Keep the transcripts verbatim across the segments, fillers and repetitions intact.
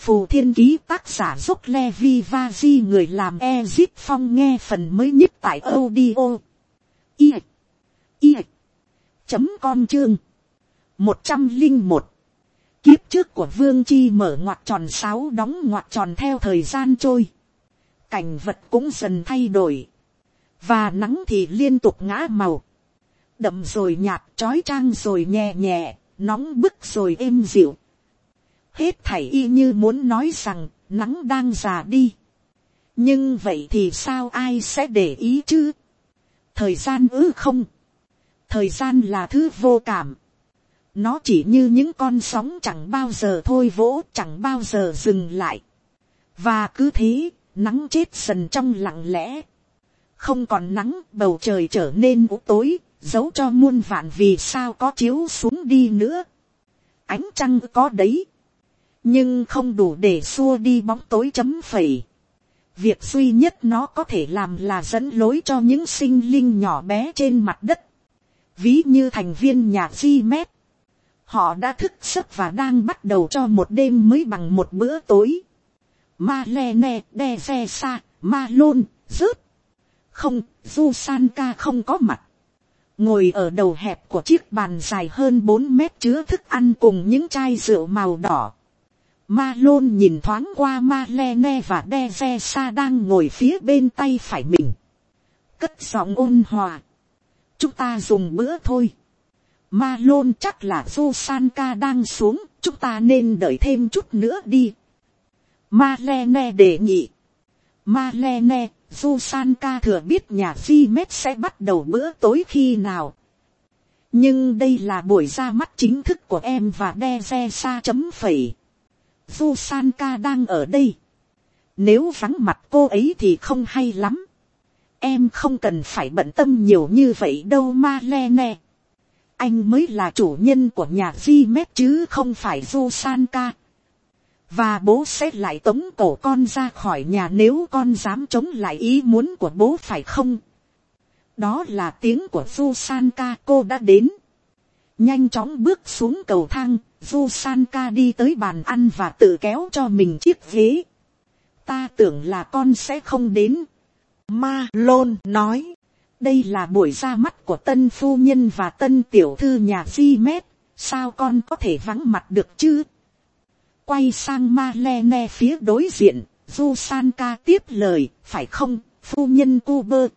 Phù Thiên Ký tác giả Dốc Levi Vaji, người làm Ezip Phong, nghe phần mới nhất tại audio i i chấm com chương một trăm linh một. Kiếp trước của Vương Chi mở ngoặc tròn sáu đóng ngoặc tròn. Theo thời gian trôi, cảnh vật cũng dần thay đổi, và nắng thì liên tục ngã màu, đậm rồi nhạt, chói chang rồi nhẹ nhẹ, nóng bức rồi êm dịu. Hết thảy y như muốn nói rằng nắng đang già đi. Nhưng vậy thì sao ai sẽ để ý chứ? Thời gian ư không? Thời gian là thứ vô cảm. Nó chỉ như những con sóng chẳng bao giờ thôi vỗ, chẳng bao giờ dừng lại. Và cứ thế, nắng chết dần trong lặng lẽ. Không còn nắng, bầu trời trở nên u tối, giấu cho muôn vạn vì sao có chiếu xuống đi nữa. Ánh trăng có đấy, nhưng không đủ để xua đi bóng tối chấm phẩy. Việc duy nhất nó có thể làm là dẫn lối cho những sinh linh nhỏ bé trên mặt đất. Ví như thành viên nhà Di-Mét. Họ đã thức giấc và đang bắt đầu cho một đêm mới bằng một bữa tối. Ma-le-ne, De-ve-sa, Ma-lôn, rớt. Không, Du-san-ca không có mặt. Ngồi ở đầu hẹp của chiếc bàn dài hơn bốn mét chứa thức ăn cùng những chai rượu màu đỏ. Ma-lôn nhìn thoáng qua Ma-le-ne và De-ve-sa đang ngồi phía bên tay phải mình. Cất giọng ôn hòa. Chúng ta dùng bữa thôi. Ma-lôn, chắc là Du-san-ca đang xuống, chúng ta nên đợi thêm chút nữa đi. Ma-le-ne đề nghị. Ma-le-ne, Du-san-ca thừa biết nhà Di-mét sẽ bắt đầu bữa tối khi nào. Nhưng đây là buổi ra mắt chính thức của em và De-ve-sa chấm phẩy. Du-san-ca đang ở đây. Nếu vắng mặt cô ấy thì không hay lắm. Em không cần phải bận tâm nhiều như vậy đâu Ma-le-ne. Anh mới là chủ nhân của nhà Di-mét chứ không phải Du-san-ca. Và bố sẽ lại tống cổ con ra khỏi nhà nếu con dám chống lại ý muốn của bố, phải không? Đó là tiếng của Du-san-ca, cô đã đến. Nhanh chóng bước xuống cầu thang, Du-san-ca đi tới bàn ăn và tự kéo cho mình chiếc ghế. Ta tưởng là con sẽ không đến. Ma-lôn nói. Đây là buổi ra mắt của tân phu nhân và tân tiểu thư nhà Di-mét. Sao con có thể vắng mặt được chứ? Quay sang Ma-le-ne phía đối diện, Du-san-ca tiếp lời. Phải không, phu nhân Cuber?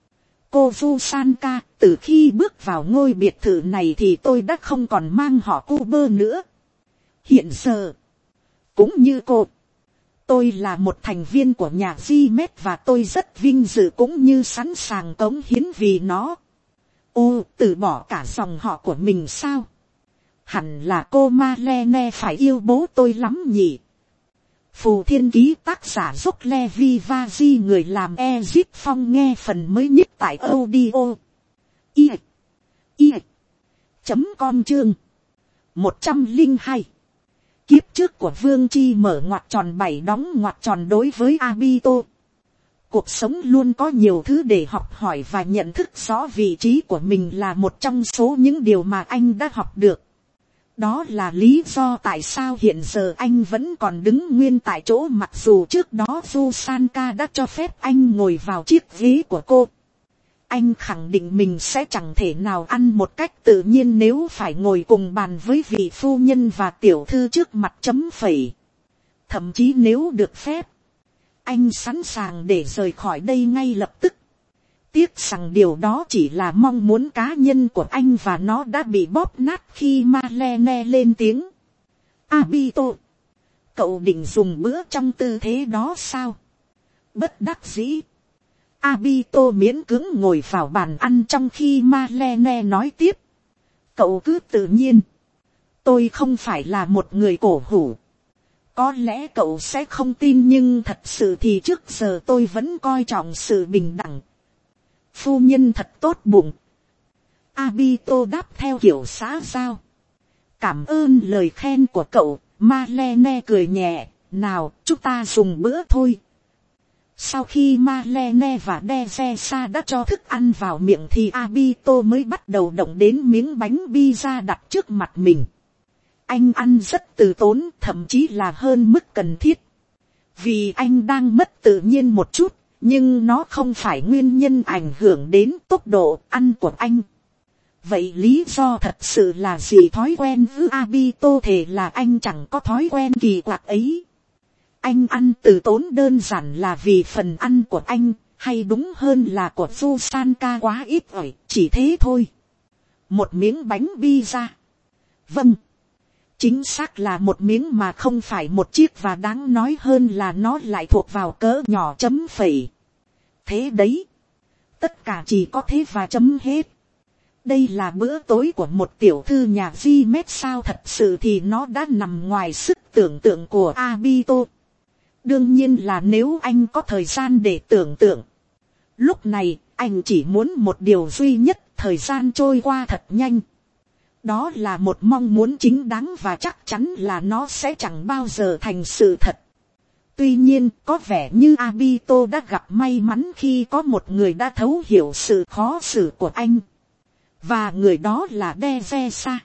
Cô Du-san-ca, từ khi bước vào ngôi biệt thự này thì tôi đã không còn mang họ Cuber nữa. Hiện giờ, cũng như cô, tôi là một thành viên của nhà Di-mét và tôi rất vinh dự cũng như sẵn sàng cống hiến vì nó. Ô, từ bỏ cả dòng họ của mình sao? Hẳn là cô Ma-le-ne phải yêu bố tôi lắm nhỉ? Phù Thiên Ký tác giả Dốc Levi Vaji, người làm Ezip Phong, nghe phần mới nhất tại audio i i chấm com chương một trăm linh hai. Kiếp trước của Vương Chi mở ngoặc tròn bảy đóng ngoặc tròn. Đối với Abito, cuộc sống luôn có nhiều thứ để học hỏi và nhận thức rõ vị trí của mình là một trong số những điều mà anh đã học được. Đó là lý do tại sao hiện giờ anh vẫn còn đứng nguyên tại chỗ, mặc dù trước đó Du-san-ca đã cho phép anh ngồi vào chiếc ghế của cô. Anh khẳng định mình sẽ chẳng thể nào ăn một cách tự nhiên nếu phải ngồi cùng bàn với vị phu nhân và tiểu thư trước mặt chấm phẩy. Thậm chí nếu được phép, anh sẵn sàng để rời khỏi đây ngay lập tức. Tiếc rằng điều đó chỉ là mong muốn cá nhân của anh và nó đã bị bóp nát khi Ma-le-ne lên tiếng. Abito, cậu định dùng bữa trong tư thế đó sao? Bất đắc dĩ, Abito miễn cưỡng ngồi vào bàn ăn trong khi Ma-le-ne nói tiếp. Cậu cứ tự nhiên. Tôi không phải là một người cổ hủ. Có lẽ cậu sẽ không tin nhưng thật sự thì trước giờ tôi vẫn coi trọng sự bình đẳng. Phu nhân thật tốt bụng. Abito đáp theo kiểu xã giao. Cảm ơn lời khen của cậu. Ma-le-ne cười nhẹ. Nào, chúng ta dùng bữa thôi. Sau khi Ma-le-ne và De-ve-sa đã cho thức ăn vào miệng thì Abito mới bắt đầu động đến miếng bánh pizza đặt trước mặt mình. Anh ăn rất từ tốn, thậm chí là hơn mức cần thiết. Vì anh đang mất tự nhiên một chút, nhưng nó không phải nguyên nhân ảnh hưởng đến tốc độ ăn của anh. Vậy lý do thật sự là gì? Thói quen với Abito thể là anh chẳng có thói quen kỳ quặc ấy. Anh ăn từ tốn đơn giản là vì phần ăn của anh, hay đúng hơn là của Fusanka quá ít ỏi, chỉ thế thôi. Một miếng bánh pizza. Vâng. Chính xác là một miếng mà không phải một chiếc, và đáng nói hơn là nó lại thuộc vào cỡ nhỏ chấm phẩy. Thế đấy. Tất cả chỉ có thế và chấm hết. Đây là bữa tối của một tiểu thư nhà Gmet sao? Thật sự thì nó đã nằm ngoài sức tưởng tượng của Abito. Đương nhiên là nếu anh có thời gian để tưởng tượng. Lúc này, anh chỉ muốn một điều duy nhất, thời gian trôi qua thật nhanh. Đó là một mong muốn chính đáng và chắc chắn là nó sẽ chẳng bao giờ thành sự thật. Tuy nhiên, có vẻ như Abito đã gặp may mắn khi có một người đã thấu hiểu sự khó xử của anh. Và người đó là Devesa.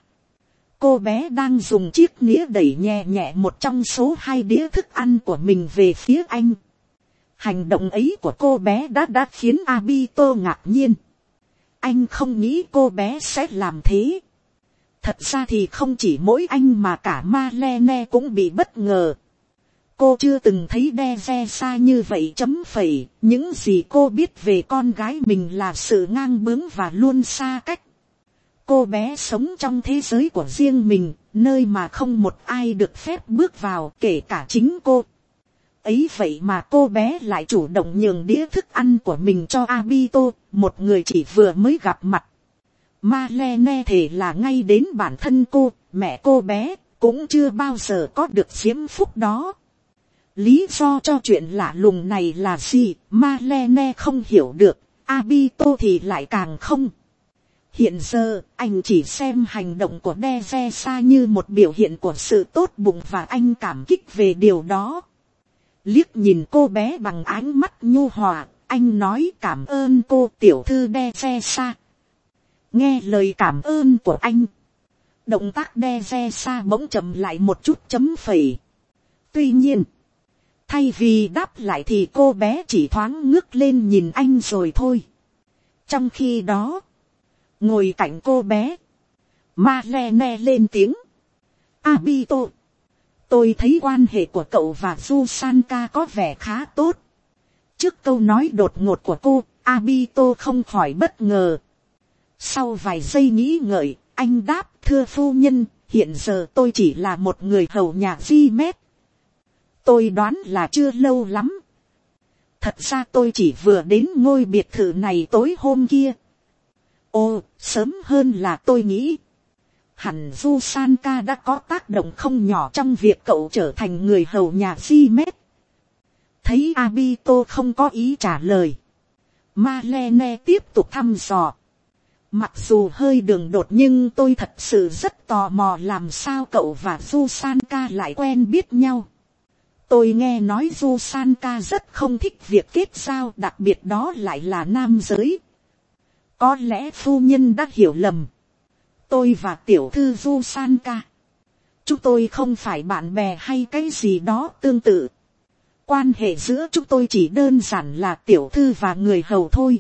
Cô bé đang dùng chiếc nĩa đẩy nhẹ nhẹ một trong số hai đĩa thức ăn của mình về phía anh. Hành động ấy của cô bé đã đã khiến Abito ngạc nhiên. Anh không nghĩ cô bé sẽ làm thế. Thật ra thì không chỉ mỗi anh mà cả Marlene cũng bị bất ngờ. Cô chưa từng thấy Devesa như vậy chấm phẩy. Những gì cô biết về con gái mình là sự ngang bướng và luôn xa cách. Cô bé sống trong thế giới của riêng mình, nơi mà không một ai được phép bước vào, kể cả chính cô. Ấy vậy mà cô bé lại chủ động nhường đĩa thức ăn của mình cho Abito, một người chỉ vừa mới gặp mặt. Marlene thề là ngay đến bản thân cô, mẹ cô bé, cũng chưa bao giờ có được diễm phúc đó. Lý do cho chuyện lạ lùng này là gì? Marlene không hiểu được, Abito thì lại càng không. Hiện giờ, anh chỉ xem hành động của Devesa như một biểu hiện của sự tốt bụng và anh cảm kích về điều đó. Liếc nhìn cô bé bằng ánh mắt nhu hòa, anh nói cảm ơn cô tiểu thư Devesa. Nghe lời cảm ơn của anh, động tác Devesa bỗng chậm lại một chút chấm phẩy. Tuy nhiên, thay vì đáp lại thì cô bé chỉ thoáng ngước lên nhìn anh rồi thôi. Trong khi đó, ngồi cạnh cô bé, Marlene lên tiếng. Abito, tôi thấy quan hệ của cậu và Fusanka có vẻ khá tốt. Trước câu nói đột ngột của cô, Abito không khỏi bất ngờ. Sau vài giây nghĩ ngợi, anh đáp, thưa phu nhân, hiện giờ tôi chỉ là một người hầu nhà Gmet. Tôi đoán là chưa lâu lắm. Thật ra tôi chỉ vừa đến ngôi biệt thự này tối hôm kia. Ồ, sớm hơn là tôi nghĩ. Hẳn Fusanka đã có tác động không nhỏ trong việc cậu trở thành người hầu nhà Gmet. Thấy Abito không có ý trả lời, Marlene tiếp tục thăm dò. Mặc dù hơi đường đột nhưng tôi thật sự rất tò mò làm sao cậu và Fusanka lại quen biết nhau. Tôi nghe nói Fusanka rất không thích việc kết giao, đặc biệt đó lại là nam giới. Có lẽ phu nhân đã hiểu lầm. Tôi và tiểu thư Fusanka, chúng tôi không phải bạn bè hay cái gì đó tương tự. Quan hệ giữa chúng tôi chỉ đơn giản là tiểu thư và người hầu thôi.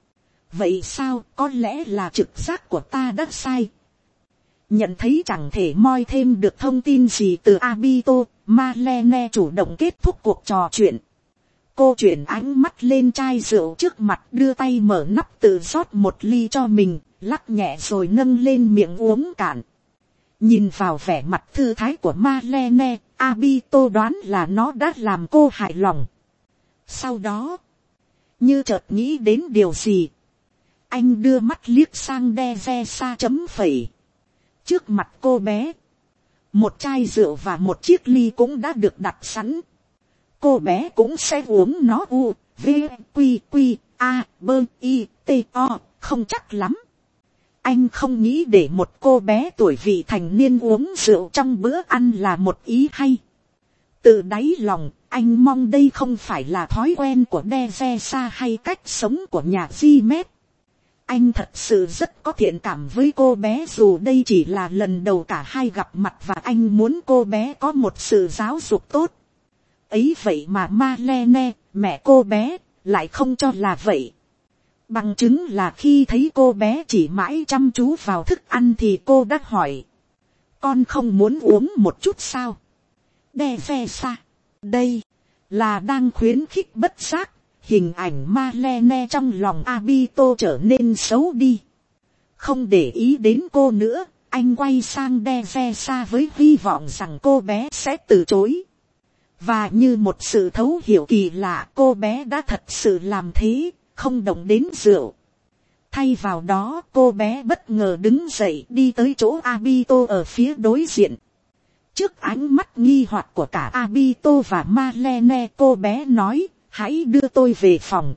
Vậy sao? Có lẽ là trực giác của ta đã sai. Nhận thấy chẳng thể moi thêm được thông tin gì từ Abito, Marlene chủ động kết thúc cuộc trò chuyện. Cô chuyển ánh mắt lên chai rượu trước mặt, đưa tay mở nắp tự rót một ly cho mình, lắc nhẹ rồi nâng lên miệng uống cạn. Nhìn vào vẻ mặt thư thái của Marlene, Abito đoán là nó đã làm cô hài lòng. Sau đó, như chợt nghĩ đến điều gì, anh đưa mắt liếc sang Devesa chấm phẩy. Trước mặt cô bé, một chai rượu và một chiếc ly cũng đã được đặt sẵn. Cô bé cũng sẽ uống nó. U, V, Q, Q, A, B, I, T, O, không chắc lắm. Anh không nghĩ để một cô bé tuổi vị thành niên uống rượu trong bữa ăn là một ý hay. Từ đáy lòng, anh mong đây không phải là thói quen của Devesa hay cách sống của nhà Gmet. Anh thật sự rất có thiện cảm với cô bé, dù đây chỉ là lần đầu cả hai gặp mặt, và anh muốn cô bé có một sự giáo dục tốt. Ấy vậy mà Marlene, mẹ cô bé, lại không cho là vậy. Bằng chứng là khi thấy cô bé chỉ mãi chăm chú vào thức ăn thì cô đã hỏi. Con không muốn uống một chút sao? Đe ve xa. Đây là đang khuyến khích bất giác. Hình ảnh Marlene trong lòng Abito trở nên xấu đi. Không để ý đến cô nữa, anh quay sang đe ve xa với hy vọng rằng cô bé sẽ từ chối. Và như một sự thấu hiểu kỳ lạ, cô bé đã thật sự làm thế, không động đến rượu. Thay vào đó, cô bé bất ngờ đứng dậy đi tới chỗ Abito ở phía đối diện. Trước ánh mắt nghi hoặc của cả Abito và Marlene, cô bé nói, hãy đưa tôi về phòng.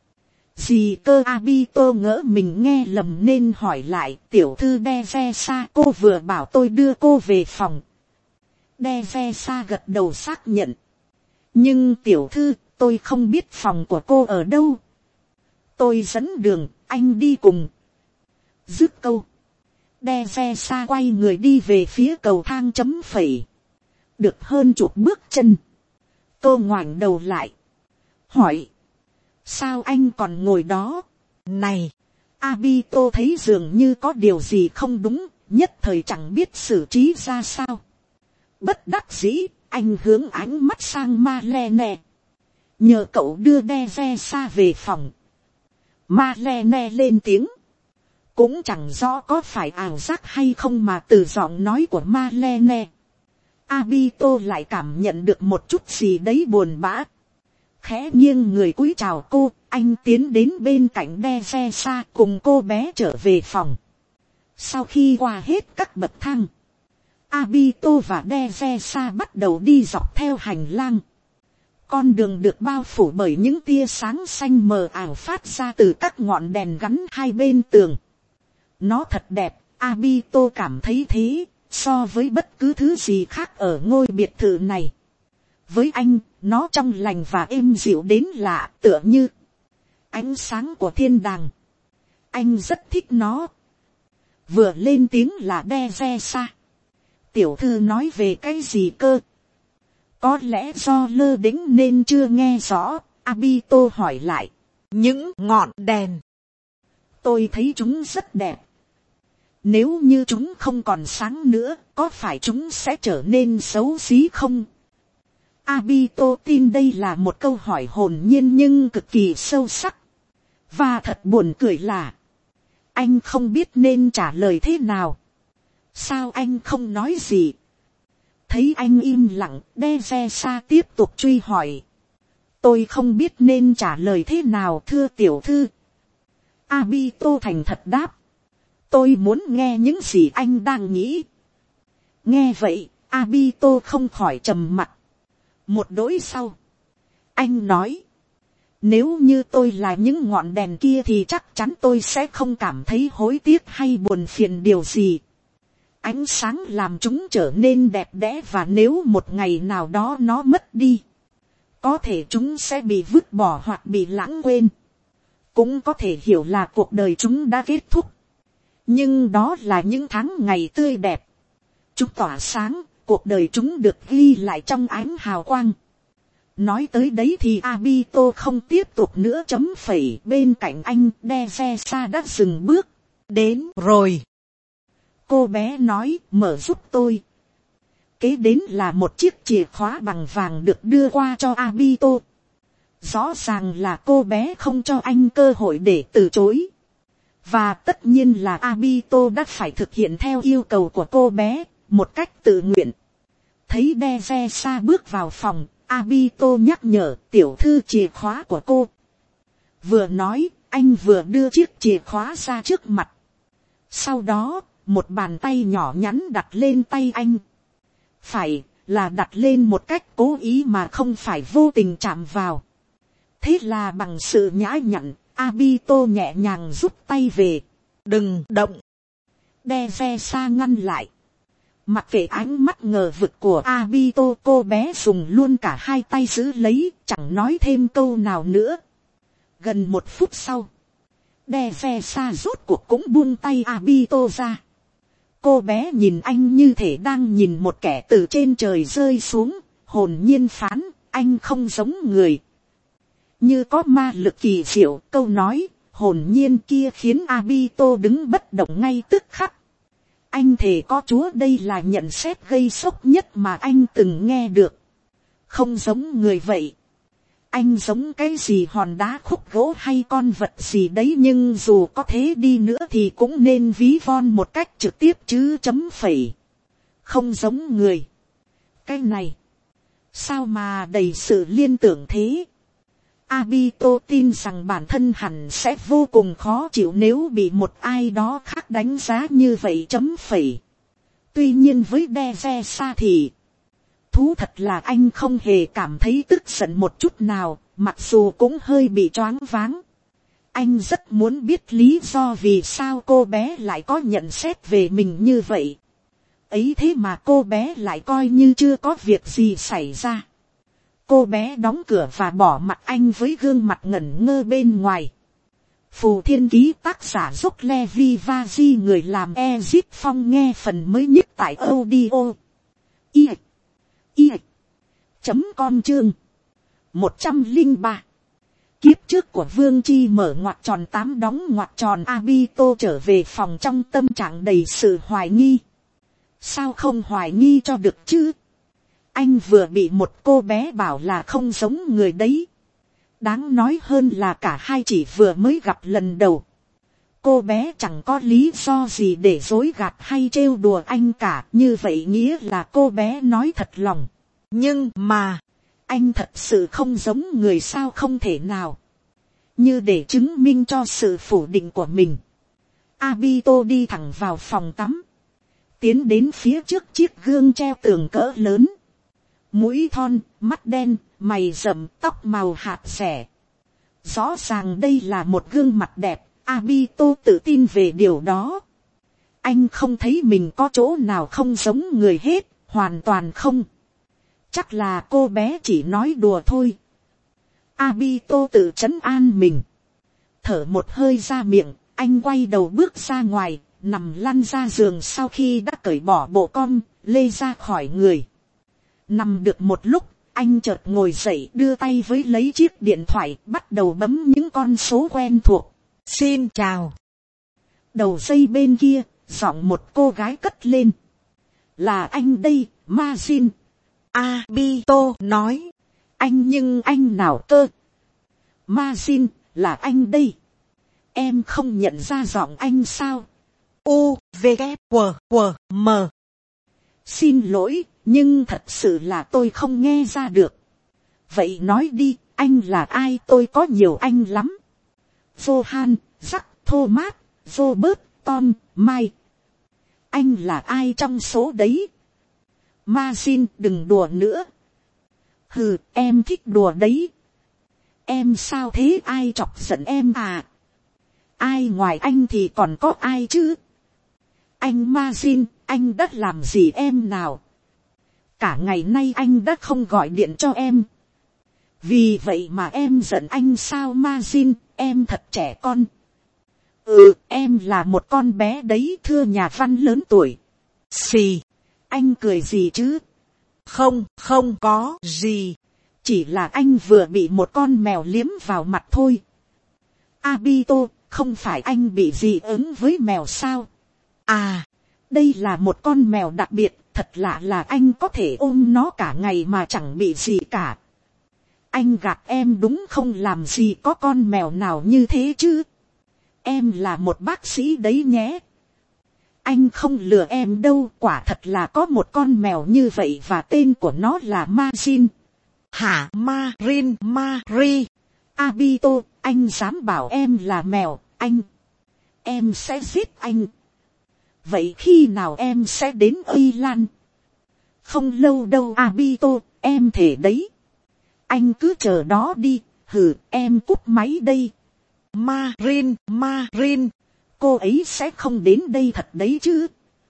Gì cơ? Abito ngỡ mình nghe lầm nên hỏi lại, tiểu thư đe ve xa, cô vừa bảo tôi đưa cô về phòng. Đe ve xa gật đầu xác nhận. Nhưng tiểu thư, tôi không biết phòng của cô ở đâu. Tôi dẫn đường, anh đi cùng. Dứt câu, đe ve xa quay người đi về phía cầu thang chấm phẩy. Được hơn chục bước chân, cô ngoảnh đầu lại, hỏi, sao anh còn ngồi đó? Này, Abito thấy dường như có điều gì không đúng, nhất thời chẳng biết xử trí ra sao. Bất đắc dĩ, anh hướng ánh mắt sang Marlene. Nhờ cậu đưa đe ve xa về phòng. Marlene lên tiếng. Cũng chẳng rõ có phải ảo giác hay không mà từ giọng nói của Marlene, Abito lại cảm nhận được một chút gì đấy buồn bã. Khẽ nghiêng người cúi chào cô, anh tiến đến bên cạnh đe ve xa cùng cô bé trở về phòng. Sau khi qua hết các bậc thang, Abito và đe ve xa bắt đầu đi dọc theo hành lang. Con đường được bao phủ bởi những tia sáng xanh mờ ảo phát ra từ các ngọn đèn gắn hai bên tường. Nó thật đẹp, Abito cảm thấy thế, so với bất cứ thứ gì khác ở ngôi biệt thự này. Với anh, nó trong lành và êm dịu đến lạ, tựa như ánh sáng của thiên đàng. Anh rất thích nó. Vừa lên tiếng là đe ve xa. Tiểu thư nói về cái gì cơ? Có lẽ do lơ đĩnh nên chưa nghe rõ, Abito hỏi lại. Những ngọn đèn, tôi thấy chúng rất đẹp. Nếu như chúng không còn sáng nữa, có phải chúng sẽ trở nên xấu xí không? Abito tin đây là một câu hỏi hồn nhiên nhưng cực kỳ sâu sắc. Và thật buồn cười là, anh không biết nên trả lời thế nào. Sao anh không nói gì? Thấy anh im lặng, đe ve xa tiếp tục truy hỏi. Tôi không biết nên trả lời thế nào thưa tiểu thư. Abito thành thật đáp. Tôi muốn nghe những gì anh đang nghĩ. Nghe vậy, Abito không khỏi trầm mặc. Một đỗi sau, anh nói. Nếu như tôi là những ngọn đèn kia thì chắc chắn tôi sẽ không cảm thấy hối tiếc hay buồn phiền điều gì. Ánh sáng làm chúng trở nên đẹp đẽ, và nếu một ngày nào đó nó mất đi, có thể chúng sẽ bị vứt bỏ hoặc bị lãng quên. Cũng có thể hiểu là cuộc đời chúng đã kết thúc. Nhưng đó là những tháng ngày tươi đẹp. Chúng tỏa sáng, cuộc đời chúng được ghi lại trong ánh hào quang. Nói tới đấy thì Abito không tiếp tục nữa chấm phẩy, bên cạnh anh đe ve xa đã dừng bước. Đến rồi. Cô bé nói, mở giúp tôi. Kế đến là một chiếc chìa khóa bằng vàng được đưa qua cho Abito. Rõ ràng là cô bé không cho anh cơ hội để từ chối. Và tất nhiên là Abito đã phải thực hiện theo yêu cầu của cô bé, một cách tự nguyện. Thấy đe ve xa bước vào phòng, Abito nhắc nhở tiểu thư chìa khóa của cô. Vừa nói, anh vừa đưa chiếc chìa khóa ra trước mặt. Sau đó, một bàn tay nhỏ nhắn đặt lên tay anh. Phải là đặt lên một cách cố ý mà không phải vô tình chạm vào. Thế là bằng sự nhã nhặn, Abito nhẹ nhàng rút tay về. Đừng động. Đe ve xa ngăn lại. Mặc kệ ánh mắt ngờ vực của Abito, cô bé dùng luôn cả hai tay giữ lấy, chẳng nói thêm câu nào nữa. Gần một phút sau, Đe ve xa rốt cuộc cũng buông tay Abito ra. Cô bé nhìn anh như thể đang nhìn một kẻ từ trên trời rơi xuống, hồn nhiên phán, anh không giống người. Như có ma lực kỳ diệu, câu nói, hồn nhiên kia khiến Abito đứng bất động ngay tức khắc. Anh thề có chúa đây là nhận xét gây sốc nhất mà anh từng nghe được. Không giống người vậy. Anh giống cái gì hòn đá khúc gỗ hay con vật gì đấy, nhưng dù có thế đi nữa thì cũng nên ví von một cách trực tiếp chứ chấm phẩy. Không giống người. Cái này, sao mà đầy sự liên tưởng thế? Abito tin rằng bản thân hẳn sẽ vô cùng khó chịu nếu bị một ai đó khác đánh giá như vậy chấm phẩy. Tuy nhiên với Dezesa thì thú thật là anh không hề cảm thấy tức giận một chút nào, mặc dù cũng hơi bị choáng váng. Anh rất muốn biết lý do vì sao cô bé lại có nhận xét về mình như vậy. Ấy thế mà cô bé lại coi như chưa có việc gì xảy ra. Cô bé đóng cửa và bỏ mặt anh với gương mặt ngẩn ngơ bên ngoài. Phù Thiên Ký tác giả Dốc Levi Vaji người làm Ezip Phong nghe phần mới nhất tại audio. I. I. Chấm com chương. một trăm linh ba. Kiếp trước của Vương Chi mở ngoặc tròn tám đóng ngoặc tròn Abito trở về phòng trong tâm trạng đầy sự hoài nghi. Sao không hoài nghi cho được chứ? Anh vừa bị một cô bé bảo là không giống người đấy. Đáng nói hơn là cả hai chỉ vừa mới gặp lần đầu. Cô bé chẳng có lý do gì để dối gạt hay trêu đùa anh cả. Như vậy nghĩa là cô bé nói thật lòng. Nhưng mà, anh thật sự không giống người sao? Không thể nào. Như để chứng minh cho sự phủ định của mình, Abito đi thẳng vào phòng tắm. Tiến đến phía trước chiếc gương treo tường cỡ lớn. Mũi thon, mắt đen, mày rậm, tóc màu hạt rẻ. Rõ ràng đây là một gương mặt đẹp, Abito tự tin về điều đó. Anh không thấy mình có chỗ nào không giống người hết, hoàn toàn không. Chắc là cô bé chỉ nói đùa thôi. Abito tự trấn an mình. Thở một hơi ra miệng, anh quay đầu bước ra ngoài, nằm lăn ra giường sau khi đã cởi bỏ bộ com, lê ra khỏi người. Nằm được một lúc, anh chợt ngồi dậy đưa tay với lấy chiếc điện thoại, bắt đầu bấm những con số quen thuộc. Xin chào. Đầu dây bên kia, giọng một cô gái cất lên. Là anh đây, Majin. Abito nói. Anh nhưng anh nào cơ? Majin, là anh đây. Em không nhận ra giọng anh sao? U, V, K, W, W, M. Xin lỗi, nhưng thật sự là tôi không nghe ra được. Vậy nói đi, anh là ai? Tôi có nhiều anh lắm. Johan, Jack, Thomas, Robert, Tom, Mike. Anh là ai trong số đấy? Majin, đừng đùa nữa. Hừ, em thích đùa đấy. Em sao thế? Ai chọc giận em à? Ai ngoài anh thì còn có ai chứ? Anh Majin, anh đã làm gì em nào? Cả ngày nay anh đã không gọi điện cho em. Vì vậy mà em giận anh sao? Majin, em thật trẻ con. Ừ, em là một con bé đấy, thưa nhà văn lớn tuổi. Xì, anh cười gì chứ? Không, không có gì. Chỉ là anh vừa bị một con mèo liếm vào mặt thôi. Abito, không phải anh bị dị ứng với mèo sao? À, đây là một con mèo đặc biệt, thật lạ là anh có thể ôm nó cả ngày mà chẳng bị gì cả. Anh gạt em đúng không? Làm gì có con mèo nào như thế chứ? Em là một bác sĩ đấy nhé. Anh không lừa em đâu, quả thật là có một con mèo như vậy và tên của nó là Majin. Hả? Marin, Mari. Abito, anh dám bảo em là mèo, anh. Em sẽ giết anh. Vậy khi nào em sẽ đến Ireland? Không lâu đâu Abito, em thề đấy. Anh cứ chờ đó đi, hừ, em cúp máy đây. Marin, Marin, cô ấy sẽ không đến đây thật đấy chứ?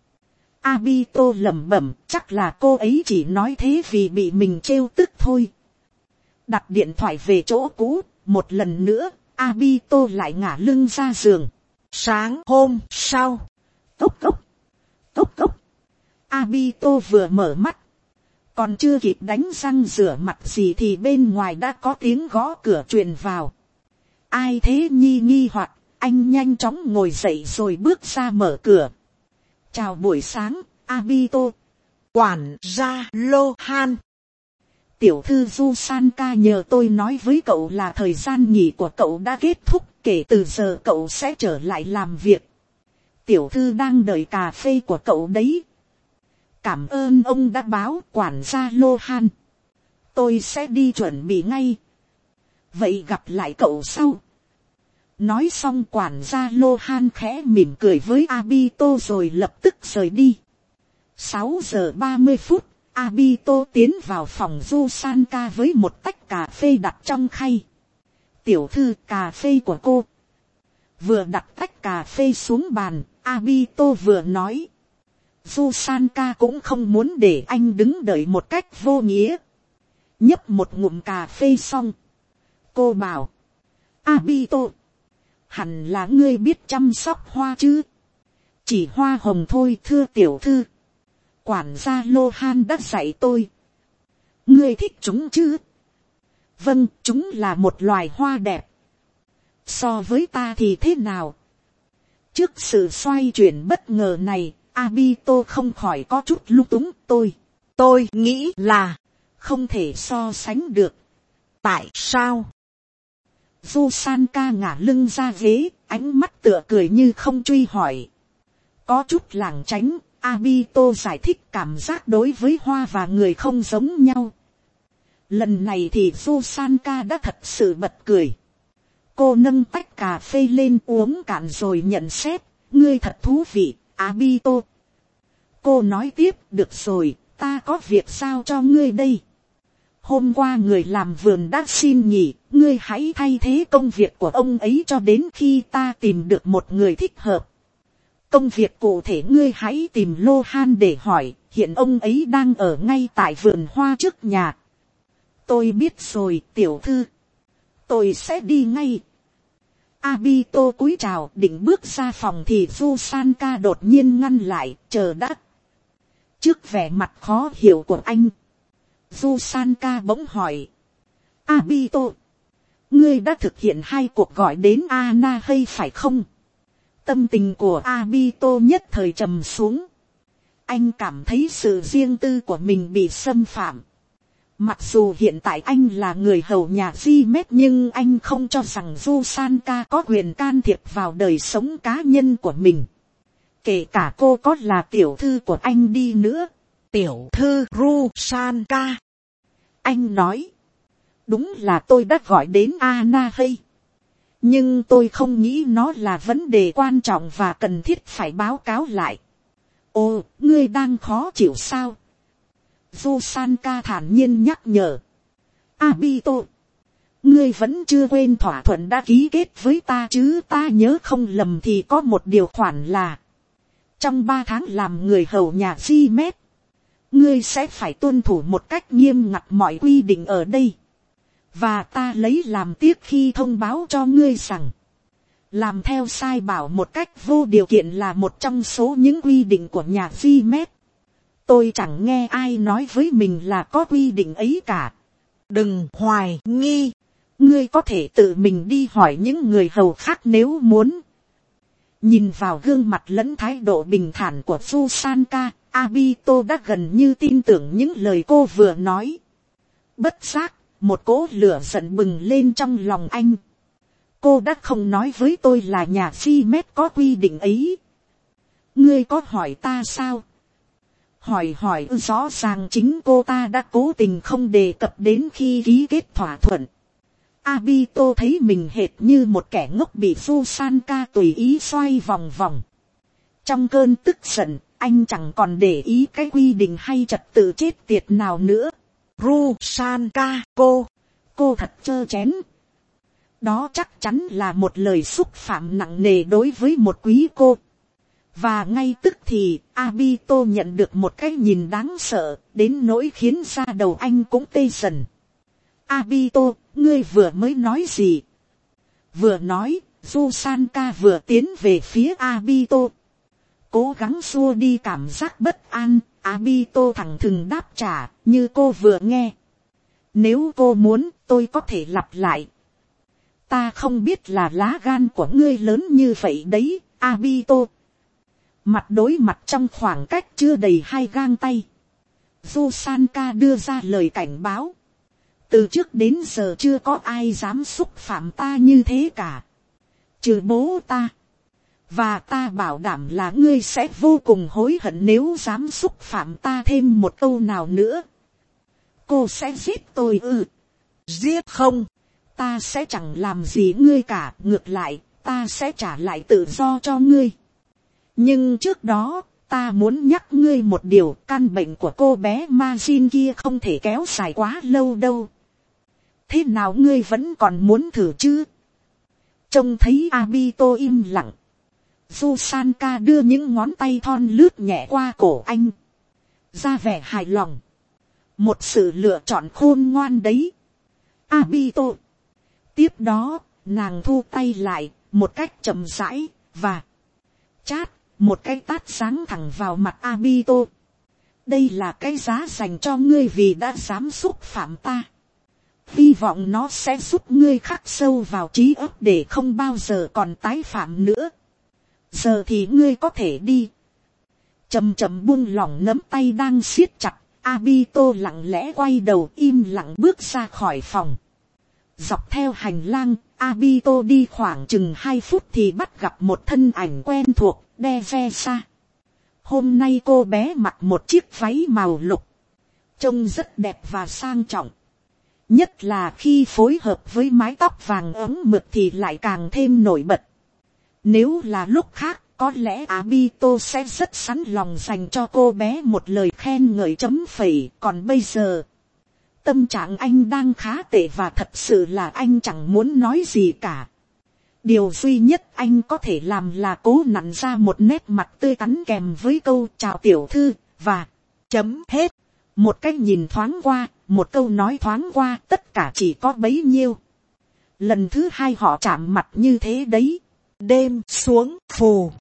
Abito lẩm bẩm, chắc là cô ấy chỉ nói thế vì bị mình trêu tức thôi. Đặt điện thoại về chỗ cũ, một lần nữa, Abito lại ngả lưng ra giường. Sáng hôm sau, Cốc cốc, cốc cốc. Abito vừa mở mắt, còn chưa kịp đánh răng rửa mặt gì thì bên ngoài đã có tiếng gõ cửa truyền vào. Ai thế nhi nghi hoặc, anh nhanh chóng ngồi dậy rồi bước ra mở cửa. Chào buổi sáng, Abito. Quản gia Lohan. Tiểu thư Jusanka nhờ tôi nói với cậu là thời gian nghỉ của cậu đã kết thúc, kể từ giờ cậu sẽ trở lại làm việc. Tiểu thư đang đợi cà phê của cậu đấy. Cảm ơn ông đã báo, quản gia Lohan. Tôi sẽ đi chuẩn bị ngay. Vậy gặp lại cậu sau. Nói xong quản gia Lohan khẽ mỉm cười với Abito rồi lập tức rời đi. sáu giờ ba mươi phút, Abito tiến vào phòng Jusanka với một tách cà phê đặt trong khay. Tiểu thư, cà phê của cô. Vừa đặt tách cà phê xuống bàn, Abito vừa nói. Jusanka cũng không muốn để anh đứng đợi một cách vô nghĩa. Nhấp một ngụm cà phê xong, cô bảo. Abito, hẳn là ngươi biết chăm sóc hoa chứ. Chỉ hoa hồng thôi thưa tiểu thư. Quản gia Lohan đã dạy tôi. Ngươi thích chúng chứ? Vâng, chúng là một loài hoa đẹp. So với ta thì thế nào? Trước sự xoay chuyển bất ngờ này, Abito không khỏi có chút lung túng. Tôi, tôi nghĩ là không thể so sánh được. Tại sao? Jusanka ngả lưng ra ghế, ánh mắt tựa cười như không truy hỏi. Có chút lảng tránh, Abito giải thích cảm giác đối với hoa và người không giống nhau. Lần này thì Jusanka đã thật sự bật cười. Cô nâng tách cà phê lên uống cạn rồi nhận xét. Ngươi thật thú vị, Abito. Cô nói tiếp, được rồi, ta có việc giao cho ngươi đây. Hôm qua người làm vườn đã xin nghỉ, ngươi hãy thay thế công việc của ông ấy cho đến khi ta tìm được một người thích hợp. Công việc cụ thể ngươi hãy tìm Lohan để hỏi, hiện ông ấy đang ở ngay tại vườn hoa trước nhà. Tôi biết rồi, tiểu thư. Tôi sẽ đi ngay. Abito cúi chào định bước ra phòng thì Jusanka đột nhiên ngăn lại, chờ đã. Trước vẻ mặt khó hiểu của anh, Jusanka bỗng hỏi. Abito, ngươi đã thực hiện hai cuộc gọi đến Anna hay phải không? Tâm tình của Abito nhất thời trầm xuống. Anh cảm thấy sự riêng tư của mình bị xâm phạm. Mặc dù hiện tại anh là người hầu nhà Gmet nhưng anh không cho rằng Jusanka có quyền can thiệp vào đời sống cá nhân của mình. Kể cả cô có là tiểu thư của anh đi nữa. Tiểu thư Jusanka. Anh nói. Đúng là tôi đã gọi đến Anna hay. Nhưng tôi không nghĩ nó là vấn đề quan trọng và cần thiết phải báo cáo lại. Ồ, ngươi đang khó chịu sao? Jusanka thản nhiên nhắc nhở. Abito, ngươi vẫn chưa quên thỏa thuận đã ký kết với ta chứ? Ta nhớ không lầm thì có một điều khoản là trong ba tháng làm người hầu nhà Gmet, ngươi sẽ phải tuân thủ một cách nghiêm ngặt mọi quy định ở đây. Và ta lấy làm tiếc khi thông báo cho ngươi rằng làm theo sai bảo một cách vô điều kiện là một trong số những quy định của nhà Gmet. Tôi chẳng nghe ai nói với mình là có quy định ấy cả. Đừng hoài nghi. Ngươi có thể tự mình đi hỏi những người hầu khác nếu muốn. Nhìn vào gương mặt lẫn thái độ bình thản của Jusanka, Abito đã gần như tin tưởng những lời cô vừa nói. Bất giác, một cỗ lửa giận bừng lên trong lòng anh. Cô đã không nói với tôi là nhà Gmet có quy định ấy. Ngươi có hỏi ta sao? Hỏi hỏi rõ ràng chính cô ta đã cố tình không đề cập đến khi ký kết thỏa thuận. Abito thấy mình hệt như một kẻ ngốc bị Jusanka tùy ý xoay vòng vòng. Trong cơn tức giận, anh chẳng còn để ý cái quy định hay trật tự chết tiệt nào nữa. Jusanka, cô, cô thật trơ chén. Đó chắc chắn là một lời xúc phạm nặng nề đối với một quý cô. Và ngay tức thì, Abito nhận được một cái nhìn đáng sợ, đến nỗi khiến da đầu anh cũng tê dần. Abito, ngươi vừa mới nói gì? Vừa nói, Jusanka vừa tiến về phía Abito. Cố gắng xua đi cảm giác bất an, Abito thẳng thừng đáp trả, như cô vừa nghe. Nếu cô muốn, tôi có thể lặp lại. Ta không biết là lá gan của ngươi lớn như vậy đấy, Abito. Mặt đối mặt trong khoảng cách chưa đầy hai gang tay. Jusanka đưa ra lời cảnh báo. Từ trước đến giờ chưa có ai dám xúc phạm ta như thế cả. Trừ bố ta. Và ta bảo đảm là ngươi sẽ vô cùng hối hận nếu dám xúc phạm ta thêm một câu nào nữa. Cô sẽ giết tôi ư? Giết không? Ta sẽ chẳng làm gì ngươi cả. Ngược lại, ta sẽ trả lại tự do cho ngươi. Nhưng trước đó, ta muốn nhắc ngươi một điều. Căn bệnh của cô bé Majin kia không thể kéo dài quá lâu đâu. Thế nào ngươi vẫn còn muốn thử chứ? Trông thấy Abito im lặng. Jusanka đưa những ngón tay thon lướt nhẹ qua cổ anh. Ra vẻ hài lòng. Một sự lựa chọn khôn ngoan đấy. Abito. Tiếp đó, nàng thu tay lại, một cách chậm rãi, và chát, một cái tát sáng thẳng vào mặt Abito. Đây là cái giá dành cho ngươi vì đã dám xúc phạm ta. Hy vọng nó sẽ giúp ngươi khắc sâu vào trí óc để không bao giờ còn tái phạm nữa. Giờ thì ngươi có thể đi. Chầm chậm buông lỏng nắm tay đang siết chặt. Abito lặng lẽ quay đầu im lặng bước ra khỏi phòng. Dọc theo hành lang, Abito đi khoảng chừng hai phút thì bắt gặp một thân ảnh quen thuộc, Devesa. Hôm nay cô bé mặc một chiếc váy màu lục. Trông rất đẹp và sang trọng. Nhất là khi phối hợp với mái tóc vàng ấm mượt thì lại càng thêm nổi bật. Nếu là lúc khác, có lẽ Abito sẽ rất sẵn lòng dành cho cô bé một lời khen ngợi chấm phẩy. Còn bây giờ, tâm trạng anh đang khá tệ và thật sự là anh chẳng muốn nói gì cả. Điều duy nhất anh có thể làm là cố nặn ra một nét mặt tươi tắn kèm với câu chào tiểu thư, và chấm hết. Một cái nhìn thoáng qua, một câu nói thoáng qua, tất cả chỉ có bấy nhiêu. Lần thứ hai họ chạm mặt như thế đấy. Đêm xuống phù.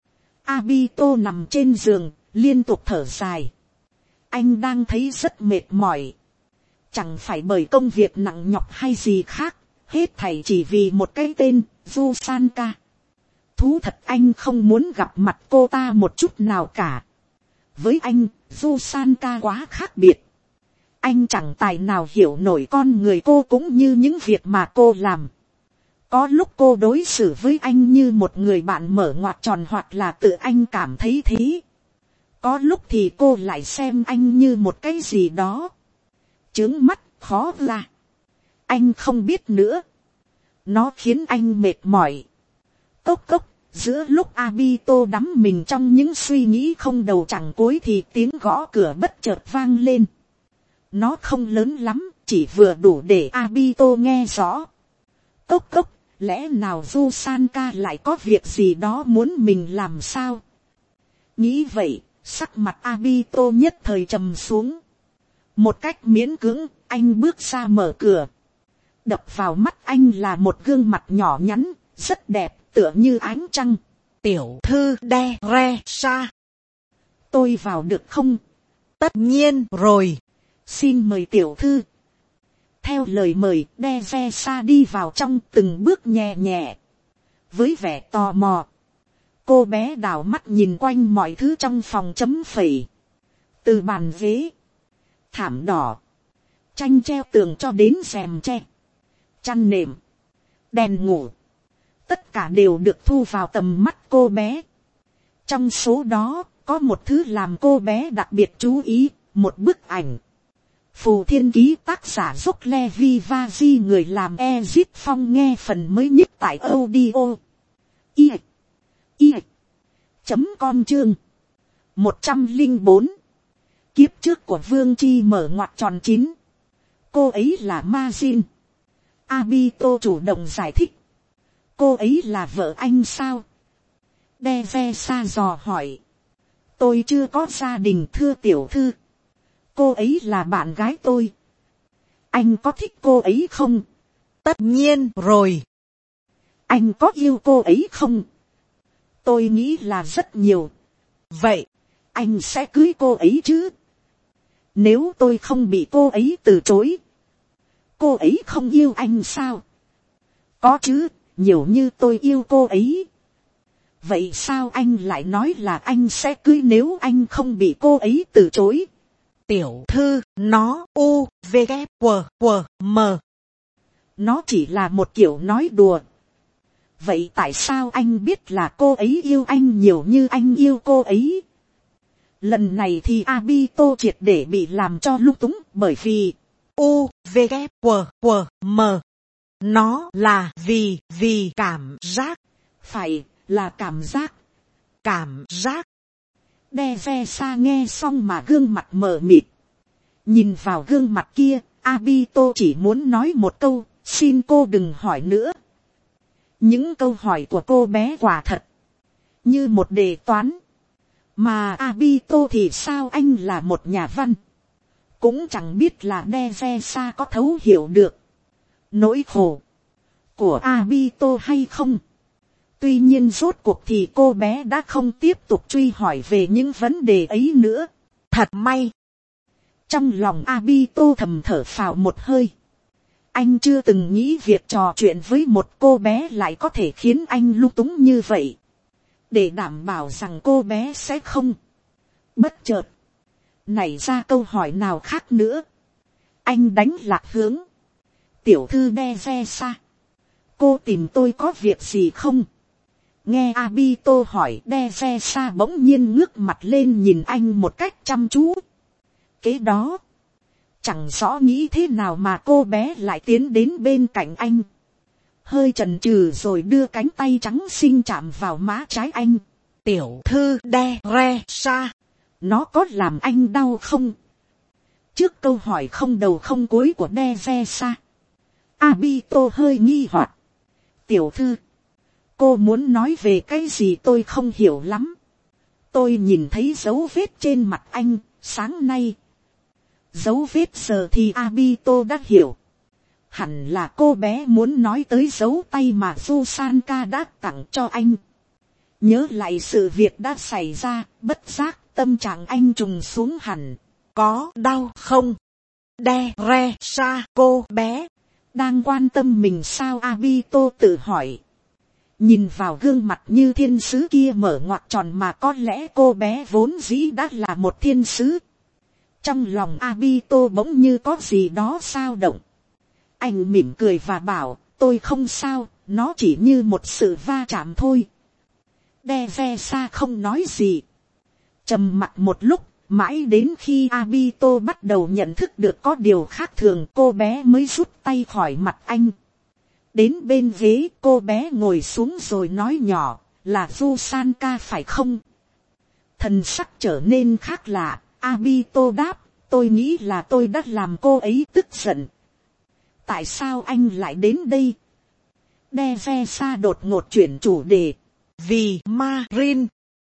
Abito nằm trên giường, liên tục thở dài. Anh đang thấy rất mệt mỏi. Chẳng phải bởi công việc nặng nhọc hay gì khác, hết thảy chỉ vì một cái tên, Jusanka. Thú thật anh không muốn gặp mặt cô ta một chút nào cả. Với anh, Jusanka quá khác biệt. Anh chẳng tài nào hiểu nổi con người cô cũng như những việc mà cô làm. Có lúc cô đối xử với anh như một người bạn mở ngoặt tròn hoặc là tự anh cảm thấy thế. Có lúc thì cô lại xem anh như một cái gì đó. Chướng mắt, khó ra. Anh không biết nữa. Nó khiến anh mệt mỏi. Cốc cốc, giữa lúc Abito đắm mình trong những suy nghĩ không đầu chẳng cuối thì tiếng gõ cửa bất chợt vang lên. Nó không lớn lắm, chỉ vừa đủ để Abito nghe rõ. Cốc cốc, lẽ nào Jusanka lại có việc gì đó muốn mình làm sao? Nghĩ vậy, sắc mặt Abito nhất thời trầm xuống. Một cách miễn cưỡng, anh bước ra mở cửa. Đập vào mắt anh là một gương mặt nhỏ nhắn, rất đẹp, tựa như ánh trăng. Tiểu thư Devesa. Tôi vào được không? Tất nhiên rồi. Xin mời tiểu thư. Theo lời mời, Devesa đi vào trong từng bước nhẹ nhẹ. Với vẻ tò mò, cô bé đảo mắt nhìn quanh mọi thứ trong phòng chấm phẩy. Từ bàn ghế, thảm đỏ, tranh treo tường cho đến rèm tre, chăn nệm, đèn ngủ. Tất cả đều được thu vào tầm mắt cô bé. Trong số đó, có một thứ làm cô bé đặc biệt chú ý, một bức ảnh. Phù Thiên Ký tác giả Dốc Levi Vaji người làm Ezip Phong nghe phần mới nhất tại audio. I. I. Chấm com chương. một trăm linh bốn. Kiếp trước của Vương Chi mở ngoặt tròn chín. Cô ấy là Majin. Abito chủ động giải thích. Cô ấy là vợ anh sao? Devesa dò hỏi. Tôi chưa có gia đình thưa tiểu thư. Cô ấy là bạn gái tôi. Anh có thích cô ấy không? Tất nhiên rồi. Anh có yêu cô ấy không? Tôi nghĩ là rất nhiều. Vậy, anh sẽ cưới cô ấy chứ? Nếu tôi không bị cô ấy từ chối, cô ấy không yêu anh sao? Có chứ, nhiều như tôi yêu cô ấy. Vậy sao anh lại nói là anh sẽ cưới nếu anh không bị cô ấy từ chối? Tiểu thư, nó u, v, k, q, q, m. Nó chỉ là một kiểu nói đùa. Vậy tại sao anh biết là cô ấy yêu anh nhiều như anh yêu cô ấy? Lần này thì Abito triệt để bị làm cho lung túng, bởi vì u, v, k, q, q, m. Nó là vì, vì cảm giác. phải là cảm giác. Cảm giác. Đe-ve-sa nghe xong mà gương mặt mờ mịt. Nhìn vào gương mặt kia, Abito chỉ muốn nói một câu, xin cô đừng hỏi nữa. Những câu hỏi của cô bé quả thật như một đề toán. Mà Abito thì sao, anh là một nhà văn, cũng chẳng biết là Đe-ve-sa có thấu hiểu được nỗi khổ của Abito hay không. Tuy nhiên rốt cuộc thì cô bé đã không tiếp tục truy hỏi về những vấn đề ấy nữa. Thật may. Trong lòng Abito thầm thở phào một hơi. Anh chưa từng nghĩ việc trò chuyện với một cô bé lại có thể khiến anh lung túng như vậy. Để đảm bảo rằng cô bé sẽ không bất chợt nảy ra câu hỏi nào khác nữa, anh đánh lạc hướng. Tiểu thư Đe-ve-sa, cô tìm tôi có việc gì không? Nghe Abito hỏi, Đe-ve-sa bỗng nhiên ngước mặt lên nhìn anh một cách chăm chú. Kế đó, chẳng rõ nghĩ thế nào mà cô bé lại tiến đến bên cạnh anh. Hơi chần chừ rồi đưa cánh tay trắng xinh chạm vào má trái anh. Tiểu thư Đe-re-sa, nó có làm anh đau không? Trước câu hỏi không đầu không cuối của Đe-ve-sa, Abito hơi nghi hoặc. Tiểu thư, cô muốn nói về cái gì tôi không hiểu lắm. Tôi nhìn thấy dấu vết trên mặt anh sáng nay. Dấu vết giờ thì Abito đã hiểu. Hẳn là cô bé muốn nói tới dấu tay mà Susanka đã tặng cho anh. Nhớ lại sự việc đã xảy ra, bất giác tâm trạng anh trùng xuống hẳn. Có đau không? Đe-re-sa, cô bé đang quan tâm mình sao? Abito tự hỏi. Nhìn vào gương mặt như thiên sứ kia mở ngoặc tròn mà có lẽ cô bé vốn dĩ đã là một thiên sứ. Trong lòng Abito bỗng như có gì đó xao động. Anh mỉm cười và bảo, tôi không sao, nó chỉ như một sự va chạm thôi. Đe-ve-sa không nói gì. Trầm mặc một lúc, mãi đến khi Abito bắt đầu nhận thức được có điều khác thường, cô bé mới rút tay khỏi mặt anh. Đến bên ghế, cô bé ngồi xuống rồi nói nhỏ, là Susanka phải không? Thần sắc trở nên khác lạ. Abito đáp, tôi nghĩ là tôi đã làm cô ấy tức giận. Tại sao anh lại đến đây? Đe-ve-sa đột ngột chuyển chủ đề. Vì Marin.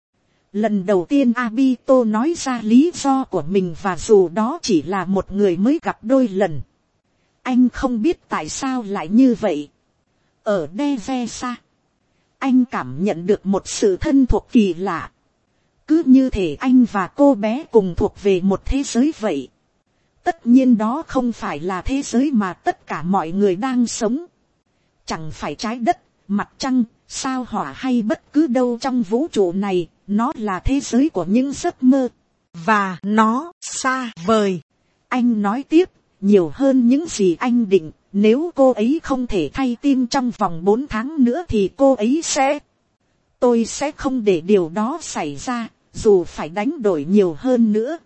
Lần đầu tiên Abito nói ra lý do của mình, và dù đó chỉ là một người mới gặp đôi lần. Anh không biết tại sao lại như vậy. Ở Đe-ve-sa, anh cảm nhận được một sự thân thuộc kỳ lạ. Cứ như thể anh và cô bé cùng thuộc về một thế giới vậy. Tất nhiên đó không phải là thế giới mà tất cả mọi người đang sống. Chẳng phải trái đất, mặt trăng, sao hỏa hay bất cứ đâu trong vũ trụ này. Nó là thế giới của những giấc mơ. Và nó xa vời. Anh nói tiếp, nhiều hơn những gì anh định. Nếu cô ấy không thể thay tim trong vòng bốn tháng nữa thì cô ấy sẽ... Tôi sẽ không để điều đó xảy ra, dù phải đánh đổi nhiều hơn nữa.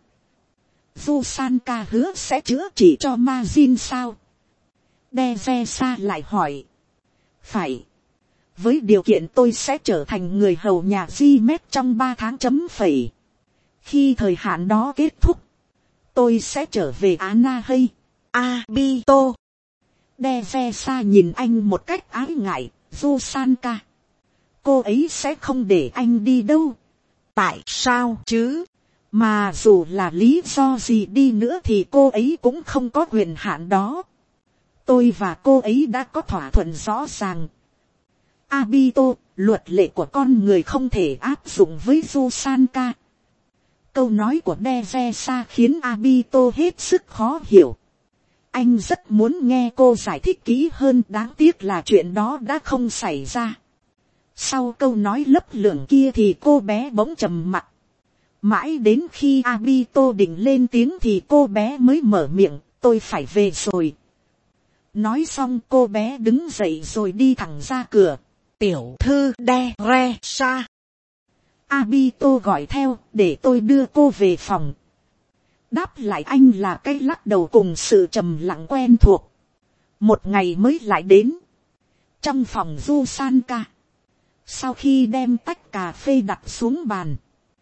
Susanka hứa sẽ chữa trị cho Majin sao? Đe-ve-sa lại hỏi. Phải. Với điều kiện tôi sẽ trở thành người hầu nhà Jimet trong ba tháng chấm phẩy. Khi thời hạn đó kết thúc, tôi sẽ trở về Anahei. Abito. Đe-ve-sa nhìn anh một cách ái ngại. Susanka, cô ấy sẽ không để anh đi đâu. Tại sao chứ? Mà dù là lý do gì đi nữa thì cô ấy cũng không có quyền hạn đó. Tôi và cô ấy đã có thỏa thuận rõ ràng. Abito, luật lệ của con người không thể áp dụng với Dusanka. Câu nói của Devesa khiến Abito hết sức khó hiểu. Anh rất muốn nghe cô giải thích kỹ hơn, đáng tiếc là chuyện đó đã không xảy ra. Sau câu nói lấp lửng kia thì cô bé bỗng trầm mặc. Mãi đến khi Abito định lên tiếng thì cô bé mới mở miệng, tôi phải về rồi. Nói xong cô bé đứng dậy rồi đi thẳng ra cửa. Tiểu thư Teresa. Abito gọi theo, để tôi đưa cô về phòng. Đáp lại anh là cái lắc đầu cùng sự trầm lặng quen thuộc. Một ngày mới lại đến. Trong phòng Dusanka. Sau khi đem tách cà phê đặt xuống bàn,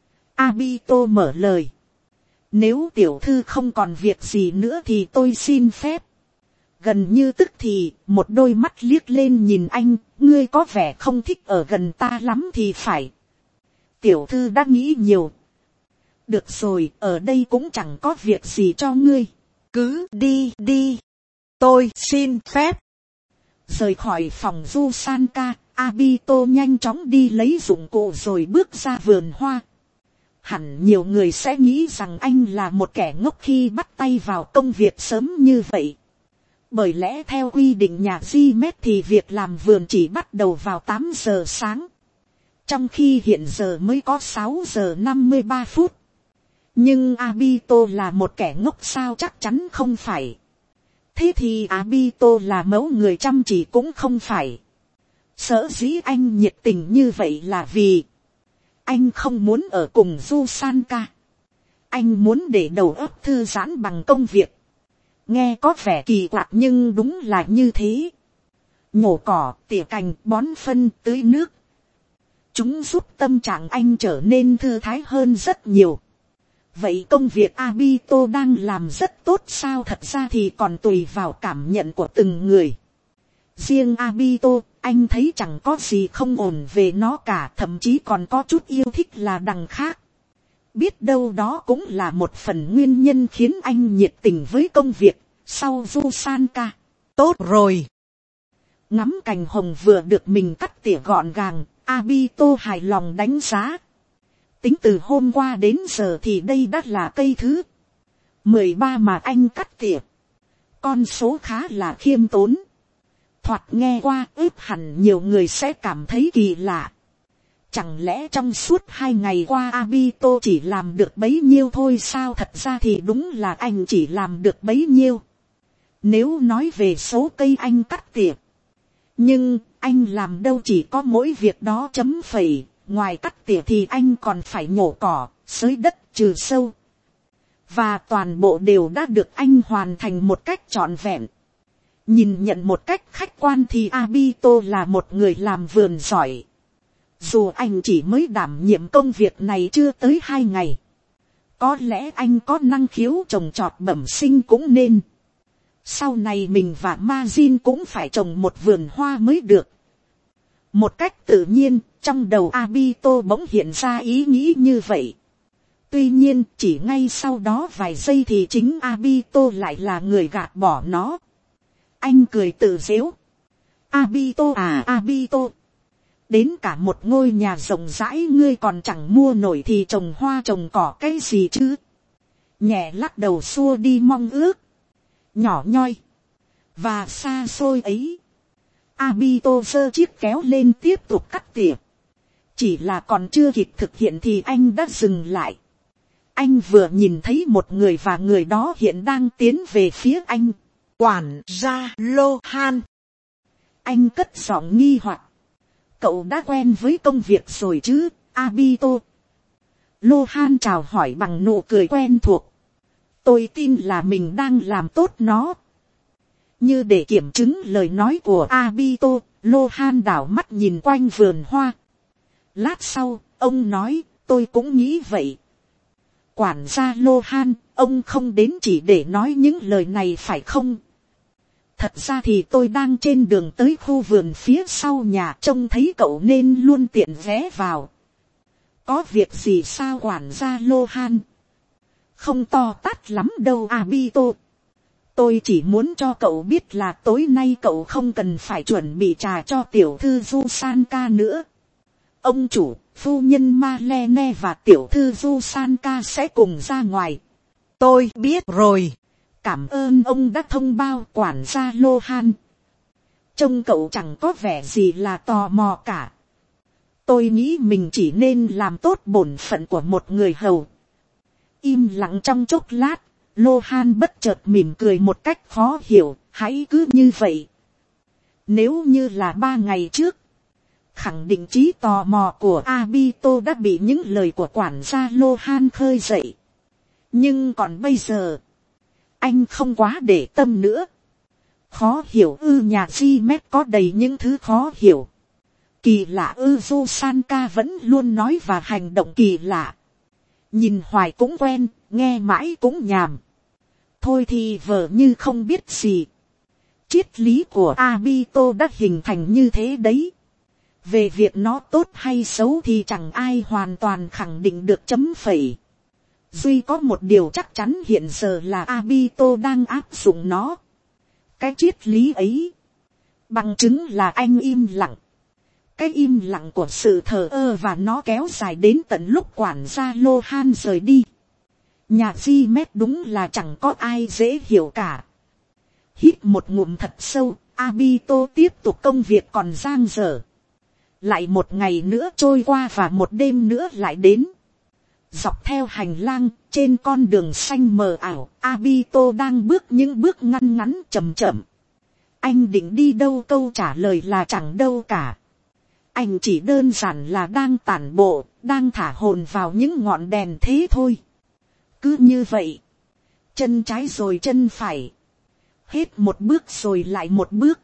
Abito mở lời. Nếu tiểu thư không còn việc gì nữa thì tôi xin phép. Gần như tức thì, một đôi mắt liếc lên nhìn anh, ngươi có vẻ không thích ở gần ta lắm thì phải. Tiểu thư đã nghĩ nhiều. Được rồi, ở đây cũng chẳng có việc gì cho ngươi. Cứ đi đi. Tôi xin phép. Rời khỏi phòng Dusanka, Abito nhanh chóng đi lấy dụng cụ rồi bước ra vườn hoa. Hẳn nhiều người sẽ nghĩ rằng anh là một kẻ ngốc khi bắt tay vào công việc sớm như vậy. Bởi lẽ theo quy định nhà Gmet thì việc làm vườn chỉ bắt đầu vào tám giờ sáng. Trong khi hiện giờ mới có sáu giờ năm mươi ba phút. Nhưng Abito là một kẻ ngốc sao? Chắc chắn không phải. Thế thì Abito là mẫu người chăm chỉ cũng không phải. Sở dĩ anh nhiệt tình như vậy là vì anh không muốn ở cùng Dusanka. Anh muốn để đầu óc thư giãn bằng công việc. Nghe có vẻ kỳ quặc nhưng đúng là như thế. Nhổ cỏ, tỉa cành, bón phân, tưới nước. Chúng giúp tâm trạng anh trở nên thư thái hơn rất nhiều. Vậy công việc Abito đang làm rất tốt sao? Thật ra thì còn tùy vào cảm nhận của từng người. Riêng Abito, anh thấy chẳng có gì không ổn về nó cả, thậm chí còn có chút yêu thích là đằng khác. Biết đâu đó cũng là một phần nguyên nhân khiến anh nhiệt tình với công việc. Sau Dusanka, tốt rồi. Ngắm cành hồng vừa được mình cắt tỉa gọn gàng, Abito hài lòng đánh giá. Tính từ hôm qua đến giờ thì đây đã là cây thứ mười ba mà anh cắt tỉa. Con số khá là khiêm tốn. Thoạt nghe qua ước hẳn nhiều người sẽ cảm thấy kỳ lạ. Chẳng lẽ trong suốt hai ngày qua Abito chỉ làm được bấy nhiêu thôi sao? Thật ra thì đúng là anh chỉ làm được bấy nhiêu. Nếu nói về số cây anh cắt tỉa. Nhưng anh làm đâu chỉ có mỗi việc đó chấm phẩy. Ngoài cắt tỉa thì anh còn phải nhổ cỏ, xới đất, trừ sâu. Và toàn bộ đều đã được anh hoàn thành một cách trọn vẹn. Nhìn nhận một cách khách quan thì Abito là một người làm vườn giỏi. Dù anh chỉ mới đảm nhiệm công việc này chưa tới hai ngày. Có lẽ anh có năng khiếu trồng trọt bẩm sinh cũng nên. Sau này mình và Majin cũng phải trồng một vườn hoa mới được. Một cách tự nhiên, trong đầu Abito bỗng hiện ra ý nghĩ như vậy. Tuy nhiên, chỉ ngay sau đó vài giây thì chính Abito lại là người gạt bỏ nó. Anh cười tự giễu. Abito à Abito. Đến cả một ngôi nhà rộng rãi ngươi còn chẳng mua nổi thì trồng hoa trồng cỏ cái gì chứ. Nhẹ lắc đầu xua đi mong ước. Nhỏ nhoi. Và xa xôi ấy. Abito giơ chiếc kéo lên tiếp tục cắt tỉa. Chỉ là còn chưa kịp thực hiện thì anh đã dừng lại. Anh vừa nhìn thấy một người và người đó hiện đang tiến về phía anh. Quản gia Lohan. Anh cất giọng nghi hoặc. Cậu đã quen với công việc rồi chứ, Abito? Lohan chào hỏi bằng nụ cười quen thuộc. Tôi tin là mình đang làm tốt nó. Như để kiểm chứng lời nói của Abito, Lohan đảo mắt nhìn quanh vườn hoa. Lát sau, ông nói, tôi cũng nghĩ vậy. Quản gia Lohan, ông không đến chỉ để nói những lời này phải không? Thật ra thì tôi đang trên đường tới khu vườn phía sau nhà, trông thấy cậu nên luôn tiện ghé vào. Có việc gì sao quản gia Lohan? Không to tát lắm đâu Abito. Tôi chỉ muốn cho cậu biết là tối nay cậu không cần phải chuẩn bị trà cho tiểu thư Jusanka nữa. Ông chủ, phu nhân Marlene và tiểu thư Jusanka sẽ cùng ra ngoài. Tôi biết rồi. Cảm ơn ông đã thông báo quản gia Lohan. Trông cậu chẳng có vẻ gì là tò mò cả. Tôi nghĩ mình chỉ nên làm tốt bổn phận của một người hầu. Im lặng trong chốc lát, Lohan bất chợt mỉm cười một cách khó hiểu. Hãy cứ như vậy. Nếu như là ba ngày trước, khẳng định trí tò mò của Abito đã bị những lời của quản gia Lohan khơi dậy. Nhưng còn bây giờ, anh không quá để tâm nữa. Khó hiểu ư? Nhà Gmet có đầy những thứ khó hiểu. Kỳ lạ ư? Jusanka vẫn luôn nói và hành động kỳ lạ. Nhìn hoài cũng quen, nghe mãi cũng nhàm. Thôi thì vờ như không biết gì. Triết lý của Abito đã hình thành như thế đấy. Về việc nó tốt hay xấu thì chẳng ai hoàn toàn khẳng định được chấm phẩy. Duy có một điều chắc chắn hiện giờ là Abito đang áp dụng nó. Cái triết lý ấy, bằng chứng là anh im lặng. Cái im lặng của sự thờ ơ và nó kéo dài đến tận lúc quản gia Lohan rời đi. Nhà Gmet đúng là chẳng có ai dễ hiểu cả. Hít một ngụm thật sâu, Abito tiếp tục công việc còn dang dở. Lại một ngày nữa trôi qua và một đêm nữa lại đến. Dọc theo hành lang, trên con đường xanh mờ ảo, Abito đang bước những bước ngăn ngắn chậm chậm. Anh định đi đâu? Câu trả lời là chẳng đâu cả. Anh chỉ đơn giản là đang tản bộ, đang thả hồn vào những ngọn đèn thế thôi. Cứ như vậy, chân trái rồi chân phải, hết một bước rồi lại một bước.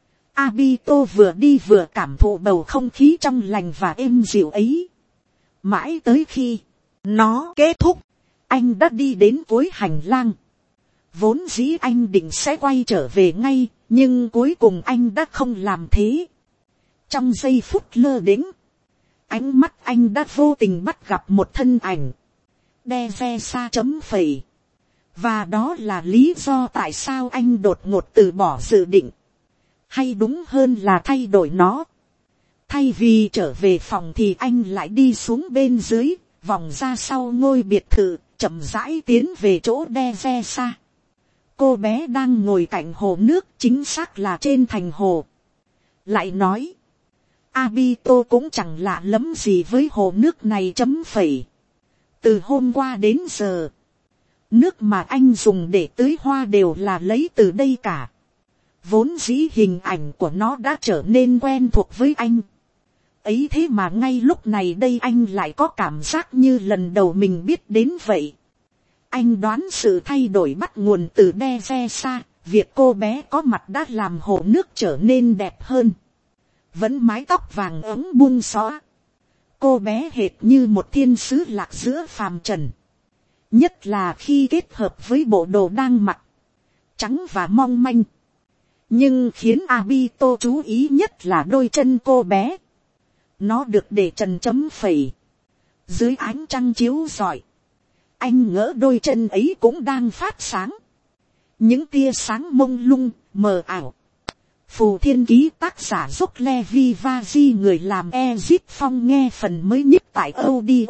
Abito vừa đi vừa cảm thụ bầu không khí trong lành và êm dịu ấy. Mãi tới khi nó kết thúc, anh đã đi đến cuối hành lang. Vốn dĩ anh định sẽ quay trở về ngay, nhưng cuối cùng anh đã không làm thế. Trong giây phút lơ đễnh, ánh mắt anh đã vô tình bắt gặp một thân ảnh. Đe ve xa chấm phẩy. Và đó là lý do tại sao anh đột ngột từ bỏ dự định. Hay đúng hơn là thay đổi nó. Thay vì trở về phòng thì anh lại đi xuống bên dưới, vòng ra sau ngôi biệt thự, chậm rãi tiến về chỗ đe ve xa. Cô bé đang ngồi cạnh hồ nước, chính xác là trên thành hồ. Lại nói, Abito cũng chẳng lạ lắm gì với hồ nước này chấm phẩy. Từ hôm qua đến giờ, nước mà anh dùng để tưới hoa đều là lấy từ đây cả. Vốn dĩ hình ảnh của nó đã trở nên quen thuộc với anh. Ấy thế mà ngay lúc này đây anh lại có cảm giác như lần đầu mình biết đến vậy. Anh đoán sự thay đổi bắt nguồn từ đe ve xa. Việc cô bé có mặt đã làm hồ nước trở nên đẹp hơn. Vẫn mái tóc vàng ấm buông xõa. Cô bé hệt như một thiên sứ lạc giữa phàm trần. Nhất là khi kết hợp với bộ đồ đang mặc, trắng và mong manh. Nhưng khiến Abito chú ý nhất là đôi chân cô bé. Nó được để trần chấm phẩy. Dưới ánh trăng chiếu rọi, anh ngỡ đôi chân ấy cũng đang phát sáng. Những tia sáng mông lung, mờ ảo. Phù Thiên Ký tác giả Dốc Levi Vaji, người làm Ezip Phong nghe phần mới nhất tại audio.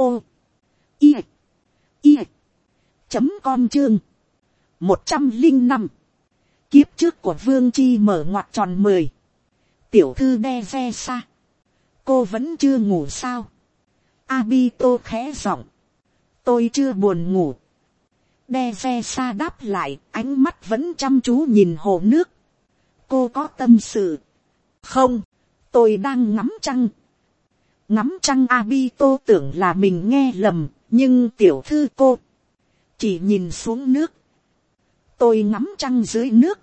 I. I. Chấm com chương. một trăm linh năm. Kiếp trước của Vương Chi mở ngoặc tròn mười. Tiểu thư đe ve xa. Cô vẫn chưa ngủ sao? Abito khẽ giọng. Tôi chưa buồn ngủ. Đe ve xa đáp lại, ánh mắt vẫn chăm chú nhìn hồ nước. Cô có tâm sự? Không, tôi đang ngắm trăng. Ngắm trăng? Abito tưởng là mình nghe lầm, nhưng tiểu thư cô chỉ nhìn xuống nước. Tôi ngắm trăng dưới nước.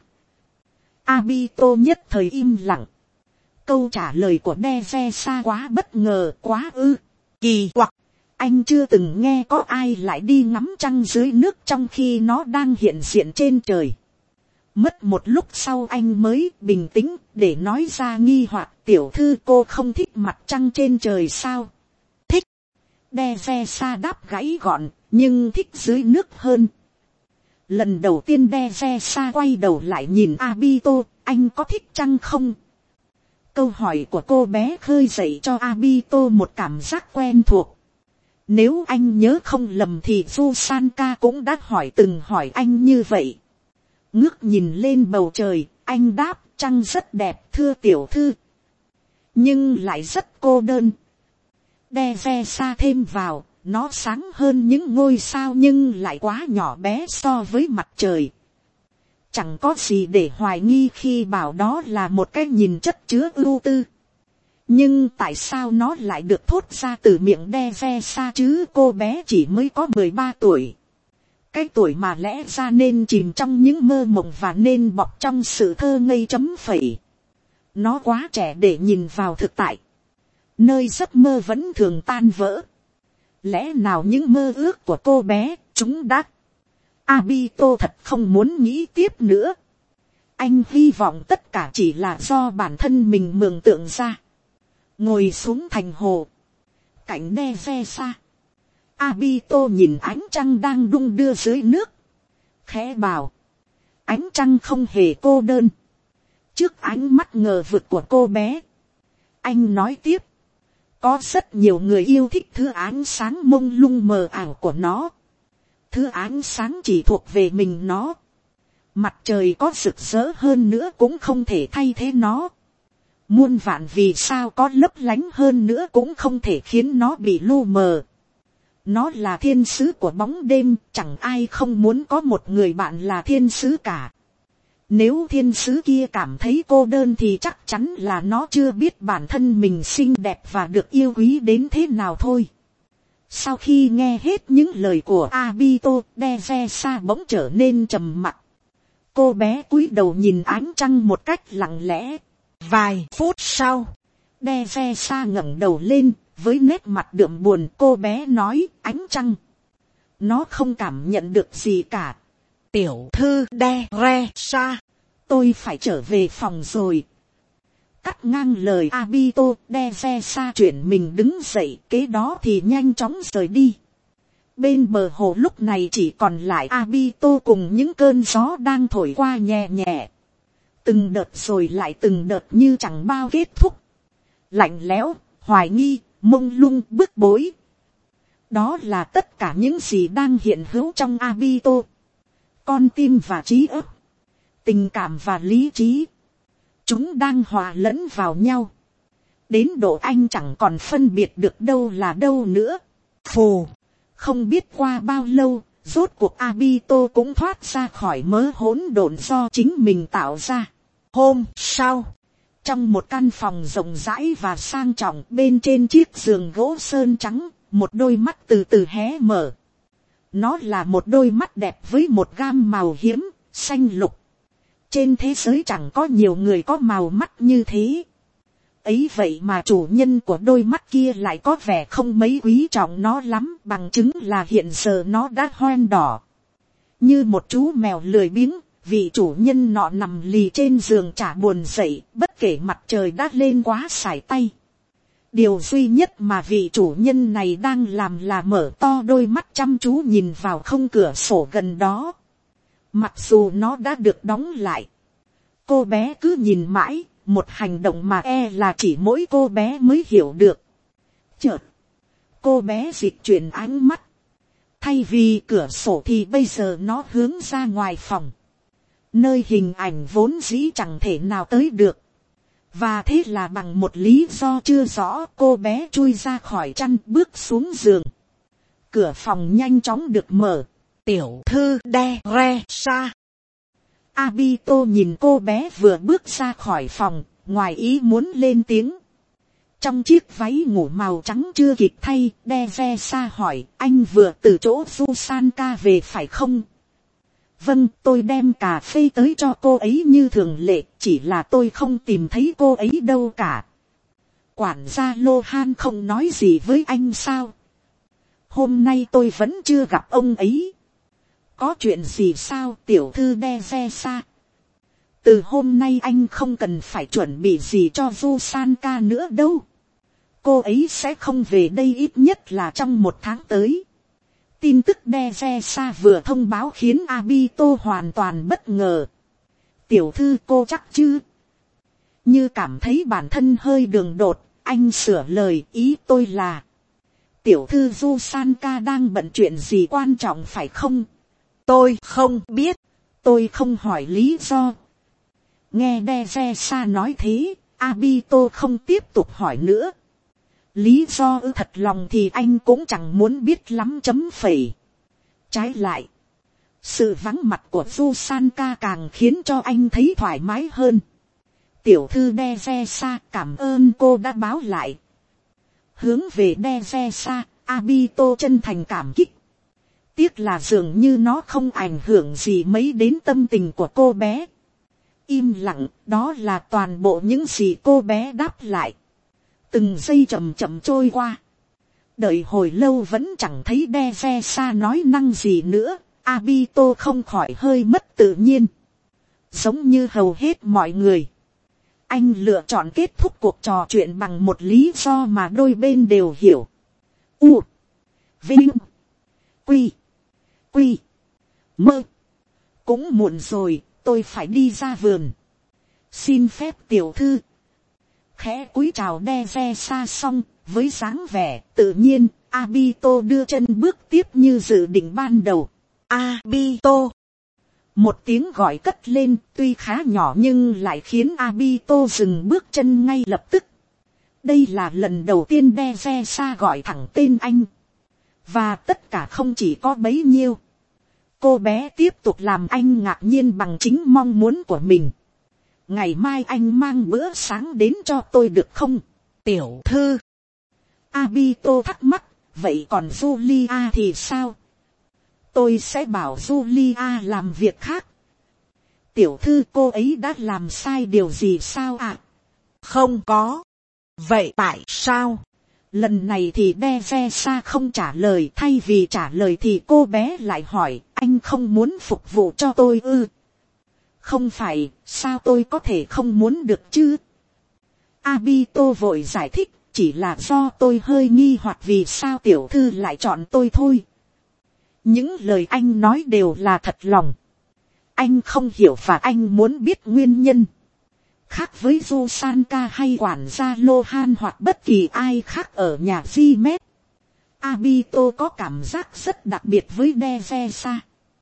Abito nhất thời im lặng. Câu trả lời của đe ve xa quá bất ngờ, quá ư kỳ quặc. Anh chưa từng nghe có ai lại đi ngắm trăng dưới nước trong khi nó đang hiện diện trên trời. Mất một lúc sau anh mới bình tĩnh để nói ra nghi hoặc. Tiểu thư cô không thích mặt trăng trên trời sao? Thích. Đe ve xa đáp gãy gọn, nhưng thích dưới nước hơn. Lần đầu tiên Đe-ve-sa quay đầu lại nhìn Abito, anh có thích chăng không? Câu hỏi của cô bé khơi dậy cho Abito một cảm giác quen thuộc. Nếu anh nhớ không lầm thì Fusanka cũng đã hỏi từng hỏi anh như vậy. Ngước nhìn lên bầu trời, anh đáp, trăng rất đẹp thưa tiểu thư. Nhưng lại rất cô đơn. Đe-ve-sa thêm vào, nó sáng hơn những ngôi sao nhưng lại quá nhỏ bé so với mặt trời. Chẳng có gì để hoài nghi khi bảo đó là một cái nhìn chất chứa ưu tư. Nhưng tại sao nó lại được thốt ra từ miệng Đe-ve-sa chứ? Cô bé chỉ mới có mười ba tuổi. Cái tuổi mà lẽ ra nên chìm trong những mơ mộng và nên bọc trong sự thơ ngây chấm phẩy. Nó quá trẻ để nhìn vào thực tại. Nơi giấc mơ vẫn thường tan vỡ. Lẽ nào những mơ ước của cô bé, chúng đã... Abito thật không muốn nghĩ tiếp nữa. Anh hy vọng tất cả chỉ là do bản thân mình mường tượng ra. Ngồi xuống thành hồ. Cạnh Đe-ve-sa. Abito nhìn ánh trăng đang đung đưa dưới nước. Khẽ bảo. Ánh trăng không hề cô đơn. Trước ánh mắt ngờ vực của cô bé. Anh nói tiếp. Có rất nhiều người yêu thích thứ ánh sáng mông lung mờ ảo của nó. Thứ ánh sáng chỉ thuộc về mình nó. Mặt trời có rực rỡ hơn nữa cũng không thể thay thế nó. Muôn vạn vì sao có lấp lánh hơn nữa cũng không thể khiến nó bị lu mờ. Nó là thiên sứ của bóng đêm, chẳng ai không muốn có một người bạn là thiên sứ cả. Nếu thiên sứ kia cảm thấy cô đơn thì chắc chắn là nó chưa biết bản thân mình xinh đẹp và được yêu quý đến thế nào thôi. Sau khi nghe hết những lời của Abito, Đe-ve-sa bỗng trở nên trầm mặc. Cô bé cúi đầu nhìn ánh trăng một cách lặng lẽ. Vài phút sau, Đe-ve-sa ngẩng đầu lên, với nét mặt đượm buồn cô bé nói, ánh trăng. Nó không cảm nhận được gì cả. Tiểu thư Đe-ve-sa, tôi phải trở về phòng rồi. Cắt ngang lời Abito, Đe-ve-sa chuyển mình đứng dậy, kế đó thì nhanh chóng rời đi. Bên bờ hồ lúc này chỉ còn lại Abito cùng những cơn gió đang thổi qua nhẹ nhẹ. Từng đợt rồi lại từng đợt như chẳng bao kết thúc. Lạnh lẽo, hoài nghi, mông lung, bức bối. Đó là tất cả những gì đang hiện hữu trong Abito. Con tim và trí óc, tình cảm và lý trí. Chúng đang hòa lẫn vào nhau. Đến độ anh chẳng còn phân biệt được đâu là đâu nữa. Phù, không biết qua bao lâu, rốt cuộc Abito cũng thoát ra khỏi mớ hỗn độn do chính mình tạo ra. Hôm sau, trong một căn phòng rộng rãi và sang trọng bên trên chiếc giường gỗ sơn trắng, một đôi mắt từ từ hé mở. Nó là một đôi mắt đẹp với một gam màu hiếm, xanh lục. Trên thế giới chẳng có nhiều người có màu mắt như thế. Ấy vậy mà chủ nhân của đôi mắt kia lại có vẻ không mấy quý trọng nó lắm, bằng chứng là hiện giờ nó đã hoen đỏ. Như một chú mèo lười biếng, vị chủ nhân nọ nằm lì trên giường chả buồn dậy, bất kể mặt trời đã lên quá sải tay. Điều duy nhất mà vị chủ nhân này đang làm là mở to đôi mắt chăm chú nhìn vào không cửa sổ gần đó. Mặc dù nó đã được đóng lại. Cô bé cứ nhìn mãi, một hành động mà e là chỉ mỗi cô bé mới hiểu được. Chợt, cô bé dịch chuyển ánh mắt. Thay vì cửa sổ thì bây giờ nó hướng ra ngoài phòng. Nơi hình ảnh vốn dĩ chẳng thể nào tới được. Và thế là bằng một lý do chưa rõ, cô bé chui ra khỏi chăn bước xuống giường. Cửa phòng nhanh chóng được mở. Tiểu thư Đe-ve-sa. Abito nhìn cô bé vừa bước ra khỏi phòng, ngoài ý muốn lên tiếng. Trong chiếc váy ngủ màu trắng chưa kịp thay, Đe-ve-sa hỏi, anh vừa từ chỗ Fusanka về phải không? Vâng, tôi đem cà phê tới cho cô ấy như thường lệ, chỉ là tôi không tìm thấy cô ấy đâu cả. Quản gia Lohan không nói gì với anh sao? Hôm nay tôi vẫn chưa gặp ông ấy. Có chuyện gì sao tiểu thư Đe-ve-sa? Từ hôm nay anh không cần phải chuẩn bị gì cho Fusanka nữa đâu. Cô ấy sẽ không về đây ít nhất là trong một tháng tới. Tin tức Dezesa vừa thông báo khiến Abito hoàn toàn bất ngờ. Tiểu thư cô chắc chứ? Như cảm thấy bản thân hơi đường đột, anh sửa lời, ý tôi là tiểu thư Jusanka đang bận chuyện gì quan trọng phải không? Tôi không biết. Tôi không hỏi lý do. Nghe Dezesa nói thế, Abito không tiếp tục hỏi nữa. Lý do ư? Thật lòng thì anh cũng chẳng muốn biết lắm chấm phẩy. Trái lại, sự vắng mặt của Jusanka càng khiến cho anh thấy thoải mái hơn. Tiểu thư Dezesa, cảm ơn cô đã báo lại. Hướng về Dezesa, Abito chân thành cảm kích. Tiếc là dường như nó không ảnh hưởng gì mấy đến tâm tình của cô bé. Im lặng, đó là toàn bộ những gì cô bé đáp lại. Từng giây chậm chậm trôi qua. Đợi hồi lâu vẫn chẳng thấy Dezesa nói năng gì nữa. Abito không khỏi hơi mất tự nhiên. Giống như hầu hết mọi người, anh lựa chọn kết thúc cuộc trò chuyện bằng một lý do mà đôi bên đều hiểu. U, Vinh, Quy, Quy, Mơ. Cũng muộn rồi, tôi phải đi ra vườn. Xin phép tiểu thư. Khẽ cúi chào Dezesa xong, với dáng vẻ tự nhiên, Abito đưa chân bước tiếp như dự định ban đầu. Abito. Một tiếng gọi cất lên, tuy khá nhỏ nhưng lại khiến Abito dừng bước chân ngay lập tức. Đây là lần đầu tiên Dezesa gọi thẳng tên anh. Và tất cả không chỉ có bấy nhiêu. Cô bé tiếp tục làm anh ngạc nhiên bằng chính mong muốn của mình. Ngày mai anh mang bữa sáng đến cho tôi được không? Tiểu thư. Abito thắc mắc, vậy còn Julia thì sao? Tôi sẽ bảo Julia làm việc khác. Tiểu thư, cô ấy đã làm sai điều gì sao ạ? À? Không có. Vậy tại sao? Lần này thì Dezesa không trả lời, thay vì trả lời thì cô bé lại hỏi, anh không muốn phục vụ cho tôi ư? Không phải, sao tôi có thể không muốn được chứ? Abito vội giải thích, chỉ là do tôi hơi nghi hoặc vì sao tiểu thư lại chọn tôi thôi. Những lời anh nói đều là thật lòng. Anh không hiểu và anh muốn biết nguyên nhân. Khác với Jusanka hay quản gia Lohan hoặc bất kỳ ai khác ở nhà Jimet, Abito có cảm giác rất đặc biệt với Dezesa.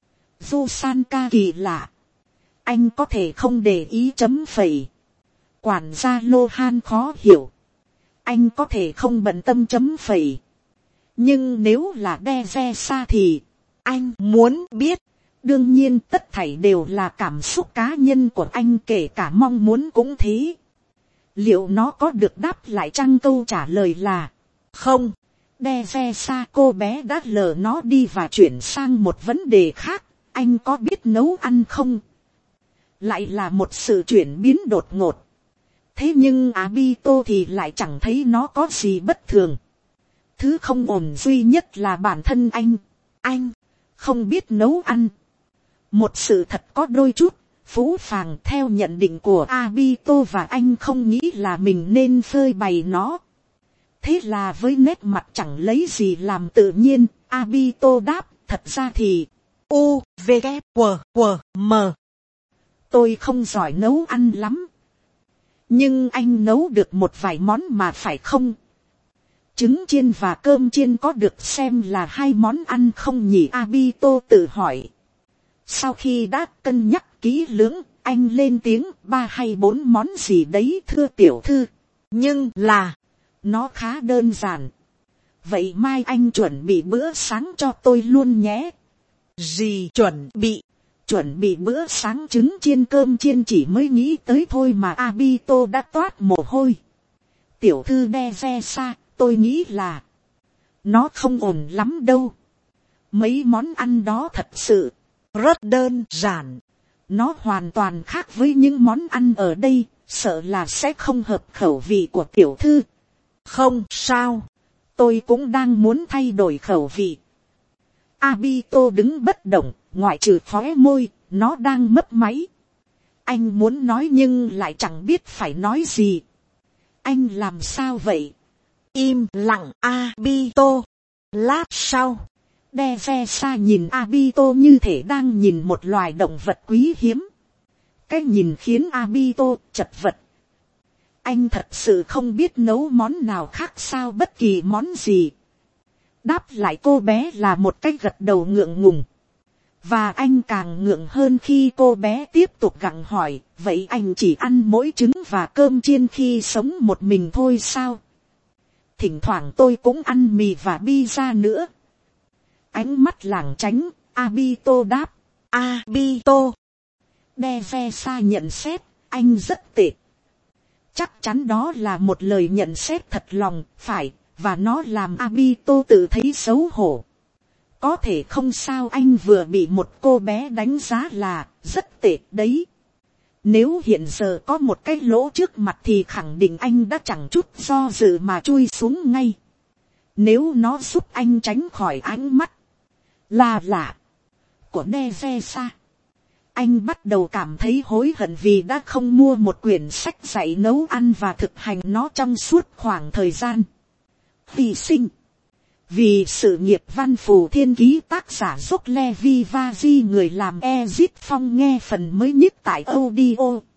Jusanka kỳ lạ. Anh có thể không để ý chấm phẩy. Quản gia Lohan khó hiểu. Anh có thể không bận tâm chấm phẩy. Nhưng nếu là Dezesa thì anh muốn biết. Đương nhiên tất thảy đều là cảm xúc cá nhân của anh, kể cả mong muốn cũng thế. Liệu nó có được đáp lại chăng? Câu trả lời là không. Dezesa cô bé đã lờ nó đi và chuyển sang một vấn đề khác. Anh có biết nấu ăn không? Lại là một sự chuyển biến đột ngột. Thế nhưng Abito thì lại chẳng thấy nó có gì bất thường. Thứ không ổn duy nhất là bản thân anh. Anh không biết nấu ăn. Một sự thật có đôi chút phũ phàng theo nhận định của Abito, và anh không nghĩ là mình nên phơi bày nó. Thế là với nét mặt chẳng lấy gì làm tự nhiên, Abito đáp, thật ra thì U, V, K, W, W, M. Tôi không giỏi nấu ăn lắm. Nhưng anh nấu được một vài món mà phải không? Trứng chiên và cơm chiên có được xem là hai món ăn không nhỉ? Abito tự hỏi. Sau khi đã cân nhắc kỹ lưỡng, anh lên tiếng, ba hay bốn món gì đấy thưa tiểu thư. Nhưng là, nó khá đơn giản. Vậy mai anh chuẩn bị bữa sáng cho tôi luôn nhé. Gì chuẩn bị? Chuẩn bị bữa sáng trứng chiên cơm chiên, chỉ mới nghĩ tới thôi mà Abito đã toát mồ hôi. Tiểu thư Dezesa, tôi nghĩ là nó không ổn lắm đâu. Mấy món ăn đó thật sự rất đơn giản. Nó hoàn toàn khác với những món ăn ở đây, sợ là sẽ không hợp khẩu vị của tiểu thư. Không sao, tôi cũng đang muốn thay đổi khẩu vị. Abito đứng bất động, ngoại trừ khóe môi, nó đang mấp máy. Anh muốn nói nhưng lại chẳng biết phải nói gì. Anh làm sao vậy? Im lặng Abito. Lát sau, Devesa nhìn Abito như thể đang nhìn một loài động vật quý hiếm. Cái nhìn khiến Abito chật vật. Anh thật sự không biết nấu món nào khác sao bất kỳ món gì. Đáp lại cô bé là một cái gật đầu ngượng ngùng. Và anh càng ngượng hơn khi cô bé tiếp tục gặng hỏi, vậy anh chỉ ăn mỗi trứng và cơm chiên khi sống một mình thôi sao? Thỉnh thoảng tôi cũng ăn mì và pizza nữa. Ánh mắt lảng tránh, Abito đáp. Abito. Devesa nhận xét, anh rất tệ. Chắc chắn đó là một lời nhận xét thật lòng, phải, và nó làm Abito tự thấy xấu hổ. Có thể không sao, anh vừa bị một cô bé đánh giá là rất tệ đấy. Nếu hiện giờ có một cái lỗ trước mặt thì khẳng định anh đã chẳng chút do dự mà chui xuống ngay. Nếu nó giúp anh tránh khỏi ánh mắt là lạ của Devesa, anh bắt đầu cảm thấy hối hận vì đã không mua một quyển sách dạy nấu ăn và thực hành nó trong suốt khoảng thời gian hy sinh vì sự nghiệp văn phù thiên ký. Tác giả Dốc Levi Vaji, người làm Ezit Phong, nghe phần mới nhất tại audio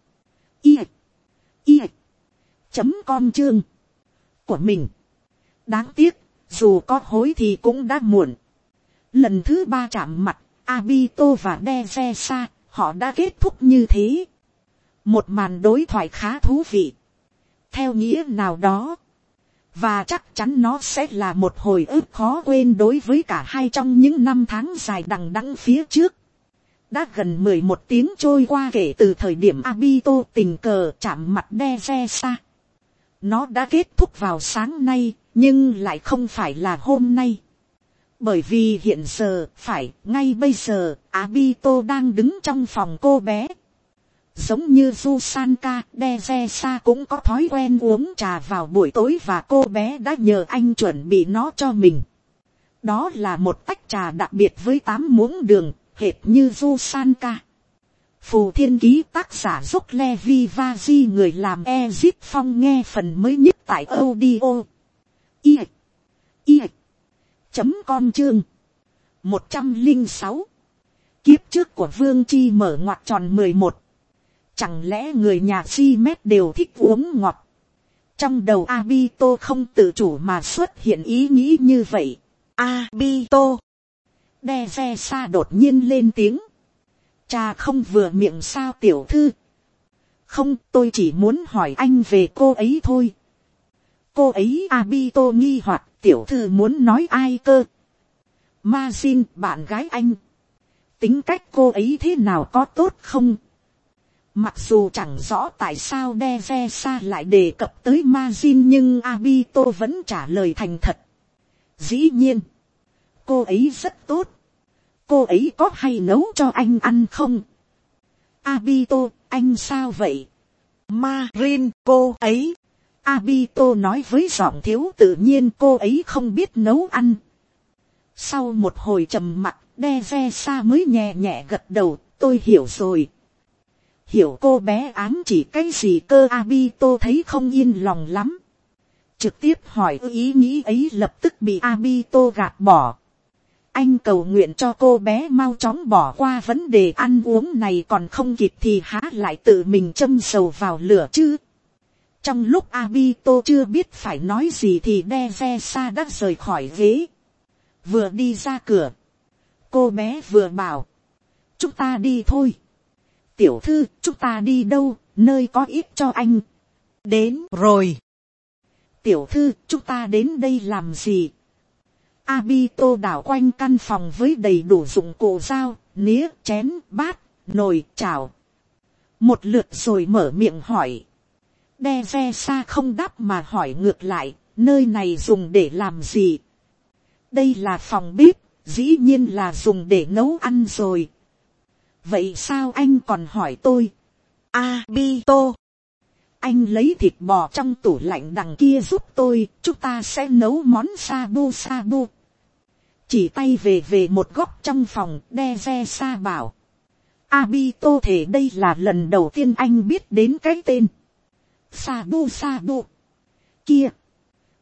i i chấm com chương của mình. Đáng tiếc, dù có hối thì cũng đã muộn. Lần thứ ba chạm mặt, Abito và Devesa, họ đã kết thúc như thế. Một màn đối thoại khá thú vị, theo nghĩa nào đó. Và chắc chắn nó sẽ là một hồi ức khó quên đối với cả hai trong những năm tháng dài đằng đẵng phía trước. Đã gần mười một tiếng trôi qua kể từ thời điểm Abito tình cờ chạm mặt Devesa. Nó đã kết thúc vào sáng nay, nhưng lại không phải là hôm nay. Bởi vì hiện giờ, phải, ngay bây giờ, Abito đang đứng trong phòng cô bé. Giống như Jusanka, Devesa cũng có thói quen uống trà vào buổi tối và cô bé đã nhờ anh chuẩn bị nó cho mình. Đó là một tách trà đặc biệt với tám muỗng đường, hệt như Jusanka. Phù thiên ký, tác giả Dốc Levi Vaji, người làm Ezit Phong, nghe phần mới nhất tại audio i i chấm com chương một trăm lẻ sáu. Kiếp trước của Vương Chi mở ngoặc tròn mười một. Chẳng lẽ người nhà Shimet đều thích uống ngọt? Trong đầu Abito không tự chủ mà xuất hiện ý nghĩ như vậy. Abito. Devesa đột nhiên lên tiếng. Cha không vừa miệng sao tiểu thư? Không, tôi chỉ muốn hỏi anh về cô ấy thôi. Cô ấy? Abito nghi hoặc, tiểu thư muốn nói ai cơ? Majin, bạn gái anh. Tính cách cô ấy thế nào, có tốt không? Mặc dù chẳng rõ tại sao Devesa lại đề cập tới Majin, nhưng Abito vẫn trả lời thành thật. Dĩ nhiên, cô ấy rất tốt. Cô ấy có hay nấu cho anh ăn không? Abito, anh sao vậy? Marin, cô ấy. Abito nói với giọng thiếu tự nhiên, cô ấy không biết nấu ăn. Sau một hồi trầm mặc, Devesa mới nhẹ nhẹ gật đầu, tôi hiểu rồi. Hiểu cô bé ám chỉ cái gì cơ? Abito thấy không yên lòng lắm. Trực tiếp hỏi ý nghĩ ấy lập tức bị Abito gạt bỏ. Anh cầu nguyện cho cô bé mau chóng bỏ qua vấn đề ăn uống này, còn không kịp thì há lại tự mình châm dầu vào lửa chứ. Trong lúc Abito chưa biết phải nói gì thì Devesa đã rời khỏi ghế. Vừa đi ra cửa, cô bé vừa bảo, chúng ta đi thôi. Tiểu thư, chúng ta đi đâu, nơi có ít cho anh. Đến rồi. Tiểu thư, chúng ta đến đây làm gì? Abito đảo quanh căn phòng với đầy đủ dụng cụ dao, nĩa, chén, bát, nồi, chảo. Một lượt rồi mở miệng hỏi. Devesa không đáp mà hỏi ngược lại, nơi này dùng để làm gì? Đây là phòng bếp, dĩ nhiên là dùng để nấu ăn rồi. Vậy sao anh còn hỏi tôi? Abito, anh lấy thịt bò trong tủ lạnh đằng kia giúp tôi, chúng ta sẽ nấu món sabu sabu. Chỉ tay về về một góc trong phòng, Devesa bảo. Abito thề đây là lần đầu tiên anh biết đến cái tên sabu sabu kia.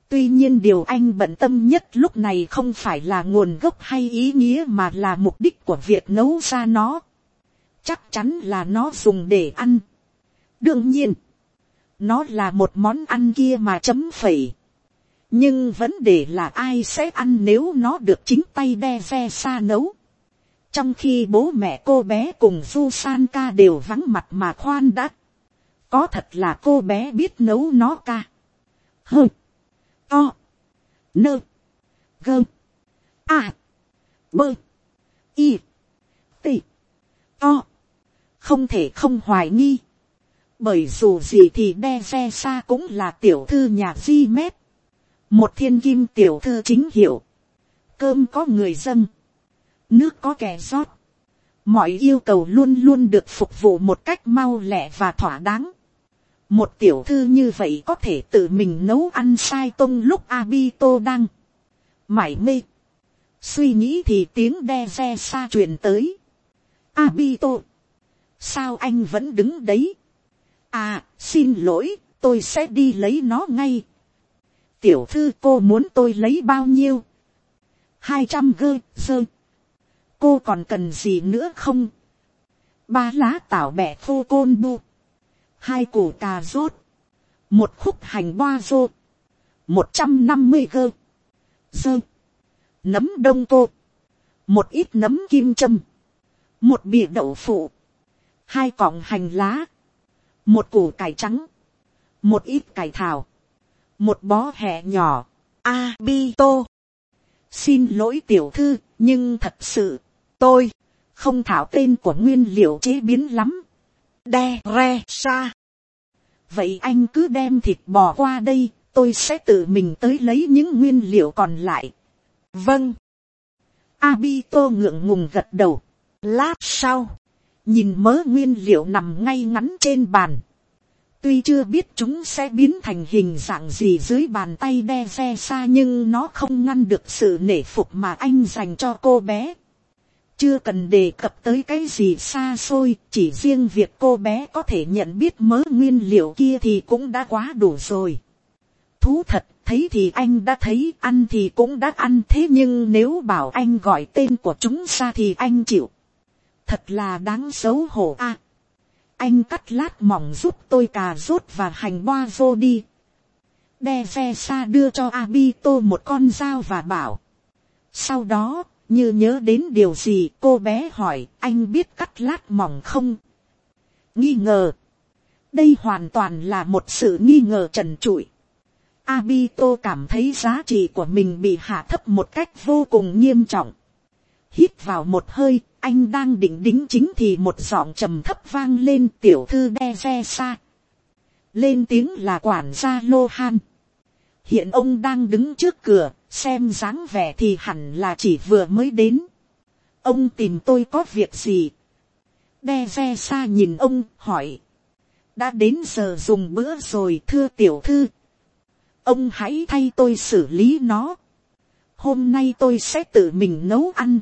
Tuy nhiên điều anh bận tâm nhất lúc này không phải là nguồn gốc hay ý nghĩa mà là mục đích của việc nấu ra nó. Chắc chắn là nó dùng để ăn. Đương nhiên, nó là một món ăn kia mà chấm phẩy. Nhưng vấn đề là ai sẽ ăn nếu nó được chính tay Dezesa nấu. Trong khi bố mẹ cô bé cùng Yusanka đều vắng mặt mà khoan đã. Có thật là cô bé biết nấu nó ca. Hơ. To. Nơ. Gơ. À. Bơ. Y. Tị. To. Không thể không hoài nghi. Bởi dù gì thì Dezesa cũng là tiểu thư nhà Di Mét. Một thiên kim tiểu thư chính hiệu. Cơm có người dâng. Nước có kẻ rót. Mọi yêu cầu luôn luôn được phục vụ một cách mau lẹ và thỏa đáng. Một tiểu thư như vậy có thể tự mình nấu ăn sai tông lúc Abito đang mải mê suy nghĩ thì tiếng Dezesa truyền tới. Abito, sao anh vẫn đứng đấy? À, xin lỗi, tôi sẽ đi lấy nó ngay. Tiểu thư, cô muốn tôi lấy bao nhiêu? Hai trăm gơ, dơ. Cô còn cần gì nữa không? Ba lá tảo bẹ khô côn bu. Hai củ cà rốt. Một khúc hành boa rô. Một trăm năm mươi gơ. Dơ. Nấm đông cô. Một ít nấm kim châm. Một bìa đậu phụ. Hai cọng hành lá. Một củ cải trắng. Một ít cải thảo. Một bó hẹ nhỏ. Abito, xin lỗi tiểu thư, nhưng thật sự, tôi không thảo tên của nguyên liệu chế biến lắm. Dezesa, vậy anh cứ đem thịt bò qua đây, tôi sẽ tự mình tới lấy những nguyên liệu còn lại. Vâng. Abito ngượng ngùng gật đầu. Lát sau, nhìn mớ nguyên liệu nằm ngay ngắn trên bàn. Tuy chưa biết chúng sẽ biến thành hình dạng gì dưới bàn tay Dezesa, nhưng nó không ngăn được sự nể phục mà anh dành cho cô bé. Chưa cần đề cập tới cái gì xa xôi, chỉ riêng việc cô bé có thể nhận biết mớ nguyên liệu kia thì cũng đã quá đủ rồi. Thú thật, thấy thì anh đã thấy, ăn thì cũng đã ăn, thế nhưng nếu bảo anh gọi tên của chúng ra thì anh chịu. Thật là đáng xấu hổ a. À, anh cắt lát mỏng giúp tôi cà rốt và hành boa vô đi. Dezesa đưa cho Abito một con dao và bảo. Sau đó, như nhớ đến điều gì, cô bé hỏi, anh biết cắt lát mỏng không? Nghi ngờ. Đây hoàn toàn là một sự nghi ngờ trần trụi. Abito cảm thấy giá trị của mình bị hạ thấp một cách vô cùng nghiêm trọng. Hít vào một hơi, anh đang định đính chính thì một giọng trầm thấp vang lên. Tiểu thư Dezesa. Lên tiếng là quản gia Lohan. Hiện ông đang đứng trước cửa, xem dáng vẻ thì hẳn là chỉ vừa mới đến. Ông tìm tôi có việc gì? Dezesa nhìn ông, hỏi. Đã đến giờ dùng bữa rồi thưa tiểu thư. Ông hãy thay tôi xử lý nó. Hôm nay tôi sẽ tự mình nấu ăn.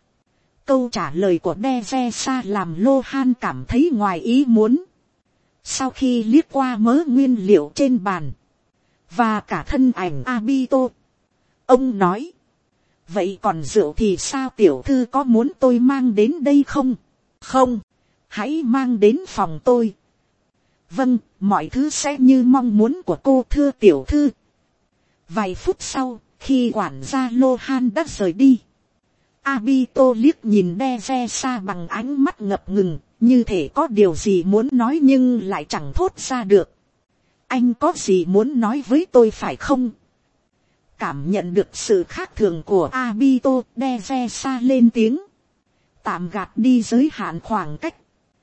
Câu trả lời của Dezesa làm Lohan cảm thấy ngoài ý muốn. Sau khi liếc qua mớ nguyên liệu trên bàn, và cả thân ảnh Abito, ông nói. Vậy còn rượu thì sao, tiểu thư có muốn tôi mang đến đây không? Không, hãy mang đến phòng tôi. Vâng, mọi thứ sẽ như mong muốn của cô thưa tiểu thư. Vài phút sau, khi quản gia Lohan đã rời đi, Abito liếc nhìn Dezesa bằng ánh mắt ngập ngừng, như thể có điều gì muốn nói nhưng lại chẳng thốt ra được. Anh có gì muốn nói với tôi phải không? Cảm nhận được sự khác thường của Abito, Dezesa lên tiếng. Tạm gạt đi giới hạn khoảng cách.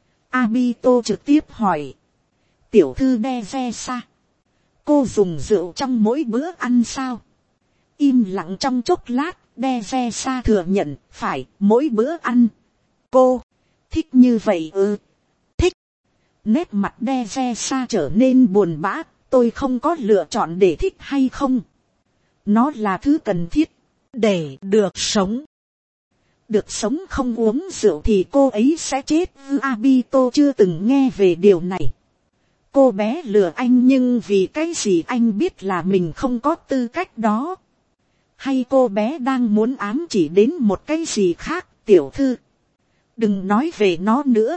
Abito trực tiếp hỏi. Tiểu thư Dezesa, cô dùng rượu trong mỗi bữa ăn sao? Im lặng trong chốc lát, Dezesa thừa nhận, phải, mỗi bữa ăn. Cô, thích như vậy ư? Thích. Nét mặt Dezesa trở nên buồn bã, tôi không có lựa chọn để thích hay không. Nó là thứ cần thiết, để được sống. Được sống không uống rượu thì cô ấy sẽ chết. Abito chưa từng nghe về điều này. Cô bé lừa anh nhưng vì cái gì anh biết là mình không có tư cách đó. Hay cô bé đang muốn ám chỉ đến một cái gì khác. Tiểu thư, đừng nói về nó nữa.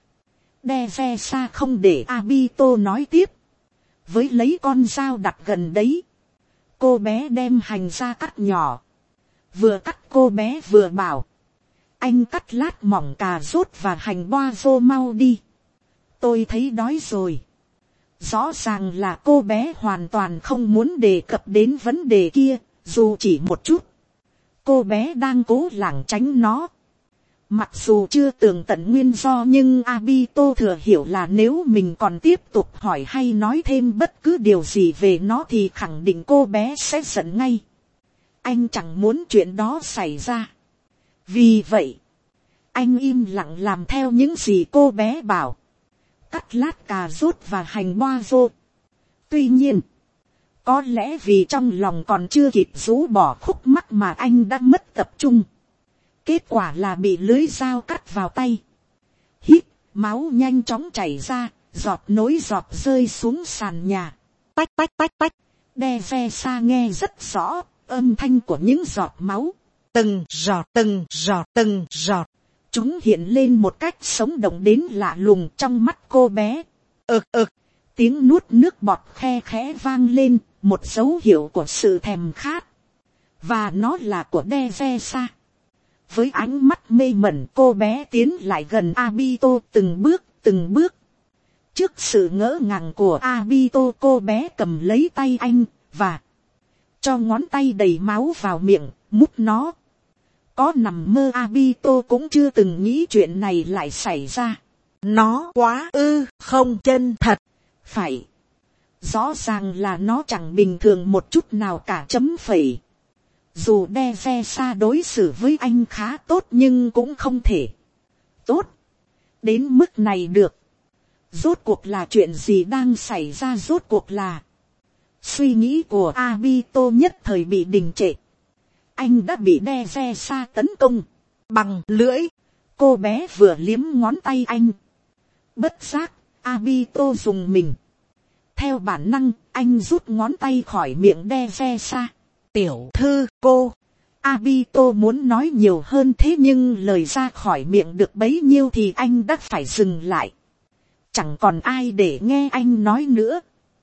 Devesa không để Abito nói tiếp. Với lấy con dao đặt gần đấy, cô bé đem hành ra cắt nhỏ. Vừa cắt cô bé vừa bảo, anh cắt lát mỏng cà rốt và hành boa rô mau đi. Tôi thấy đói rồi. Rõ ràng là cô bé hoàn toàn không muốn đề cập đến vấn đề kia, dù chỉ một chút. Cô bé đang cố lảng tránh nó. Mặc dù chưa tường tận nguyên do nhưng Abito thừa hiểu là nếu mình còn tiếp tục hỏi hay nói thêm bất cứ điều gì về nó thì khẳng định cô bé sẽ giận ngay. Anh chẳng muốn chuyện đó xảy ra. Vì vậy, anh im lặng làm theo những gì cô bé bảo. Cắt lát cà rốt và hành boa rô. Tuy nhiên, có lẽ vì trong lòng còn chưa kịp rũ bỏ khúc mắc mà anh đã mất tập trung. Kết quả là bị lưới dao cắt vào tay. Hít, máu nhanh chóng chảy ra, giọt nối giọt rơi xuống sàn nhà. Tách tách tách tách. Devesa nghe rất rõ âm thanh của những giọt máu. Từng giọt từng giọt từng giọt. Chúng hiện lên một cách sống động đến lạ lùng trong mắt cô bé. Ực ực. Tiếng nuốt nước bọt khe khẽ vang lên, một dấu hiệu của sự thèm khát. Và nó là của Devesa. Với ánh mắt mê mẩn cô bé tiến lại gần Abito từng bước từng bước. Trước sự ngỡ ngàng của Abito cô bé cầm lấy tay anh và cho ngón tay đầy máu vào miệng, mút nó. Có nằm mơ Abito cũng chưa từng nghĩ chuyện này lại xảy ra. Nó quá ư không chân thật. Phải. Rõ ràng là nó chẳng bình thường một chút nào cả chấm phẩy. Dù Devesa đối xử với anh khá tốt nhưng cũng không thể tốt đến mức này được. Rốt cuộc là chuyện gì đang xảy ra, rốt cuộc là... Suy nghĩ của Abito nhất thời bị đình trệ. Anh đã bị Devesa tấn công bằng lưỡi. Cô bé vừa liếm ngón tay anh. Bất giác, Abito dùng mình. Theo bản năng, anh rút ngón tay khỏi miệng Devesa. Tiểu thư cô. Abito muốn nói nhiều hơn thế nhưng lời ra khỏi miệng được bấy nhiêu thì anh đã phải dừng lại. Chẳng còn ai để nghe anh nói nữa.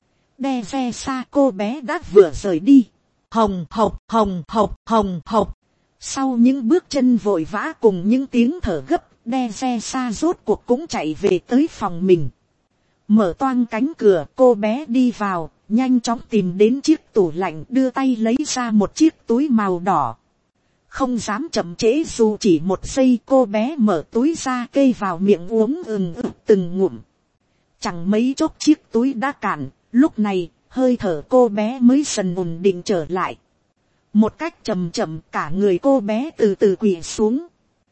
Devesa cô bé đã vừa rời đi. Hồng hộc hồng hộc hồng hộc. Sau những bước chân vội vã cùng những tiếng thở gấp, Devesa rốt cuộc cũng chạy về tới phòng mình. Mở toang cánh cửa, cô bé đi vào, nhanh chóng tìm đến chiếc tủ lạnh, đưa tay lấy ra một chiếc túi màu đỏ. Không dám chậm trễ dù chỉ một giây, cô bé mở túi ra kê vào miệng uống ừng ực từng ngụm. Chẳng mấy chốc chiếc túi đã cạn, lúc này hơi thở cô bé mới dần ổn định trở lại. Một cách chậm chậm cả người cô bé từ từ quỳ xuống.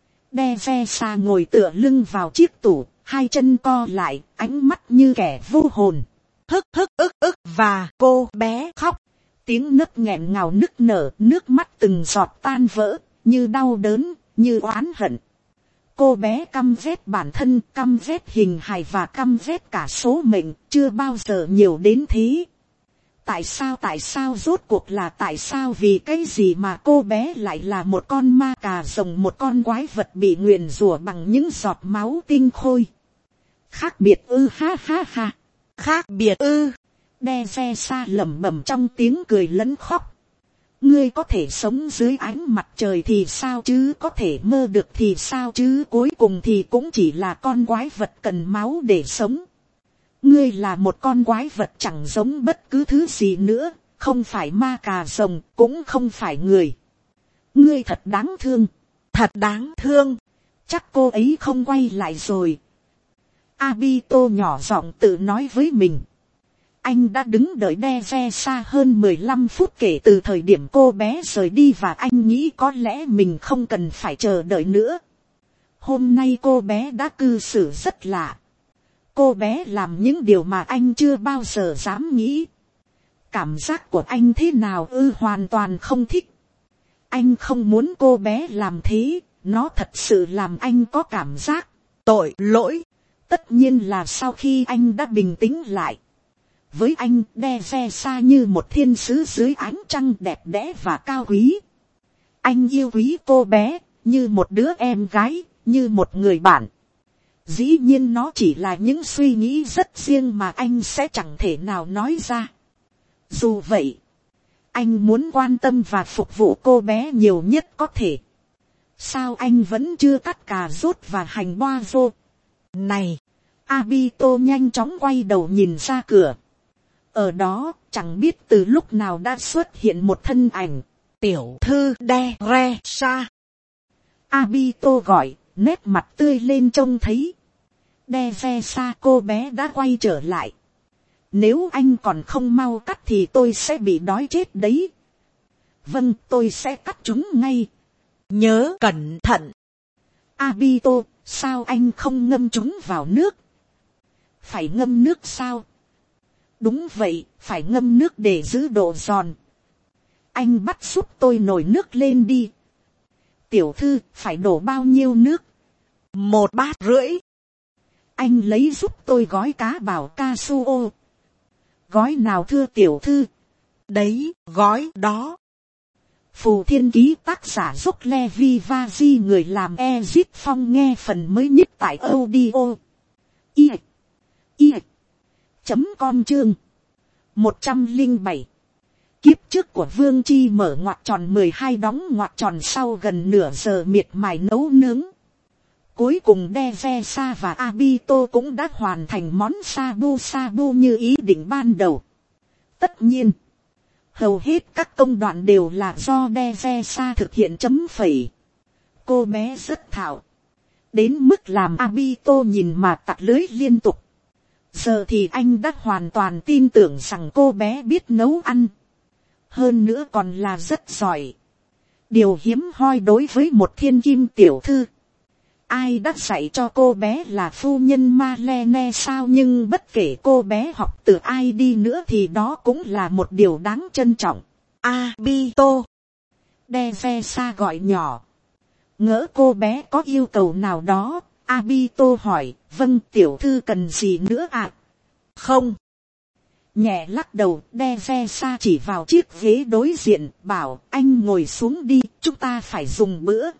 Devesa ngồi tựa lưng vào chiếc tủ, hai chân co lại, ánh mắt như kẻ vô hồn. Hức hức ức ức và cô bé khóc. Tiếng nấc nghẹn ngào nức nở, nước mắt từng giọt tan vỡ, như đau đớn, như oán hận. Cô bé căm ghét bản thân, căm ghét hình hài và căm ghét cả số mệnh, chưa bao giờ nhiều đến thế. Tại sao tại sao rốt cuộc là tại sao, vì cái gì mà cô bé lại là một con ma cà rồng, một con quái vật bị nguyền rủa bằng những giọt máu tinh khôi. Khác biệt ư, ha ha ha. Khác biệt ư. Devesa lẩm bẩm trong tiếng cười lẫn khóc. Ngươi có thể sống dưới ánh mặt trời thì sao chứ, có thể mơ được thì sao chứ, cuối cùng thì cũng chỉ là con quái vật cần máu để sống. Ngươi là một con quái vật chẳng giống bất cứ thứ gì nữa, không phải ma cà rồng, cũng không phải người. Ngươi thật đáng thương, thật đáng thương. Chắc cô ấy không quay lại rồi. Abito nhỏ giọng tự nói với mình. Anh đã đứng đợi Devesa hơn mười lăm phút kể từ thời điểm cô bé rời đi và anh nghĩ có lẽ mình không cần phải chờ đợi nữa. Hôm nay cô bé đã cư xử rất lạ. Cô bé làm những điều mà anh chưa bao giờ dám nghĩ. Cảm giác của anh thế nào ư? Hoàn toàn không thích. Anh không muốn cô bé làm thế, nó thật sự làm anh có cảm giác tội lỗi. Tất nhiên là sau khi anh đã bình tĩnh lại. Với anh, Devesa như một thiên sứ dưới ánh trăng đẹp đẽ và cao quý. Anh yêu quý cô bé, như một đứa em gái, như một người bạn. Dĩ nhiên nó chỉ là những suy nghĩ rất riêng mà anh sẽ chẳng thể nào nói ra. Dù vậy, anh muốn quan tâm và phục vụ cô bé nhiều nhất có thể. Sao anh vẫn chưa cắt cà rốt và hành boa rô? Này, Abito nhanh chóng quay đầu nhìn ra cửa. Ở đó, chẳng biết từ lúc nào đã xuất hiện một thân ảnh. Tiểu thư Teresa. Abito gọi, nét mặt tươi lên trông thấy. Teresa cô bé đã quay trở lại. Nếu anh còn không mau cắt thì tôi sẽ bị đói chết đấy. Vâng, tôi sẽ cắt chúng ngay. Nhớ cẩn thận. Abito, sao anh không ngâm chúng vào nước? Phải ngâm nước sao? Đúng vậy, phải ngâm nước để giữ độ giòn. Anh bắt giúp tôi nồi nước lên đi. Tiểu thư, phải đổ bao nhiêu nước? Một bát rưỡi. Anh lấy giúp tôi gói cá bảo Casuo. Gói nào thưa tiểu thư? Đấy, gói đó. Phù Thiên Ký tác giả Dốc Levi Vaji người làm Ezip Phong nghe phần mới nhất tại audio. I. I. Chấm com chương. một trăm linh bảy. Kiếp trước của Vương Chi mở ngoặc tròn mười hai đóng ngoặc tròn sau gần nửa giờ miệt mài nấu nướng. Cuối cùng Devesa và Abito cũng đã hoàn thành món Sabu Sabu như ý định ban đầu. Tất nhiên, hầu hết các công đoạn đều là do Devesa thực hiện chấm phẩy. Cô bé rất thạo. Đến mức làm Abito nhìn mà tặc lưới liên tục. Giờ thì anh đã hoàn toàn tin tưởng rằng cô bé biết nấu ăn. Hơn nữa còn là rất giỏi. Điều hiếm hoi đối với một thiên kim tiểu thư. Ai đã dạy cho cô bé là phu nhân Marlene sao, nhưng bất kể cô bé học từ ai đi nữa thì đó cũng là một điều đáng trân trọng. Abito. Devesa gọi nhỏ. Ngỡ cô bé có yêu cầu nào đó, Abito hỏi, vâng tiểu thư cần gì nữa ạ? À? Không. Nhẹ lắc đầu, Devesa chỉ vào chiếc ghế đối diện, bảo anh ngồi xuống đi, chúng ta phải dùng bữa.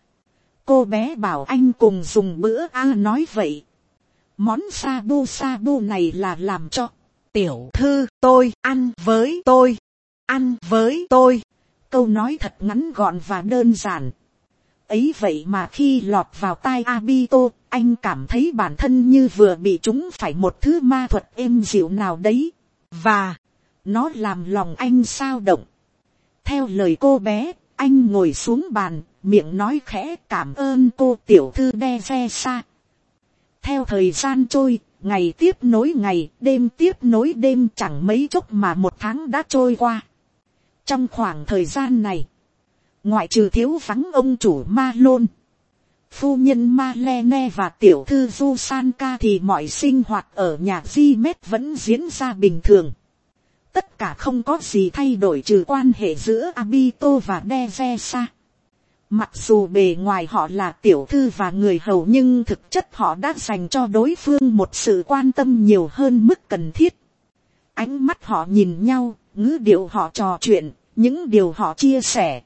Cô bé bảo anh cùng dùng bữa. À, nói vậy, món Sabu Sabu này là làm cho tiểu thư tôi ăn với tôi. Ăn với tôi. Câu nói thật ngắn gọn và đơn giản. Ấy vậy mà khi lọt vào tai Abito, anh cảm thấy bản thân như vừa bị trúng phải một thứ ma thuật êm dịu nào đấy. Và nó làm lòng anh xao động. Theo lời cô bé, anh ngồi xuống bàn, miệng nói khẽ cảm ơn cô tiểu thư Devesa. Theo thời gian trôi, ngày tiếp nối ngày, đêm tiếp nối đêm, chẳng mấy chốc mà một tháng đã trôi qua. Trong khoảng thời gian này, ngoại trừ thiếu vắng ông chủ Malone, phu nhân Marlene và tiểu thư Jusanka thì mọi sinh hoạt ở nhà Gmet vẫn diễn ra bình thường. Tất cả không có gì thay đổi trừ quan hệ giữa Abito và Devesa. Mặc dù bề ngoài họ là tiểu thư và người hầu nhưng thực chất họ đã dành cho đối phương một sự quan tâm nhiều hơn mức cần thiết. Ánh mắt họ nhìn nhau, ngữ điệu họ trò chuyện, những điều họ chia sẻ.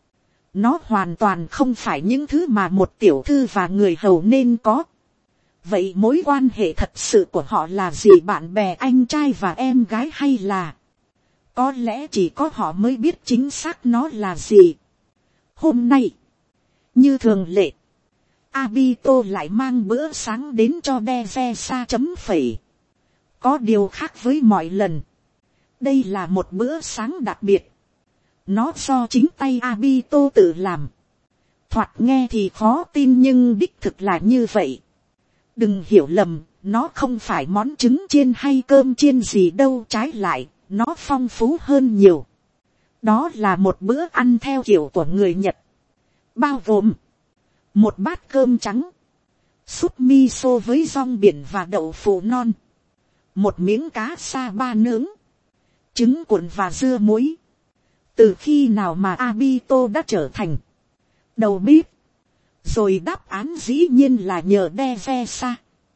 Nó hoàn toàn không phải những thứ mà một tiểu thư và người hầu nên có. Vậy mối quan hệ thật sự của họ là gì? Bạn bè, anh trai và em gái, hay là... Có lẽ chỉ có họ mới biết chính xác nó là gì. Hôm nay, như thường lệ, Abito lại mang bữa sáng đến cho Devesa chấm phẩy. Có điều khác với mọi lần. Đây là một bữa sáng đặc biệt. Nó do chính tay Abito tự làm. Thoạt nghe thì khó tin nhưng đích thực là như vậy. Đừng hiểu lầm, nó không phải món trứng chiên hay cơm chiên gì đâu, trái lại, nó phong phú hơn nhiều. Đó là một bữa ăn theo kiểu của người Nhật. Bao gồm một bát cơm trắng, súp miso với rong biển và đậu phụ non, một miếng cá sa ba nướng, trứng cuộn và dưa muối. Từ khi nào mà Abito đã trở thành đầu bếp? Rồi đáp án dĩ nhiên là nhờ Devesa.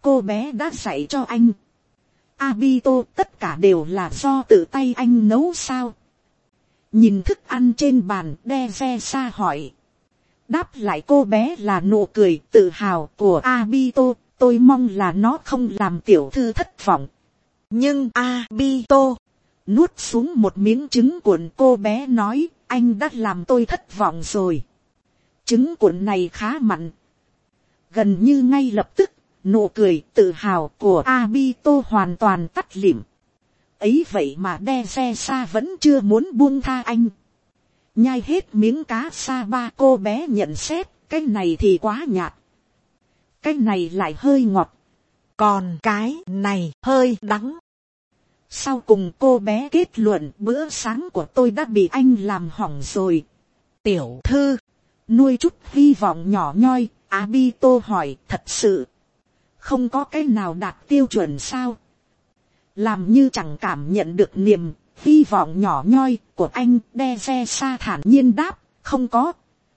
cô bé đã dạy cho anh. Abito, tất cả đều là do tự tay anh nấu sao? Nhìn thức ăn trên bàn, Dezesa hỏi. Đáp lại cô bé là nụ cười tự hào của Abito. Tôi mong là nó không làm tiểu thư thất vọng. Nhưng Abito nuốt xuống một miếng trứng cuộn, cô bé nói, anh đã làm tôi thất vọng rồi. Trứng cuộn này khá mặn. Gần như ngay lập tức, nụ cười tự hào của Abito hoàn toàn tắt lịm. Ấy vậy mà Dezesa vẫn chưa muốn buông tha anh. Nhai hết miếng cá sa ba, cô bé nhận xét, cái này thì quá nhạt. Cái này lại hơi ngọt. Còn cái này hơi đắng. Sau cùng cô bé kết luận, bữa sáng của tôi đã bị anh làm hỏng rồi. Tiểu thư, nuôi chút hy vọng nhỏ nhoi, Abito hỏi, thật sự không có cái nào đạt tiêu chuẩn sao? Làm như chẳng cảm nhận được niềm hy vọng nhỏ nhoi của anh, Dezesa thản nhiên đáp, không có.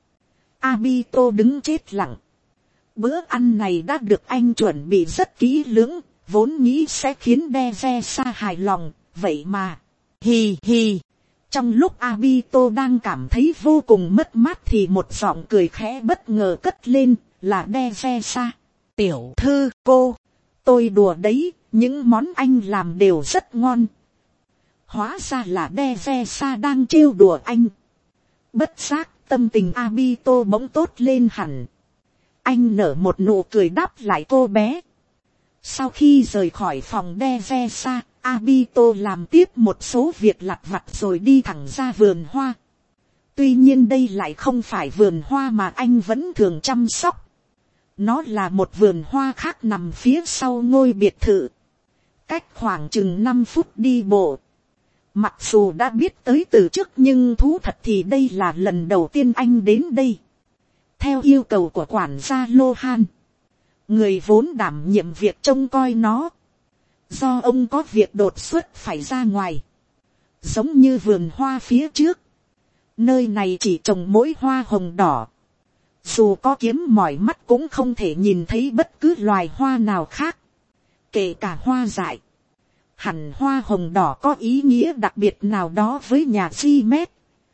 Abito đứng chết lặng. Bữa ăn này đã được anh chuẩn bị rất kỹ lưỡng, vốn nghĩ sẽ khiến Dezesa hài lòng, vậy mà, hì hì. Trong lúc Abito đang cảm thấy vô cùng mất mát thì một giọng cười khẽ bất ngờ cất lên, là Dezesa. Tiểu thư, cô, tôi đùa đấy, những món anh làm đều rất ngon. Hóa ra là Dezesa đang trêu đùa anh. Bất giác, tâm tình Abito bỗng tốt lên hẳn. Anh nở một nụ cười đáp lại cô bé. Sau khi rời khỏi phòng Dezesa, Abito làm tiếp một số việc lặt vặt rồi đi thẳng ra vườn hoa. Tuy nhiên đây lại không phải vườn hoa mà anh vẫn thường chăm sóc. Nó là một vườn hoa khác nằm phía sau ngôi biệt thự. Cách khoảng chừng năm phút đi bộ. Mặc dù đã biết tới từ trước nhưng thú thật thì đây là lần đầu tiên anh đến đây. Theo yêu cầu của quản gia Lohan, người vốn đảm nhiệm việc trông coi nó, do ông có việc đột xuất phải ra ngoài. Giống như vườn hoa phía trước, nơi này chỉ trồng mỗi hoa hồng đỏ. Dù có kiếm mỏi mắt cũng không thể nhìn thấy bất cứ loài hoa nào khác, kể cả hoa dại. Hẳn hoa hồng đỏ có ý nghĩa đặc biệt nào đó với nhà Gimet.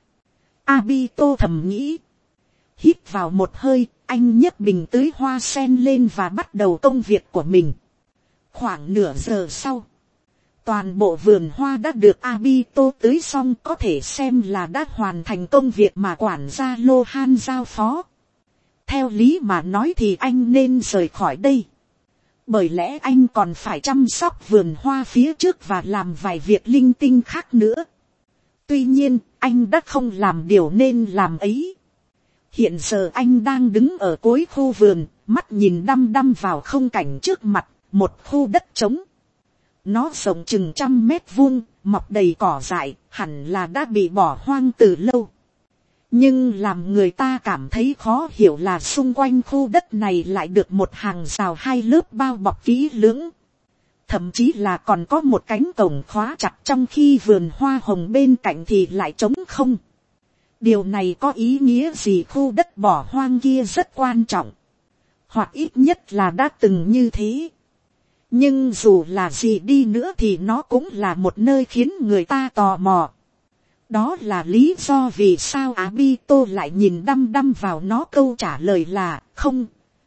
Abito thầm nghĩ. Hít vào một hơi, anh nhấc bình tưới hoa sen lên và bắt đầu công việc của mình. Khoảng nửa giờ sau, toàn bộ vườn hoa đã được Abito tưới xong, có thể xem là đã hoàn thành công việc mà quản gia Lohan giao phó. Theo lý mà nói thì anh nên rời khỏi đây. Bởi lẽ anh còn phải chăm sóc vườn hoa phía trước và làm vài việc linh tinh khác nữa. Tuy nhiên, anh đã không làm điều nên làm ấy. Hiện giờ anh đang đứng ở cuối khu vườn, mắt nhìn đăm đăm vào không cảnh trước mặt, một khu đất trống. Nó rộng chừng trăm mét vuông, mọc đầy cỏ dại, hẳn là đã bị bỏ hoang từ lâu. Nhưng làm người ta cảm thấy khó hiểu là xung quanh khu đất này lại được một hàng rào hai lớp bao bọc kỹ lưỡng. Thậm chí là còn có một cánh cổng khóa chặt, trong khi vườn hoa hồng bên cạnh thì lại trống không. Điều này có ý nghĩa gì? Khu đất bỏ hoang kia rất quan trọng, hoặc ít nhất là đã từng như thế. Nhưng dù là gì đi nữa thì nó cũng là một nơi khiến người ta tò mò. Đó là lý do vì sao Abito lại nhìn đăm đăm vào nó. Câu trả lời là không.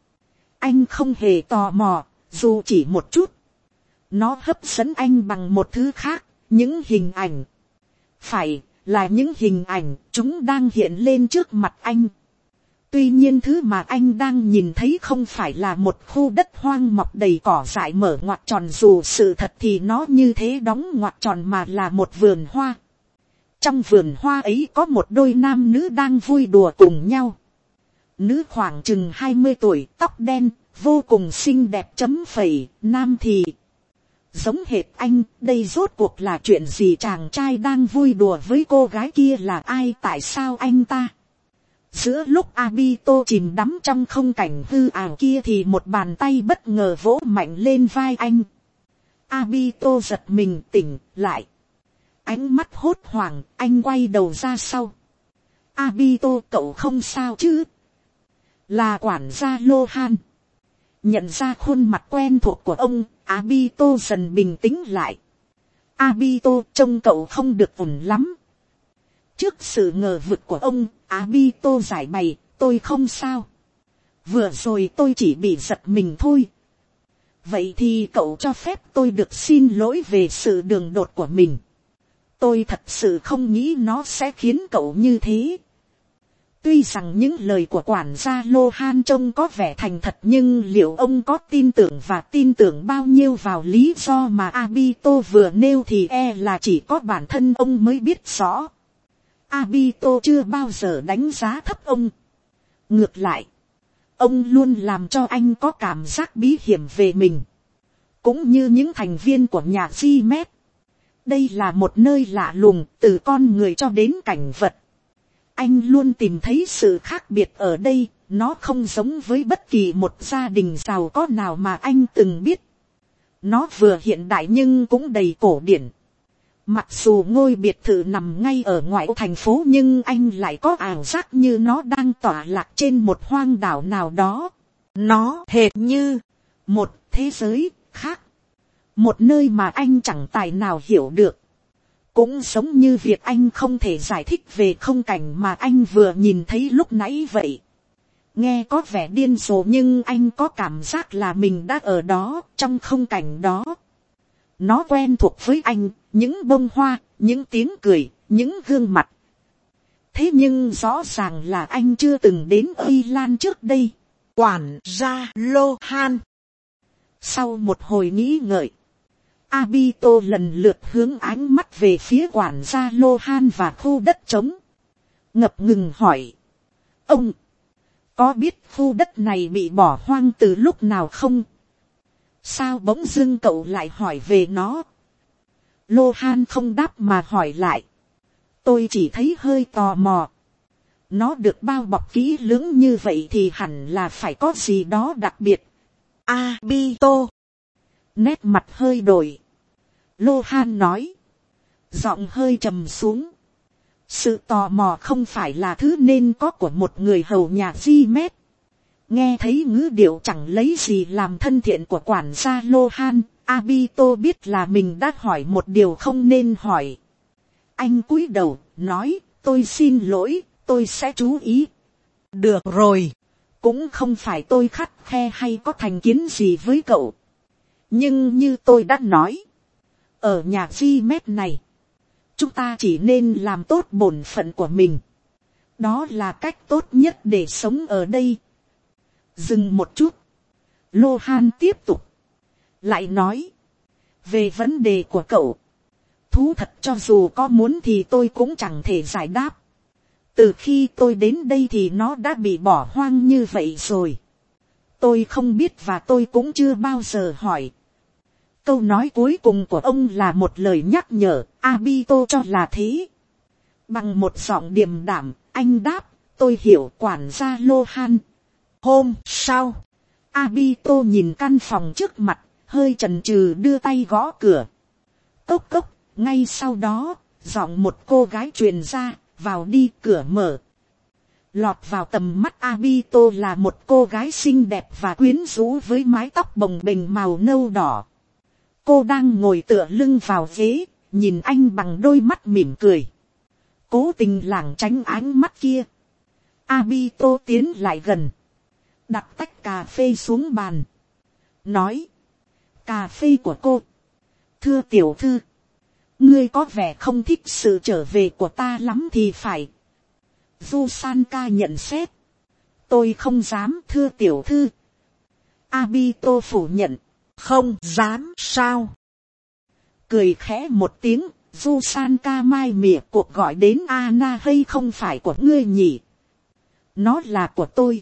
Anh không hề tò mò, dù chỉ một chút. Nó hấp dẫn anh bằng một thứ khác, những hình ảnh. Phải là những hình ảnh, chúng đang hiện lên trước mặt anh. Tuy nhiên thứ mà anh đang nhìn thấy không phải là một khu đất hoang mọc đầy cỏ dại mở ngoặc tròn, dù sự thật thì nó như thế đóng ngoặc tròn, mà là một vườn hoa. Trong vườn hoa ấy có một đôi nam nữ đang vui đùa cùng nhau. Nữ khoảng chừng hai mươi tuổi, tóc đen, vô cùng xinh đẹp chấm phẩy, nam thì giống hệt anh. Đây rốt cuộc là chuyện gì? Chàng trai đang vui đùa với cô gái kia là ai? Tại sao anh ta? Giữa lúc Abito chìm đắm trong không cảnh hư ảo kia thì một bàn tay bất ngờ vỗ mạnh lên vai anh. Abito giật mình tỉnh lại. Ánh mắt hốt hoảng, anh quay đầu ra sau. Abito, cậu không sao chứ? Là quản gia Lohan. Nhận ra khuôn mặt quen thuộc của ông, Abito dần bình tĩnh lại. Abito, trông cậu không được ổn lắm. Trước sự ngờ vực của ông, Abito giải bày, tôi không sao. Vừa rồi tôi chỉ bị giật mình thôi. Vậy thì cậu cho phép tôi được xin lỗi về sự đường đột của mình. Tôi thật sự không nghĩ nó sẽ khiến cậu như thế. Tuy rằng những lời của quản gia Lohan trông có vẻ thành thật, nhưng liệu ông có tin tưởng và tin tưởng bao nhiêu vào lý do mà Abito vừa nêu thì e là chỉ có bản thân ông mới biết rõ. Abito chưa bao giờ đánh giá thấp ông. Ngược lại, ông luôn làm cho anh có cảm giác bí hiểm về mình. Cũng như những thành viên của nhà Gmet. Đây là một nơi lạ lùng, từ con người cho đến cảnh vật. Anh luôn tìm thấy sự khác biệt ở đây, nó không giống với bất kỳ một gia đình giàu có nào mà anh từng biết. Nó vừa hiện đại nhưng cũng đầy cổ điển. Mặc dù ngôi biệt thự nằm ngay ở ngoại ô thành phố, nhưng anh lại có ảo giác như nó đang tỏa lạc trên một hoang đảo nào đó. Nó hệt như một thế giới khác. Một nơi mà anh chẳng tài nào hiểu được. Cũng giống như việc anh không thể giải thích về không cảnh mà anh vừa nhìn thấy lúc nãy vậy. Nghe có vẻ điên rồ nhưng anh có cảm giác là mình đã ở đó, trong không cảnh đó. Nó quen thuộc với anh, những bông hoa, những tiếng cười, những gương mặt. Thế nhưng rõ ràng là anh chưa từng đến Ây Lan trước đây. Quản gia Lohan. Sau một hồi nghĩ ngợi, Abito lần lượt hướng ánh mắt về phía quản gia Lohan và khu đất trống. Ngập ngừng hỏi. Ông, có biết khu đất này bị bỏ hoang từ lúc nào không? Sao bỗng dưng cậu lại hỏi về nó? Lohan không đáp mà hỏi lại. Tôi chỉ thấy hơi tò mò. Nó được bao bọc kỹ lưỡng như vậy thì hẳn là phải có gì đó đặc biệt. Abito. Nét mặt hơi đổi. Lohan nói. Giọng hơi trầm xuống. Sự tò mò không phải là thứ nên có của một người hầu nhà Gmet. Nghe thấy ngữ điệu chẳng lấy gì làm thân thiện của quản gia Lohan, Abito biết là mình đã hỏi một điều không nên hỏi. Anh cúi đầu, nói, tôi xin lỗi, tôi sẽ chú ý. Được rồi. Cũng không phải tôi khắt khe hay có thành kiến gì với cậu. Nhưng như tôi đã nói, ở nhà Gmet này, chúng ta chỉ nên làm tốt bổn phận của mình. Đó là cách tốt nhất để sống ở đây. Dừng một chút. Lohan tiếp tục. Lại nói. Về vấn đề của cậu. Thú thật cho dù có muốn thì tôi cũng chẳng thể giải đáp. Từ khi tôi đến đây thì nó đã bị bỏ hoang như vậy rồi. Tôi không biết và tôi cũng chưa bao giờ hỏi. Câu nói cuối cùng của ông là một lời nhắc nhở. Abito cho là thế. Bằng một giọng điềm đạm, anh đáp. Tôi hiểu quản gia Lohan. Hôm sau, Abito nhìn căn phòng trước mặt, hơi chần chừ đưa tay gõ cửa. Cốc cốc, ngay sau đó, giọng một cô gái truyền ra, vào đi, cửa mở. Lọt vào tầm mắt Abito là một cô gái xinh đẹp và quyến rũ với mái tóc bồng bềnh màu nâu đỏ. Cô đang ngồi tựa lưng vào ghế, nhìn anh bằng đôi mắt mỉm cười. Cố tình lảng tránh ánh mắt kia. Abito tiến lại gần. Đặt tách cà phê xuống bàn. Nói. Cà phê của cô. Thưa tiểu thư. Ngươi có vẻ không thích sự trở về của ta lắm thì phải. Jusanka nhận xét. Tôi không dám thưa tiểu thư. Abito phủ nhận. Không dám sao? Cười khẽ một tiếng. Jusanka mai mỉa cuộc gọi đến Anna hay không phải của ngươi nhỉ? Nó là của tôi.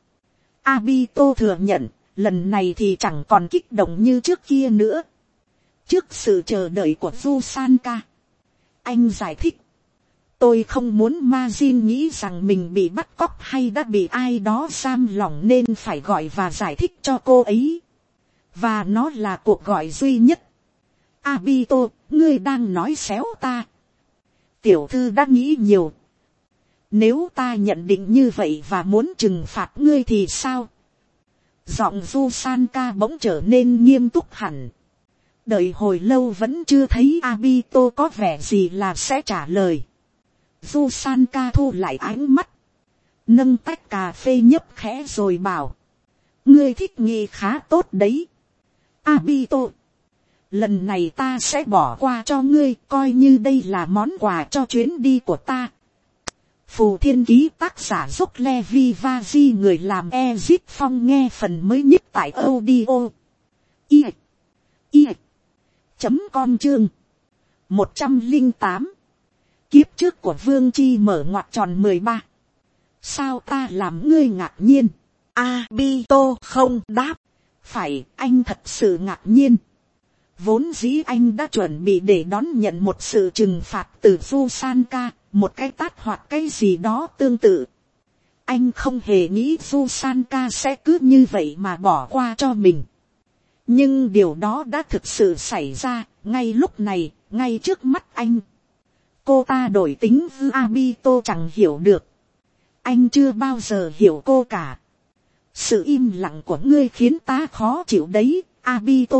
Abito thừa nhận, lần này thì chẳng còn kích động như trước kia nữa. Trước sự chờ đợi của Jusanka, anh giải thích. Tôi không muốn Majin nghĩ rằng mình bị bắt cóc hay đã bị ai đó giam lỏng nên phải gọi và giải thích cho cô ấy. Và nó là cuộc gọi duy nhất. Abito, ngươi đang nói xéo ta. Tiểu thư đã nghĩ nhiều. Nếu ta nhận định như vậy và muốn trừng phạt ngươi thì sao? Giọng Jusanka bỗng trở nên nghiêm túc hẳn. Đợi hồi lâu vẫn chưa thấy Abito có vẻ gì là sẽ trả lời. Jusanka thu lại ánh mắt. Nâng tách cà phê nhấp khẽ rồi bảo. Ngươi thích nghi khá tốt đấy. Abito. Lần này ta sẽ bỏ qua cho ngươi, coi như đây là món quà cho chuyến đi của ta. Phù Thiên Ký tác giả Dốc Levi Vaji người làm Ezip Phong nghe phần mới nhất tại audio. I. I. Chấm con chương. một trăm linh tám. Kiếp trước của Vương Chi mở ngoặc tròn mười ba. Sao ta làm ngươi ngạc nhiên? Abito không đáp. Phải, anh thật sự ngạc nhiên. Vốn dĩ anh đã chuẩn bị để đón nhận một sự trừng phạt từ Jusanka, một cái tát hoặc cái gì đó tương tự. Anh không hề nghĩ Jusanka sẽ cứ như vậy mà bỏ qua cho mình. Nhưng điều đó đã thực sự xảy ra, ngay lúc này, ngay trước mắt anh. Cô ta đổi tính với Abito chẳng hiểu được. Anh chưa bao giờ hiểu cô cả. Sự im lặng của ngươi khiến ta khó chịu đấy, Abito.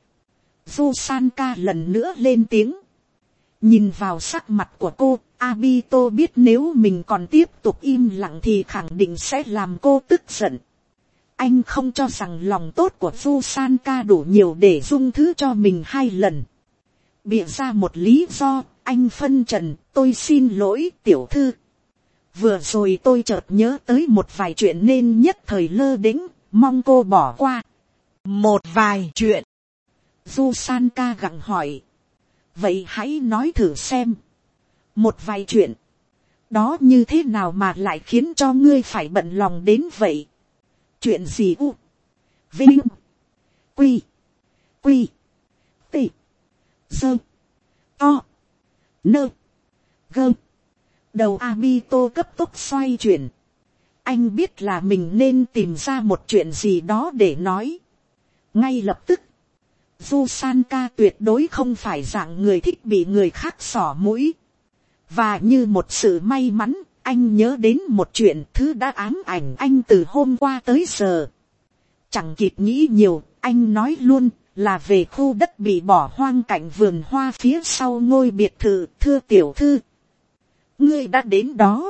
Jusanka lần nữa lên tiếng. Nhìn vào sắc mặt của cô, Abito biết nếu mình còn tiếp tục im lặng thì khẳng định sẽ làm cô tức giận. Anh không cho rằng lòng tốt của Jusanka đủ nhiều để dung thứ cho mình hai lần. Bịa ra một lý do, anh phân trần, tôi xin lỗi tiểu thư. Vừa rồi tôi chợt nhớ tới một vài chuyện nên nhất thời lơ đễnh, mong cô bỏ qua. Một vài chuyện. Jusanka gặng hỏi. Vậy hãy nói thử xem. Một vài chuyện. Đó như thế nào mà lại khiến cho ngươi phải bận lòng đến vậy? Chuyện gì u? Vinh. Quy. Quy. Tị. Dơ. To. Nơ. Gơ. Đầu Abito cấp tốc xoay chuyển. Anh biết là mình nên tìm ra một chuyện gì đó để nói. Ngay lập tức. Jusanka tuyệt đối không phải dạng người thích bị người khác xỏ mũi. Và như một sự may mắn, anh nhớ đến một chuyện thứ đã ám ảnh anh từ hôm qua tới giờ. Chẳng kịp nghĩ nhiều, anh nói luôn là về khu đất bị bỏ hoang cạnh vườn hoa phía sau ngôi biệt thự. Thưa tiểu thư, ngươi đã đến đó.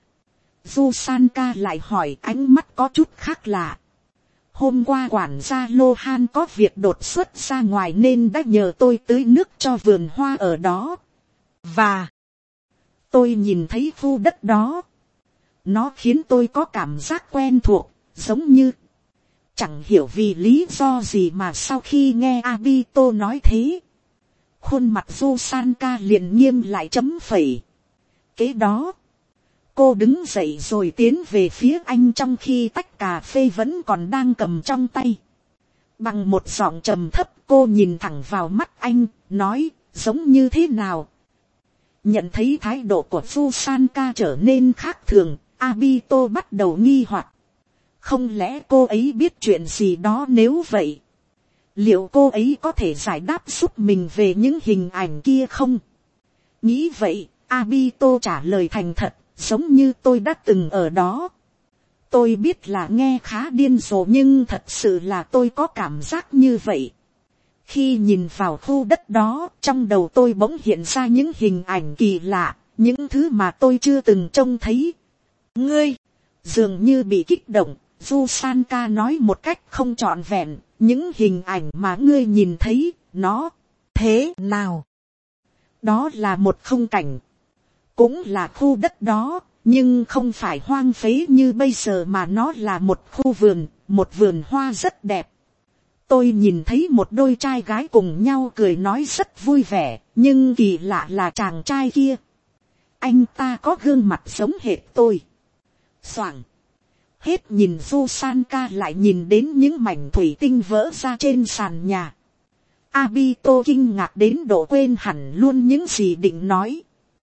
Jusanka lại hỏi, ánh mắt có chút khác lạ. Hôm qua quản gia Lohan có việc đột xuất ra ngoài nên đã nhờ tôi tưới nước cho vườn hoa ở đó. Và tôi nhìn thấy khu đất đó. Nó khiến tôi có cảm giác quen thuộc, giống như... Chẳng hiểu vì lý do gì mà sau khi nghe Abito nói thế, khuôn mặt Jusanka liền nghiêm lại chấm phẩy. Kế đó, cô đứng dậy rồi tiến về phía anh trong khi tách cà phê vẫn còn đang cầm trong tay. Bằng một giọng trầm thấp cô nhìn thẳng vào mắt anh, nói, giống như thế nào? Nhận thấy thái độ của Jusanka trở nên khác thường, Abito bắt đầu nghi hoặc. Không lẽ cô ấy biết chuyện gì đó? Nếu vậy, liệu cô ấy có thể giải đáp giúp mình về những hình ảnh kia không? Nghĩ vậy, Abito trả lời thành thật, giống như tôi đã từng ở đó. Tôi biết là nghe khá điên rồ nhưng thật sự là tôi có cảm giác như vậy. Khi nhìn vào khu đất đó, trong đầu tôi bỗng hiện ra những hình ảnh kỳ lạ, những thứ mà tôi chưa từng trông thấy. Ngươi, dường như bị kích động, Jusanka nói một cách không trọn vẹn, những hình ảnh mà ngươi nhìn thấy, nó thế nào? Đó là một khung cảnh, cũng là khu đất đó, nhưng không phải hoang phế như bây giờ mà nó là một khu vườn, một vườn hoa rất đẹp. Tôi nhìn thấy một đôi trai gái cùng nhau cười nói rất vui vẻ, nhưng kỳ lạ là chàng trai kia, anh ta có gương mặt giống hệt tôi. Xoảng. Hết nhìn Jusanka lại nhìn đến những mảnh thủy tinh vỡ ra trên sàn nhà. Abito kinh ngạc đến độ quên hẳn luôn những gì định nói.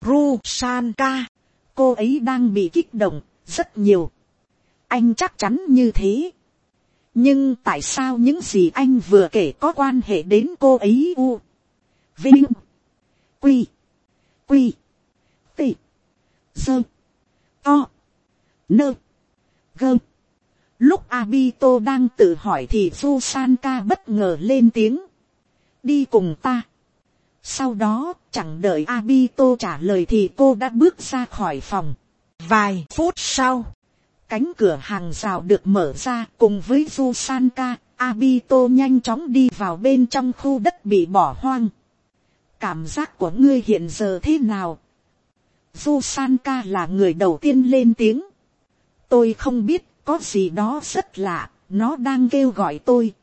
Jusanka, cô ấy đang bị kích động rất nhiều. Anh chắc chắn như thế. Nhưng tại sao những gì anh vừa kể có quan hệ đến cô ấy? U. Vinh. Quy. Quy. Tị. Dơ. To. Nơ. Gơ. Lúc Abito đang tự hỏi thì Fusanka bất ngờ lên tiếng. Đi cùng ta. Sau đó, chẳng đợi Abito trả lời thì cô đã bước ra khỏi phòng. Vài phút sau, cánh cửa hàng rào được mở ra, cùng với Fusanka, Abito nhanh chóng đi vào bên trong khu đất bị bỏ hoang. Cảm giác của ngươi hiện giờ thế nào? Fusanka là người đầu tiên lên tiếng. Tôi không biết, có gì đó rất lạ, nó đang kêu gọi tôi.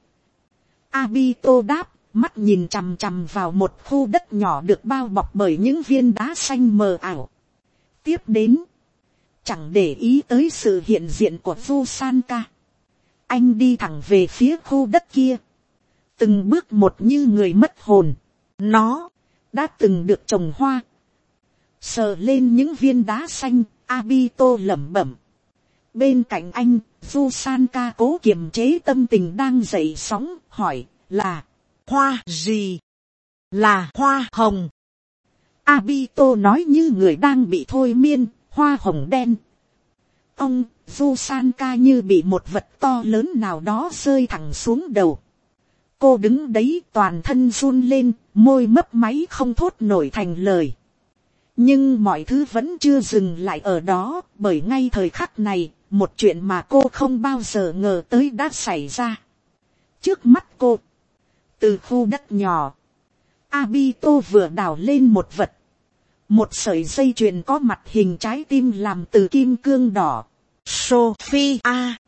Abito đáp, mắt nhìn chằm chằm vào một khu đất nhỏ được bao bọc bởi những viên đá xanh mờ ảo. Tiếp đến, chẳng để ý tới sự hiện diện của Fusanka, anh đi thẳng về phía khu đất kia, từng bước một như người mất hồn. Nó đã từng được trồng hoa. Sờ lên những viên đá xanh, Abito lẩm bẩm. Bên cạnh anh, Fusanka cố kiềm chế tâm tình đang dậy sóng, hỏi là hoa gì? Là hoa hồng. Abito nói như người đang bị thôi miên. Hoa hồng đen. Ông Fusanka như bị một vật to lớn nào đó rơi thẳng xuống đầu. Cô đứng đấy toàn thân run lên, môi mấp máy không thốt nổi thành lời. Nhưng mọi thứ vẫn chưa dừng lại ở đó, bởi ngay thời khắc này, một chuyện mà cô không bao giờ ngờ tới đã xảy ra. Trước mắt cô, từ khu đất nhỏ, Abito vừa đào lên một vật. Một sợi dây chuyền có mặt hình trái tim làm từ kim cương đỏ. Sophia.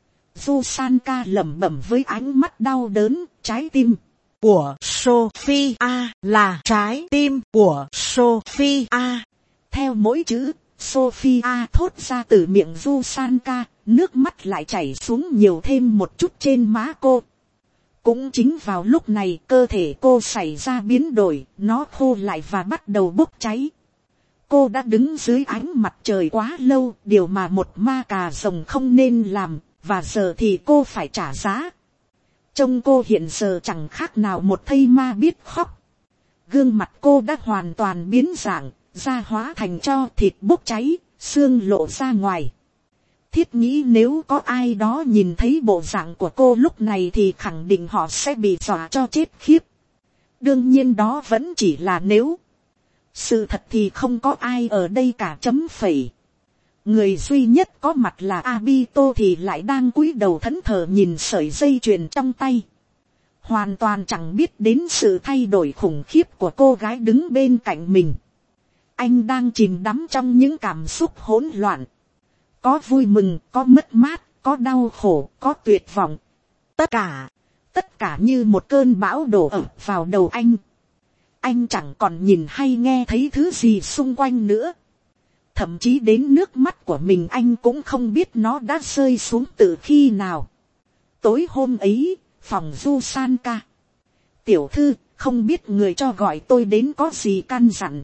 Fusanka lẩm bẩm với ánh mắt đau đớn, trái tim của Sophia là trái tim của Sophia. Theo mỗi chữ, Sophia thốt ra từ miệng Fusanka, nước mắt lại chảy xuống nhiều thêm một chút trên má cô. Cũng chính vào lúc này cơ thể cô xảy ra biến đổi, nó khô lại và bắt đầu bốc cháy. Cô đã đứng dưới ánh mặt trời quá lâu, điều mà một ma cà rồng không nên làm, và giờ thì cô phải trả giá. Trông cô hiện giờ chẳng khác nào một thây ma biết khóc. Gương mặt cô đã hoàn toàn biến dạng, da hóa thành tro, thịt bốc cháy, xương lộ ra ngoài. Thiết nghĩ nếu có ai đó nhìn thấy bộ dạng của cô lúc này thì khẳng định họ sẽ bị dọa cho chết khiếp. Đương nhiên đó vẫn chỉ là nếu. Sự thật thì không có ai ở đây cả chấm phẩy. Người duy nhất có mặt là Abito thì lại đang cúi đầu thẫn thờ nhìn sợi dây chuyền trong tay. Hoàn toàn chẳng biết đến sự thay đổi khủng khiếp của cô gái đứng bên cạnh mình. Anh đang chìm đắm trong những cảm xúc hỗn loạn. Có vui mừng, có mất mát, có đau khổ, có tuyệt vọng. Tất cả, tất cả như một cơn bão đổ ập vào đầu anh. Anh chẳng còn nhìn hay nghe thấy thứ gì xung quanh nữa. Thậm chí đến nước mắt của mình anh cũng không biết nó đã rơi xuống từ khi nào. Tối hôm ấy, phòng Fusanka. Tiểu thư, không biết người cho gọi tôi đến có gì căn dặn.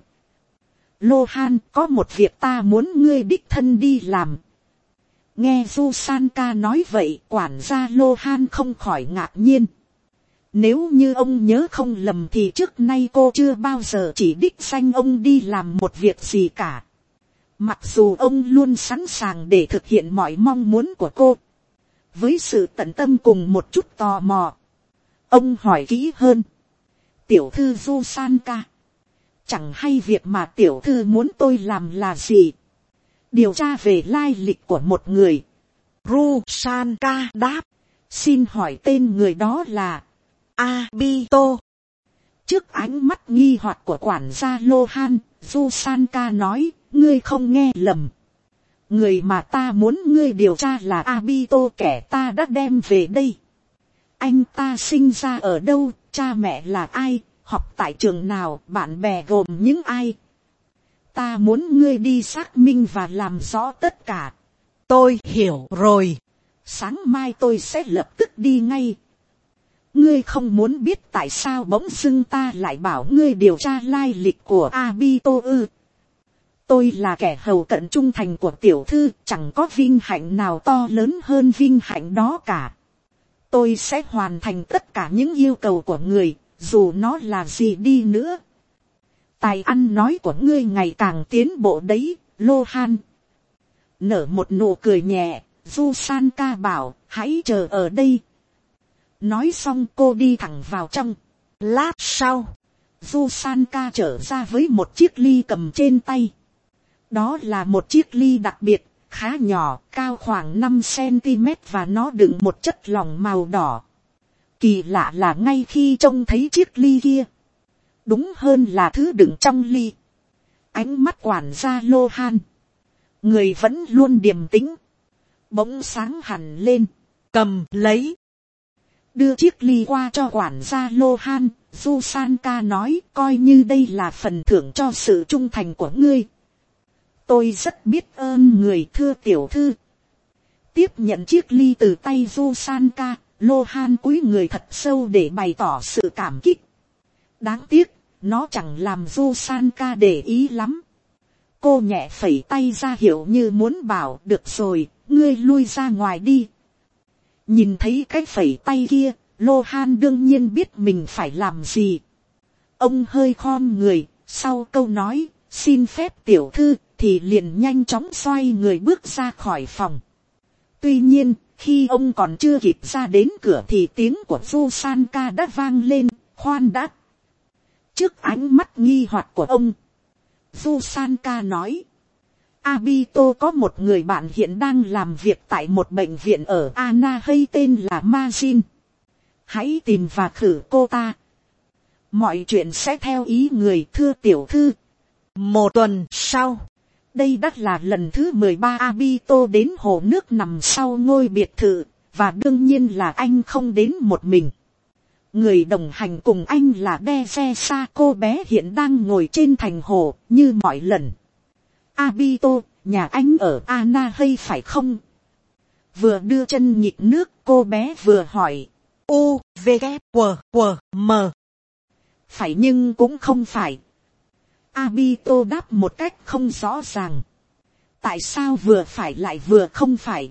Lohan, có một việc ta muốn ngươi đích thân đi làm. Nghe Fusanka nói vậy, quản gia Lohan không khỏi ngạc nhiên. Nếu như ông nhớ không lầm thì trước nay cô chưa bao giờ chỉ đích danh ông đi làm một việc gì cả. Mặc dù ông luôn sẵn sàng để thực hiện mọi mong muốn của cô. Với sự tận tâm cùng một chút tò mò, ông hỏi kỹ hơn. Tiểu thư Fusanka, chẳng hay việc mà tiểu thư muốn tôi làm là gì? Điều tra về lai lịch của một người. Fusanka đáp. Xin hỏi tên người đó là Abito. Trước ánh mắt nghi hoặc của quản gia Lohan, Fusanka nói, ngươi không nghe lầm. Người mà ta muốn ngươi điều tra là Abito, kẻ ta đã đem về đây. Anh ta sinh ra ở đâu, cha mẹ là ai, học tại trường nào, bạn bè gồm những ai. Ta muốn ngươi đi xác minh và làm rõ tất cả. Tôi hiểu rồi. Sáng mai tôi sẽ lập tức đi ngay. Ngươi không muốn biết tại sao bỗng dưng ta lại bảo ngươi điều tra lai lịch của Abito ư? Tôi là kẻ hầu cận trung thành của tiểu thư, chẳng có vinh hạnh nào to lớn hơn vinh hạnh đó cả. Tôi sẽ hoàn thành tất cả những yêu cầu của người, dù nó là gì đi nữa. Tài ăn nói của ngươi ngày càng tiến bộ đấy, Lohan. Nở một nụ cười nhẹ, Jusanka bảo, hãy chờ ở đây. Nói xong cô đi thẳng vào trong. Lát sau, Jusanka trở ra với một chiếc ly cầm trên tay. Đó là một chiếc ly đặc biệt, khá nhỏ, cao khoảng năm xăng-ti-mét và nó đựng một chất lỏng màu đỏ. Kỳ lạ là ngay khi trông thấy chiếc ly kia, đúng hơn là thứ đựng trong ly, ánh mắt quản gia Lohan, người vẫn luôn điềm tĩnh, bỗng sáng hẳn lên. cầm lấy, đưa chiếc ly qua cho quản gia Lohan. Jusanka nói, coi như đây là phần thưởng cho sự trung thành của ngươi. Tôi rất biết ơn người, thưa tiểu thư. Tiếp nhận chiếc ly từ tay Jusanka, Lohan cúi người thật sâu để bày tỏ sự cảm kích. Đáng tiếc, nó chẳng làm Jusanka để ý lắm. Cô nhẹ phẩy tay ra hiệu như muốn bảo, được rồi, ngươi lui ra ngoài đi. Nhìn thấy cái phẩy tay kia, Lohan đương nhiên biết mình phải làm gì. Ông hơi khom người, sau câu nói, xin phép tiểu thư, thì liền nhanh chóng xoay người bước ra khỏi phòng. Tuy nhiên, khi ông còn chưa kịp ra đến cửa thì tiếng của Jusanka đã vang lên, khoan đã. Trước ánh mắt nghi hoặc của ông, Jusanka nói, Abito có một người bạn hiện đang làm việc tại một bệnh viện ở Anaheim tên là Majin. Hãy tìm và khử cô ta. Mọi chuyện sẽ theo ý người, thưa tiểu thư. Một tuần sau, đây đã là lần thứ mười ba Abito đến hồ nước nằm sau ngôi biệt thự, và đương nhiên là anh không đến một mình. Người đồng hành cùng anh là Dezesa, cô bé hiện đang ngồi trên thành hồ, như mọi lần. Abito, nhà anh ở Anaheim phải không? Vừa đưa chân nhịp nước, cô bé vừa hỏi. U, V, K, W, W, M. Phải nhưng cũng không phải. Abito đáp một cách không rõ ràng. Tại sao vừa phải lại vừa không phải?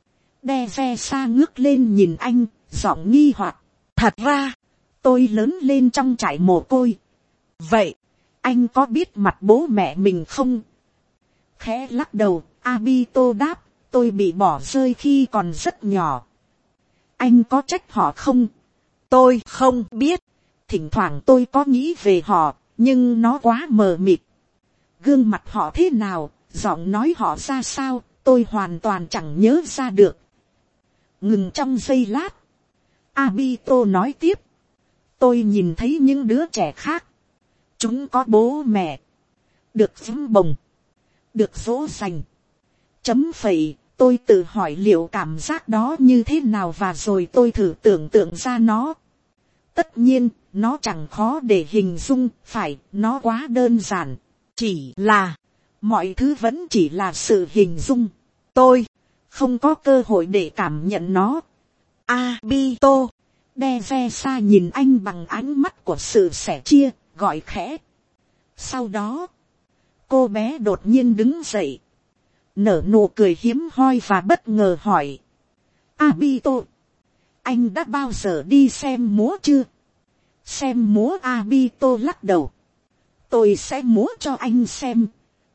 Dezesa ngước lên nhìn anh, giọng nghi hoặc. Thật ra, tôi lớn lên trong trại mồ côi. Vậy, anh có biết mặt bố mẹ mình không? Khẽ lắc đầu, Abito đáp, tôi bị bỏ rơi khi còn rất nhỏ. Anh có trách họ không? Tôi không biết. Thỉnh thoảng tôi có nghĩ về họ, nhưng nó quá mờ mịt. Gương mặt họ thế nào, giọng nói họ ra sao, tôi hoàn toàn chẳng nhớ ra được. Ngừng trong giây lát, Abito nói tiếp. Tôi nhìn thấy những đứa trẻ khác. Chúng có bố mẹ, được dấm bồng, được dỗ dành. Chấm phẩy, tôi tự hỏi liệu cảm giác đó như thế nào và rồi tôi thử tưởng tượng ra nó. Tất nhiên, nó chẳng khó để hình dung, phải, nó quá đơn giản. Chỉ là, mọi thứ vẫn chỉ là sự hình dung. tôi không có cơ hội để cảm nhận nó. Abito, Dezesa nhìn anh bằng ánh mắt của sự sẻ chia, gọi khẽ. Sau đó, cô bé đột nhiên đứng dậy, nở nụ cười hiếm hoi và bất ngờ hỏi. Abito, anh đã bao giờ đi xem múa chưa? Xem múa? Abito lắc đầu. Tôi sẽ múa cho anh xem.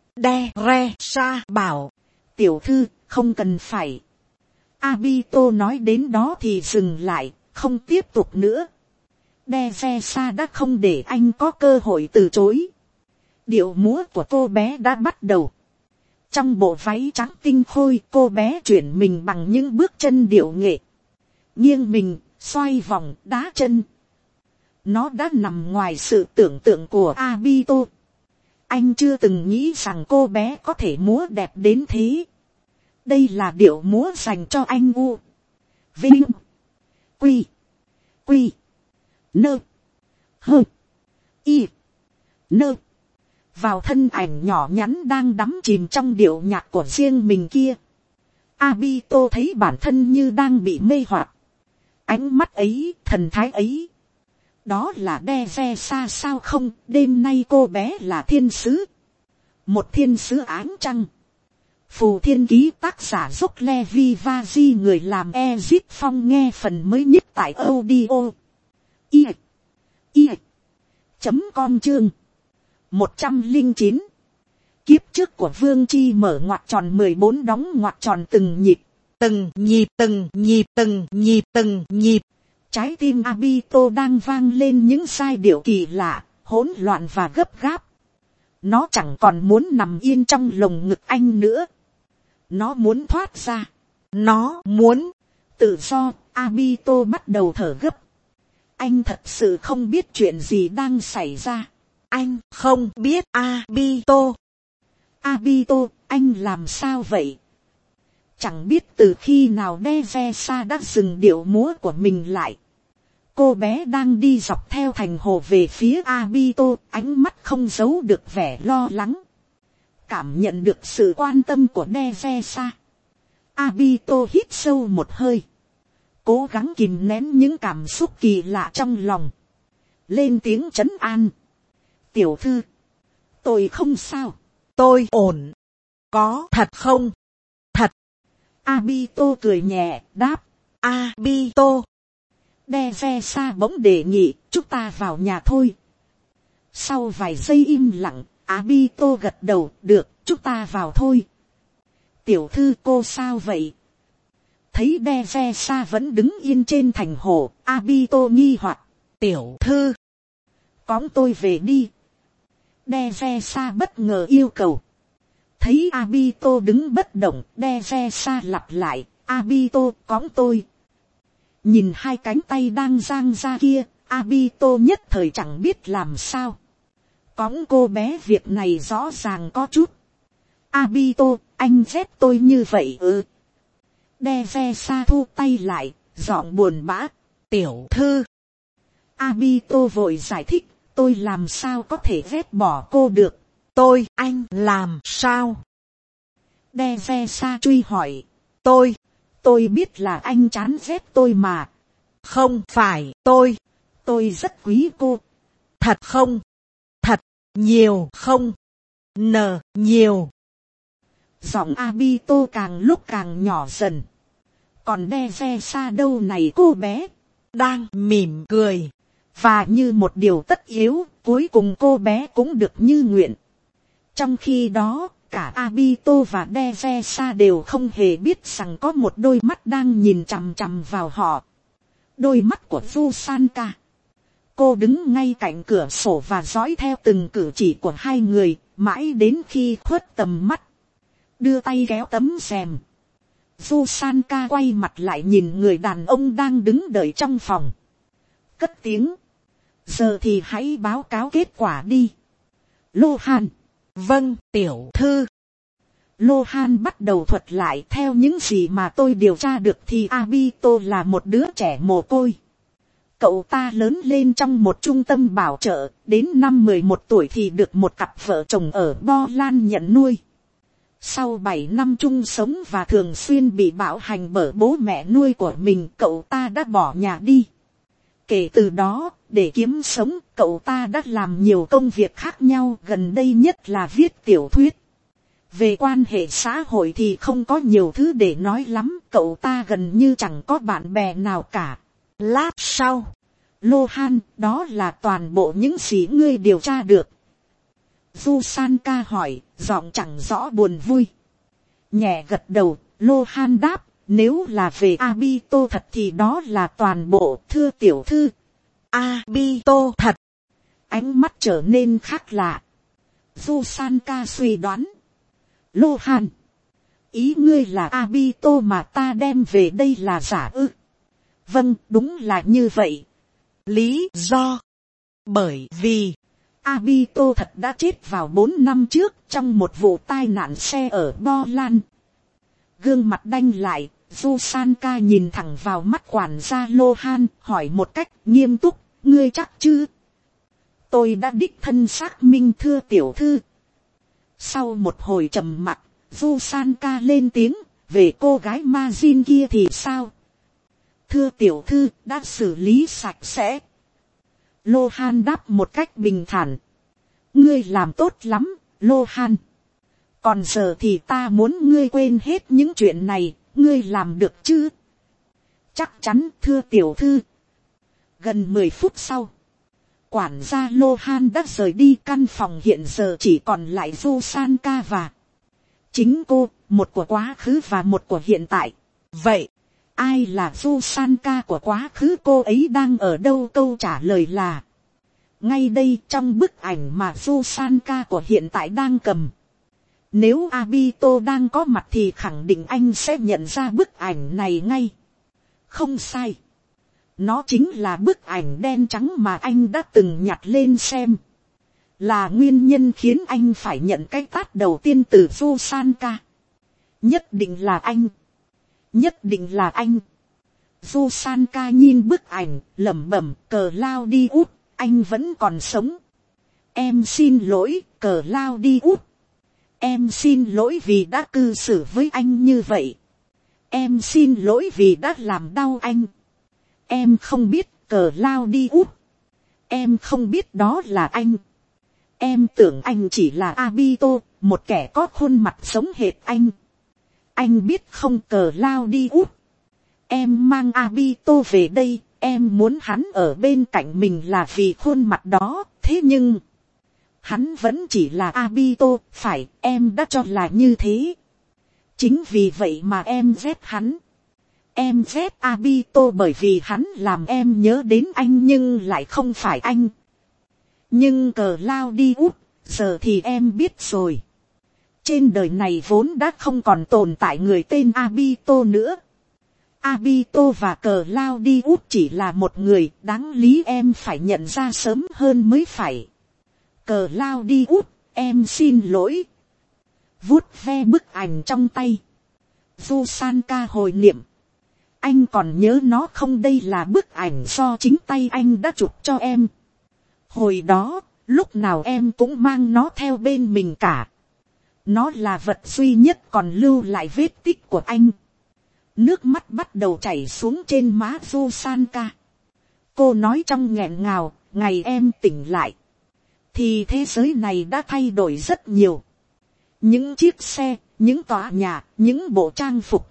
Dezesa bảo. Tiểu thư, không cần phải. Abito nói đến đó thì dừng lại, không tiếp tục nữa. Dezesa đã không để anh có cơ hội từ chối. Điệu múa của cô bé đã bắt đầu. Trong bộ váy trắng tinh khôi, cô bé chuyển mình bằng những bước chân điệu nghệ. Nghiêng mình, xoay vòng, đá chân. Nó đã nằm ngoài sự tưởng tượng của Abito. Anh chưa từng nghĩ rằng cô bé có thể múa đẹp đến thế. Đây là điệu múa dành cho anh U. Vinh. Quy. Quy. Nơ. Hơ. Y. Nơ. Vào thân ảnh nhỏ nhắn đang đắm chìm trong điệu nhạc của riêng mình kia. Abito thấy bản thân như đang bị mê hoặc. Ánh mắt ấy, thần thái ấy. Đó là Dezesa sao không? Đêm nay cô bé là thiên sứ. Một thiên sứ ánh trăng. Phù Thiên Ký, tác giả Dốc Levi Vaji, người làm Ezip Phong, nghe phần mới nhất tại audio i i chấm com chương một trăm linh chín. Kiếp trước của Vương Chi mở ngoặc tròn mười bốn đóng ngoặc tròn từng nhịp. từng nhịp từng nhịp từng nhịp từng nhịp. Trái tim Abito đang vang lên những giai điệu kỳ lạ, hỗn loạn và gấp gáp. Nó chẳng còn muốn nằm yên trong lồng ngực anh nữa. Nó muốn thoát ra. Nó muốn tự do. Abito bắt đầu thở gấp. Anh thật sự không biết chuyện gì đang xảy ra. Anh không biết Abito. Abito, anh làm sao vậy? Chẳng biết từ khi nào Devesa đã dừng điệu múa của mình lại. Cô bé đang đi dọc theo thành hồ về phía Abito, ánh mắt không giấu được vẻ lo lắng. Cảm nhận được sự quan tâm của Devesa. Abito hít sâu một hơi. Cố gắng kìm nén những cảm xúc kỳ lạ trong lòng. Lên tiếng trấn an. Tiểu thư, tôi không sao. Tôi ổn. Có thật không? Thật. Abito cười nhẹ, đáp. Abito. Devesa bỗng đề nghị, chúng ta vào nhà thôi. Sau vài giây im lặng, Abito gật đầu, được, chúng ta vào thôi. Tiểu thư, cô sao vậy? Thấy Devesa vẫn đứng yên trên thành hồ, Abito nghi hoặc. Tiểu thư, cõng tôi về đi. Devesa bất ngờ yêu cầu. Thấy Abito đứng bất động, Devesa lặp lại, Abito cõng tôi. Nhìn hai cánh tay đang giang ra kia, Abito nhất thời chẳng biết làm sao. Cõng cô bé việc này rõ ràng có chút. Abito, anh ghét tôi như vậy ư? Devesa thu tay lại, giọng buồn bã. Tiểu thư. Abito vội giải thích, tôi làm sao có thể ghét bỏ cô được. Tôi, anh làm sao? Devesa truy hỏi. Tôi, tôi biết là anh chán ghét tôi mà. Không phải tôi. Tôi rất quý cô. Thật không? Thật, nhiều không? N, nhiều. Giọng Abito càng lúc càng nhỏ dần. Còn Devesa đâu này cô bé. Đang mỉm cười. Và như một điều tất yếu, cuối cùng cô bé cũng được như nguyện. Trong khi đó, cả Abito và Devesa đều không hề biết rằng có một đôi mắt đang nhìn chằm chằm vào họ. Đôi mắt của Fusanka. Cô đứng ngay cạnh cửa sổ và dõi theo từng cử chỉ của hai người, mãi đến khi khuất tầm mắt. Đưa tay kéo tấm rèm. Fusanka quay mặt lại nhìn người đàn ông đang đứng đợi trong phòng. Cất tiếng. Giờ thì hãy báo cáo kết quả đi. Lohan. Vâng, tiểu thư. Lohan bắt đầu thuật lại. Theo những gì mà tôi điều tra được thì Abito là một đứa trẻ mồ côi. Cậu ta lớn lên trong một trung tâm bảo trợ. Đến năm mười một tuổi thì được một cặp vợ chồng ở Bo Lan nhận nuôi. Sau bảy năm chung sống và thường xuyên bị bạo hành bởi bố mẹ nuôi của mình, cậu ta đã bỏ nhà đi. Kể từ đó, để kiếm sống, cậu ta đã làm nhiều công việc khác nhau, gần đây nhất là viết tiểu thuyết. Về quan hệ xã hội thì không có nhiều thứ để nói lắm, cậu ta gần như chẳng có bạn bè nào cả. Lát sau, Lohan, đó là toàn bộ những gì ngươi điều tra được. Fusanka hỏi, giọng chẳng rõ buồn vui. Nhẹ gật đầu, Lohan đáp, nếu là về Abito thật thì đó là toàn bộ, thưa tiểu thư. Abito thật. Ánh mắt trở nên khác lạ. Fusanka suy đoán. Lohan, ý ngươi là Abito mà ta đem về đây là giả ư? Vâng, đúng là như vậy. Lý do? Bởi vì Abito thật đã chết vào bốn năm trước trong một vụ tai nạn xe ở Bo Lan. Gương mặt đanh lại, Fusanka nhìn thẳng vào mắt quản gia Lohan, hỏi một cách nghiêm túc, ngươi chắc chứ? Tôi đã đích thân xác minh thưa tiểu thư. Sau một hồi trầm mặc, Fusanka lên tiếng, về cô gái Majin kia thì sao? Thưa tiểu thư, đã xử lý sạch sẽ. Lohan đáp một cách bình thản. Ngươi làm tốt lắm, Lohan. Còn giờ thì ta muốn ngươi quên hết những chuyện này, ngươi làm được chứ? Chắc chắn, thưa tiểu thư. Gần mười phút sau, quản gia Lohan đã rời đi, căn phòng hiện giờ chỉ còn lại Fusanka và chính cô, một của quá khứ và một của hiện tại. vậy. Ai là Susanka của quá khứ, cô ấy đang ở đâu? Câu trả lời là ngay đây, trong bức ảnh mà Susanka của hiện tại đang cầm. Nếu Abito đang có mặt thì khẳng định anh sẽ nhận ra bức ảnh này ngay. Không sai. Nó chính là bức ảnh đen trắng mà anh đã từng nhặt lên xem. Là nguyên nhân khiến anh phải nhận cái tát đầu tiên từ Susanka. Nhất định là anh. Nhất định là anh. Susanka nhìn bức ảnh, lẩm bẩm, cờ lao đi út, anh vẫn còn sống. Em xin lỗi, cờ lao đi út. Em xin lỗi vì đã cư xử với anh như vậy. Em xin lỗi vì đã làm đau anh. Em không biết, cờ lao đi út. Em không biết đó là anh. Em tưởng anh chỉ là Abito, một kẻ có khuôn mặt giống hệt anh. Anh biết không, cờ lao đi út. Em mang Abito về đây, em muốn hắn ở bên cạnh mình là vì khuôn mặt đó. Thế nhưng hắn vẫn chỉ là Abito, phải, em đã cho là như thế. Chính vì vậy mà em ghét hắn. Em ghét Abito bởi vì hắn làm em nhớ đến anh nhưng lại không phải anh. Nhưng cờ lao đi út, giờ thì em biết rồi. Trên đời này vốn đã không còn tồn tại người tên Abito nữa. Abito và cờ lao đi út chỉ là một người, đáng lý em phải nhận ra sớm hơn mới phải. Cờ lao đi út, em xin lỗi. Vuốt ve bức ảnh trong tay. Susanka hồi niệm. Anh còn nhớ nó không? Đây là bức ảnh do chính tay anh đã chụp cho em. Hồi đó, lúc nào em cũng mang nó theo bên mình cả. Nó là vật duy nhất còn lưu lại vết tích của anh. Nước mắt bắt đầu chảy xuống trên má Susanka. Cô nói trong nghẹn ngào, ngày em tỉnh lại thì thế giới này đã thay đổi rất nhiều. Những chiếc xe, những tòa nhà, những bộ trang phục,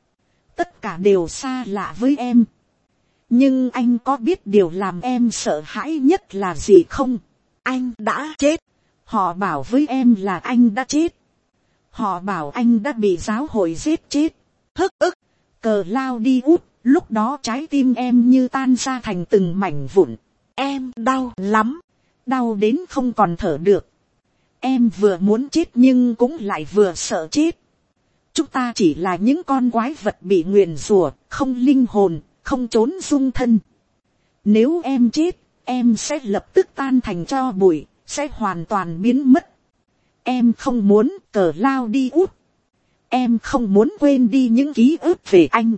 tất cả đều xa lạ với em. Nhưng anh có biết điều làm em sợ hãi nhất là gì không? Anh đã chết. Họ bảo với em là anh đã chết. Họ bảo anh đã bị giáo hội giết chết. Hức ức, cờ lao đi út, lúc đó trái tim em như tan ra thành từng mảnh vụn. Em đau lắm. Đau đến không còn thở được. Em vừa muốn chết nhưng cũng lại vừa sợ chết. Chúng ta chỉ là những con quái vật bị nguyền rủa, không linh hồn, không trốn dung thân. Nếu em chết, em sẽ lập tức tan thành tro bụi, sẽ hoàn toàn biến mất. Em không muốn, cờ lao đi út. Em không muốn quên đi những ký ức về anh.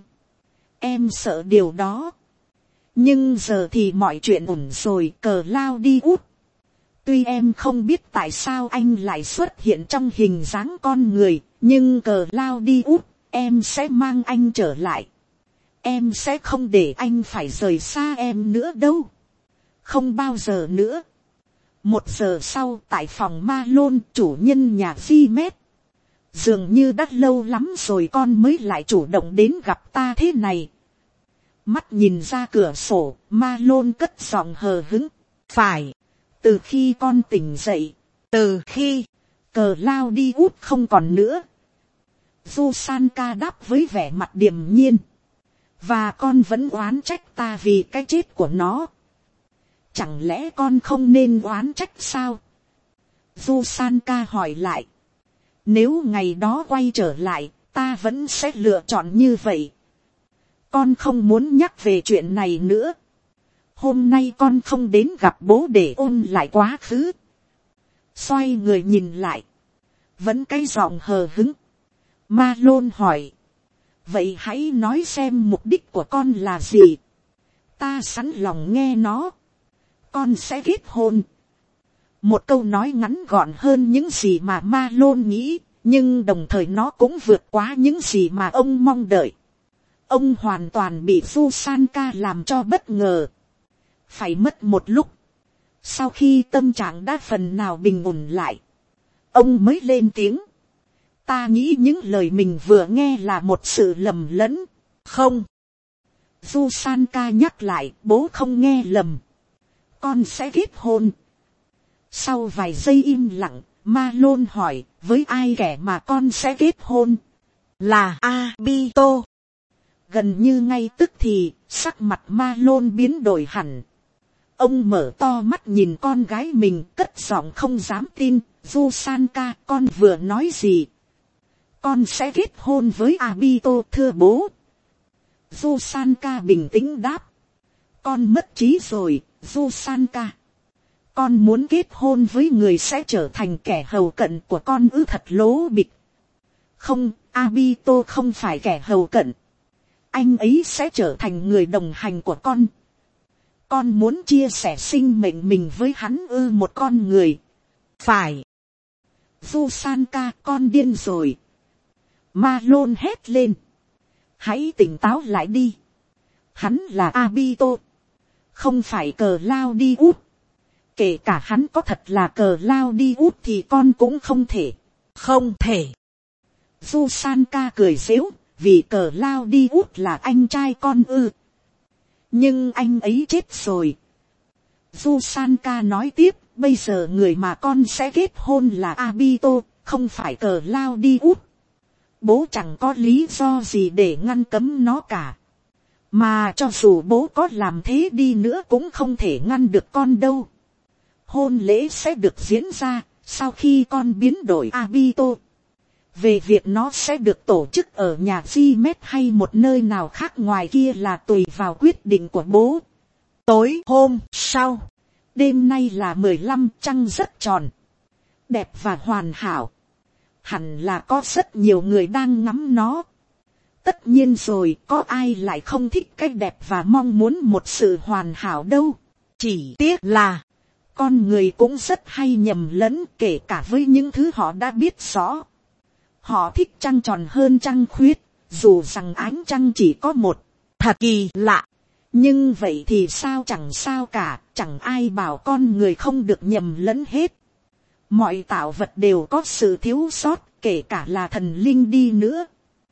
Em sợ điều đó. Nhưng giờ thì mọi chuyện ổn rồi, cờ lao đi út. Tuy em không biết tại sao anh lại xuất hiện trong hình dáng con người, nhưng cờ lao đi út, em sẽ mang anh trở lại. Em sẽ không để anh phải rời xa em nữa đâu. Không bao giờ nữa. Một giờ sau tại phòng Malone, chủ nhân nhà Di-mét. Dường như đã lâu lắm rồi con mới lại chủ động đến gặp ta thế này. Mắt nhìn ra cửa sổ, Malone cất giọng hờ hững. Phải. Từ khi con tỉnh dậy. Từ khi cờ lao đi út không còn nữa. Susanka đáp với vẻ mặt điềm nhiên. Và con vẫn oán trách ta vì cái chết của nó. Chẳng lẽ con không nên oán trách sao? Susanka hỏi lại. Nếu ngày đó quay trở lại, ta vẫn sẽ lựa chọn như vậy. Con không muốn nhắc về chuyện này nữa. Hôm nay con không đến gặp bố để ôn lại quá khứ. Xoay người nhìn lại. Vẫn cái giọng hờ hững. Malone hỏi. Vậy hãy nói xem mục đích của con là gì. Ta sẵn lòng nghe nó. Con sẽ kết hôn. Một câu nói ngắn gọn hơn những gì mà Malone nghĩ. Nhưng đồng thời nó cũng vượt quá những gì mà ông mong đợi. Ông hoàn toàn bị Susanka làm cho bất ngờ. Phải mất một lúc. Sau khi tâm trạng đã phần nào bình ổn lại. Ông mới lên tiếng. Ta nghĩ những lời mình vừa nghe là một sự lầm lẫn. Không. Susanka nhắc lại, bố không nghe lầm. Con sẽ kết hôn. Sau vài giây im lặng, Malone hỏi, với ai kẻ mà con sẽ kết hôn? Là Abito. Gần như ngay tức thì, sắc mặt ma lôn biến đổi hẳn. Ông mở to mắt nhìn con gái mình, cất giọng không dám tin. Dusanka, con vừa nói gì? Con sẽ kết hôn với Abito, thưa bố. Dusanka bình tĩnh đáp. Con mất trí rồi, Dusanka. Con muốn kết hôn với người sẽ trở thành kẻ hầu cận của con ư? Thật lố bịch. Không, Abito không phải kẻ hầu cận. Anh ấy sẽ trở thành người đồng hành của con. Con muốn chia sẻ sinh mệnh mình với hắn ư? Một con người. Phải. Dusanka, con điên rồi. Ma lôn hét lên. Hãy tỉnh táo lại đi. Hắn là Abito. Không phải cờ lao đi út. Kể cả hắn có thật là cờ lao đi út thì con cũng không thể. Không thể. Dusanka cười giễu. Vì cờ lao đi út là anh trai con ư? Nhưng anh ấy chết rồi. Dusanka nói tiếp. Bây giờ người mà con sẽ kết hôn là Abito, không phải cờ lao đi út. Bố chẳng có lý do gì để ngăn cấm nó cả. Mà cho dù bố có làm thế đi nữa cũng không thể ngăn được con đâu. Hôn lễ sẽ được diễn ra sau khi con biến đổi Abito. Về việc nó sẽ được tổ chức ở nhà Gimet hay một nơi nào khác ngoài kia là tùy vào quyết định của bố. Tối hôm sau, đêm nay là mười lăm, trăng rất tròn, đẹp và hoàn hảo. Hẳn là có rất nhiều người đang ngắm nó. Tất nhiên rồi, có ai lại không thích cái đẹp và mong muốn một sự hoàn hảo đâu. Chỉ tiếc là con người cũng rất hay nhầm lẫn, kể cả với những thứ họ đã biết rõ. Họ thích trăng tròn hơn trăng khuyết, dù rằng ánh trăng chỉ có một. Thật kỳ lạ. Nhưng vậy thì sao? Chẳng sao cả, chẳng ai bảo con người không được nhầm lẫn hết. Mọi tạo vật đều có sự thiếu sót, kể cả là thần linh đi nữa.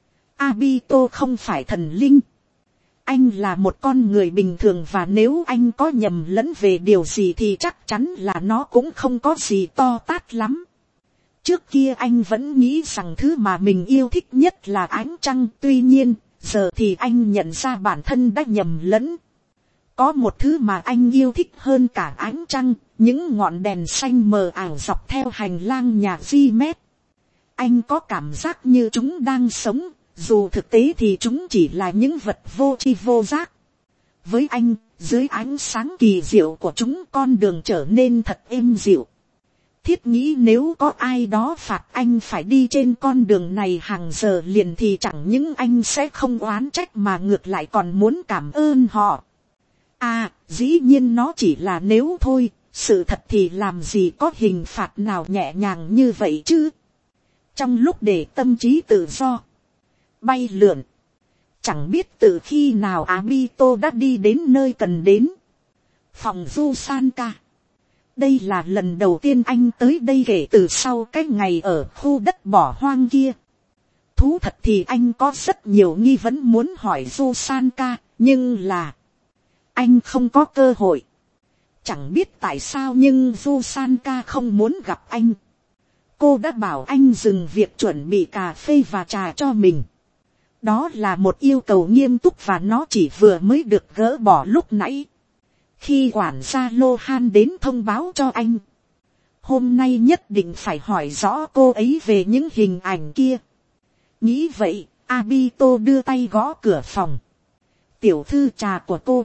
Abito không phải thần linh. Anh là một con người bình thường, và nếu anh có nhầm lẫn về điều gì thì chắc chắn là nó cũng không có gì to tát lắm. Trước kia anh vẫn nghĩ rằng thứ mà mình yêu thích nhất là ánh trăng. Tuy nhiên, giờ thì anh nhận ra bản thân đã nhầm lẫn. Có một thứ mà anh yêu thích hơn cả ánh trăng, những ngọn đèn xanh mờ ảo dọc theo hành lang nhà Gimet. Anh có cảm giác như chúng đang sống, dù thực tế thì chúng chỉ là những vật vô tri vô giác. Với anh, dưới ánh sáng kỳ diệu của chúng, con đường trở nên thật êm dịu. Thiết nghĩ nếu có ai đó phạt anh phải đi trên con đường này hàng giờ liền thì chẳng những anh sẽ không oán trách mà ngược lại còn muốn cảm ơn họ. À, dĩ nhiên nó chỉ là nếu thôi, sự thật thì làm gì có hình phạt nào nhẹ nhàng như vậy chứ. Trong lúc để tâm trí tự do bay lượn, chẳng biết từ khi nào Abito đã đi đến nơi cần đến. Phòng Dusanka. Đây là lần đầu tiên anh tới đây kể từ sau cái ngày ở khu đất bỏ hoang kia. Thú thật thì anh có rất nhiều nghi vấn muốn hỏi Dusanka, nhưng là anh không có cơ hội. Chẳng biết tại sao nhưng Dusanka không muốn gặp anh. Cô đã bảo anh dừng việc chuẩn bị cà phê và trà cho mình. Đó là một yêu cầu nghiêm túc và nó chỉ vừa mới được gỡ bỏ lúc nãy. Khi quản gia Lohan đến thông báo cho anh. Hôm nay nhất định phải hỏi rõ cô ấy về những hình ảnh kia. Nghĩ vậy, Abito đưa tay gõ cửa phòng. Tiểu thư trà của cô.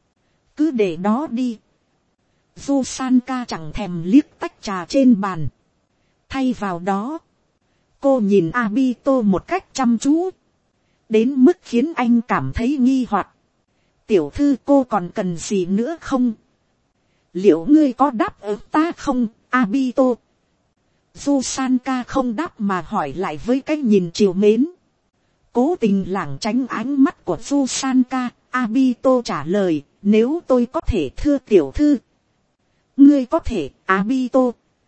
Cứ để đó đi. Dusanka chẳng thèm liếc tách trà trên bàn. Thay vào đó, cô nhìn Abito một cách chăm chú. Đến mức khiến anh cảm thấy nghi hoặc. Tiểu thư, cô còn cần gì nữa không? Liệu ngươi có đáp ứng ta không, Abito? Dusanka không đáp mà hỏi lại với cái nhìn trìu mến. Cố tình lảng tránh ánh mắt của Dusanka, Abito trả lời, nếu tôi có thể thưa tiểu thư. Ngươi có thể, Abito.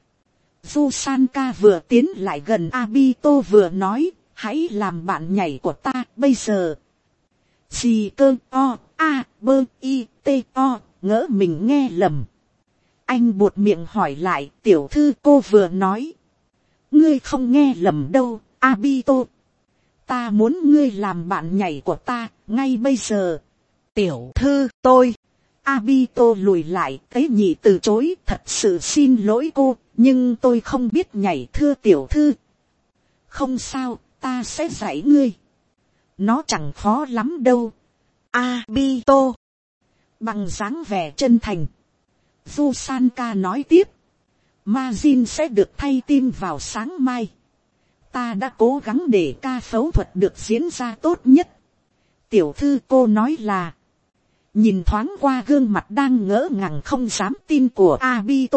Dusanka vừa tiến lại gần Abito vừa nói, hãy làm bạn nhảy của ta bây giờ. Gì cơ o, a, bơ, i, t, o, ngỡ mình nghe lầm. Anh buột miệng hỏi lại, tiểu thư, cô vừa nói. Ngươi không nghe lầm đâu, Abito. ta muốn ngươi làm bạn nhảy của ta, ngay bây giờ. Tiểu thư, tôi. Abito lùi lại, tế nhị từ chối, thật sự xin lỗi cô, nhưng tôi không biết nhảy thưa tiểu thư. Không sao, ta sẽ dạy ngươi. Nó chẳng khó lắm đâu. Abito. Bằng dáng vẻ chân thành. Jusanka nói tiếp. Majin sẽ được thay tim vào sáng mai. Ta đã cố gắng để ca phẫu thuật được diễn ra tốt nhất. Tiểu thư, cô nói là. Nhìn thoáng qua gương mặt đang ngỡ ngàng không dám tin của Abito.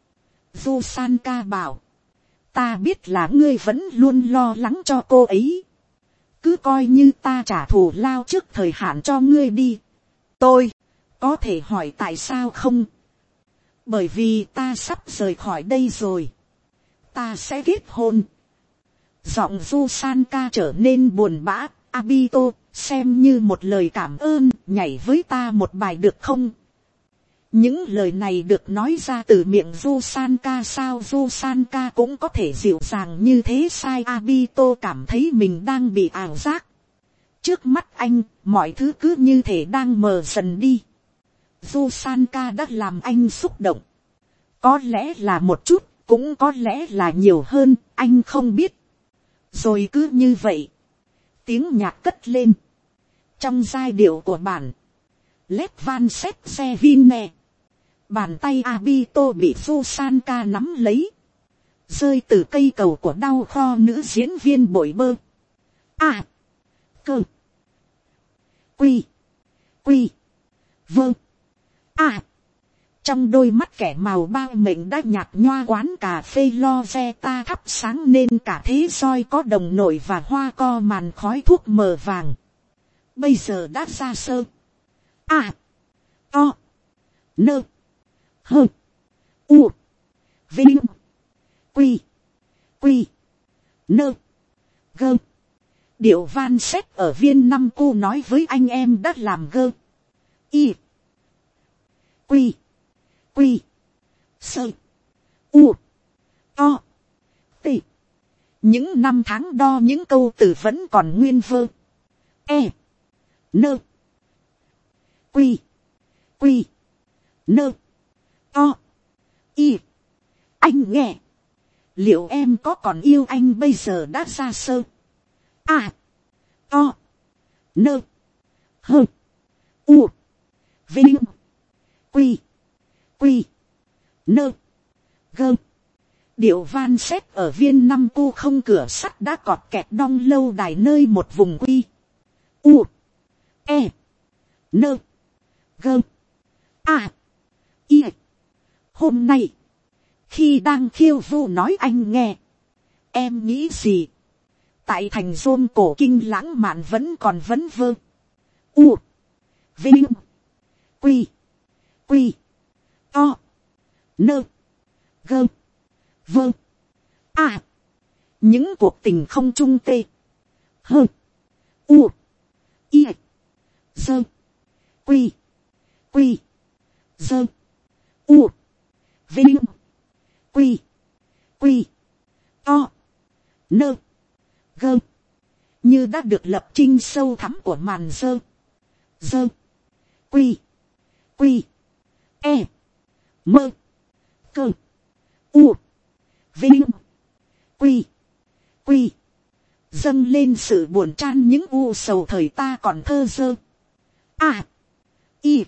Jusanka bảo. Ta biết là ngươi vẫn luôn lo lắng cho cô ấy. Cứ coi như ta trả thù lao trước thời hạn cho ngươi đi. Tôi có thể hỏi tại sao không? Bởi vì ta sắp rời khỏi đây rồi. Ta sẽ kết hôn. Giọng Jusanka trở nên buồn bã. Abito, xem như một lời cảm ơn, nhảy với ta một bài được không? Những lời này được nói ra từ miệng Jusanka sao? Jusanka cũng có thể dịu dàng như thế sai? Abito cảm thấy mình đang bị ảo giác. Trước mắt anh, mọi thứ cứ như thể đang mờ dần đi. Jusanka đã làm anh xúc động. Có lẽ là một chút, cũng có lẽ là nhiều hơn, anh không biết. Rồi cứ như vậy, tiếng nhạc cất lên. Trong giai điệu của bản Let Van Set Se Vine, bàn tay Abito bị Jusanka nắm lấy, rơi từ cây cầu của đau kho nữ diễn viên bội bơ. À, cơ, quy, quy, vơ, à. Trong đôi mắt kẻ màu bao mệnh đã nhạt nhoa, quán cà phê lo ve ta thắp sáng nên cả thế soi có đồng nổi và hoa co màn khói thuốc mờ vàng. Bây giờ đã ra sơ. À, o, nơ, hơ, u, vinh, quy, quy, nơ, gơ. Điệu van xét ở viên năm cô nói với anh em đã làm gơ. Y, quy, quy, sơ, u, o, t. Những năm tháng đo những câu từ vẫn còn nguyên vơ. E, nơ, quy, quy, nơ, o, y. Anh nghe. Liệu em có còn yêu anh bây giờ đã ra sơ. À, o, nơ, hơ, u, vinh, quy, quy, nơ, gơ. Điệu van xét ở viên năm cu không cửa sắt đã cọt kẹt đong lâu đài nơi một vùng quy, u, e, nơ, gơ, a, y. Hôm nay, khi đang khiêu vũ nói anh nghe, em nghĩ gì? Tại thành Rôm cổ kinh lãng mạn vẫn còn vấn vơ. U, vinh, quy, quy, o, nơ, gơ, vơ, a. Những cuộc tình không chung tê, hơ, u, y, dơ, quy, quy, dơ, u, vinh, quy, quy, o, nơ, gơ. Như đã được lập trình sâu thẳm của màn dơ, dơ, quy, quy, e, mơ, cơ, u, vinh, quy, quy. Dâng lên sự buồn chan những u sầu thời ta còn thơ dơ. À, y,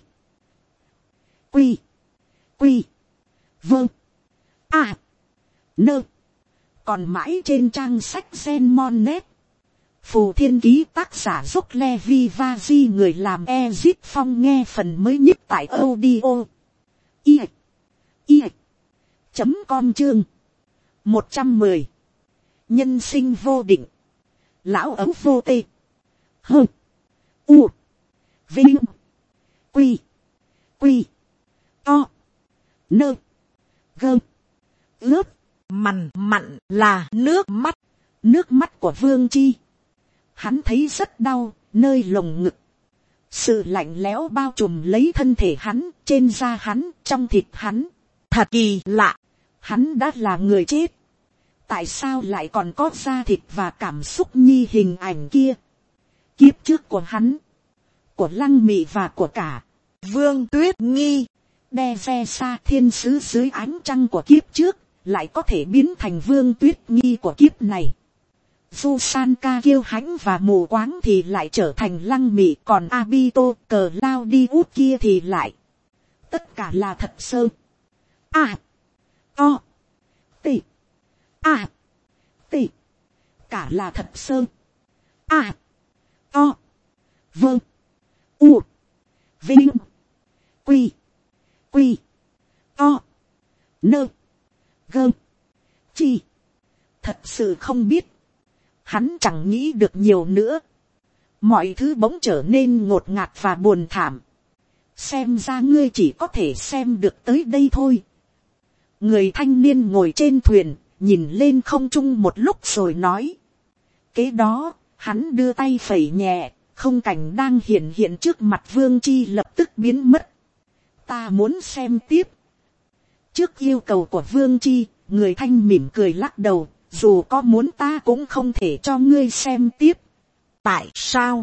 quy, quy, vơ, à, nơ. Còn mãi trên trang sách Gen Monet, Phù Thiên Ký tác giả Dốc Levi Vaji người làm Ezip Phong nghe phần mới nhất tại audio. I, I, chấm com chương một trăm mười. Nhân sinh vô định. Lão ấu vô tê. Hơ. U. Vinh. Quy. Quy. To. Nơ. Gơ. Ướp. Mặn mặn là nước mắt. Nước mắt của Vương Chi. Hắn thấy rất đau, nơi lồng ngực. Sự lạnh lẽo bao trùm lấy thân thể hắn, trên da hắn, trong thịt hắn. Thật kỳ lạ. Hắn đã là người chết. tại sao lại còn có da thịt và cảm xúc nhi hình ảnh kia. Kiếp trước của hắn, của Lăng Mị và của cả Vương Tuyết Nghi, đe ve xa thiên sứ dưới ánh trăng của kiếp trước, lại có thể biến thành Vương Tuyết Nghi của kiếp này. Du San Ca kiêu hãnh và mù quáng thì lại trở thành Lăng Mị, còn Abito cờ lao đi út kia thì lại. Tất cả là thật sơ. À. O. Tị. À. Tị. Cả là thật sơ. À. O. Vâng. U. Vinh. Quy. Quy. O. Nơ. Gơ. Chi. Thật sự không biết. Hắn chẳng nghĩ được nhiều nữa. Mọi thứ bỗng trở nên ngột ngạt và buồn thảm. Xem ra ngươi chỉ có thể xem được tới đây thôi. Người thanh niên ngồi trên thuyền, nhìn lên không trung một lúc rồi nói. Kế đó, hắn đưa tay phẩy nhẹ, không cảnh đang hiện hiện trước mặt Vương Chi lập tức biến mất. Ta muốn xem tiếp. Trước yêu cầu của Vương Chi, người thanh mỉm cười lắc đầu, dù có muốn ta cũng không thể cho ngươi xem tiếp. Tại sao?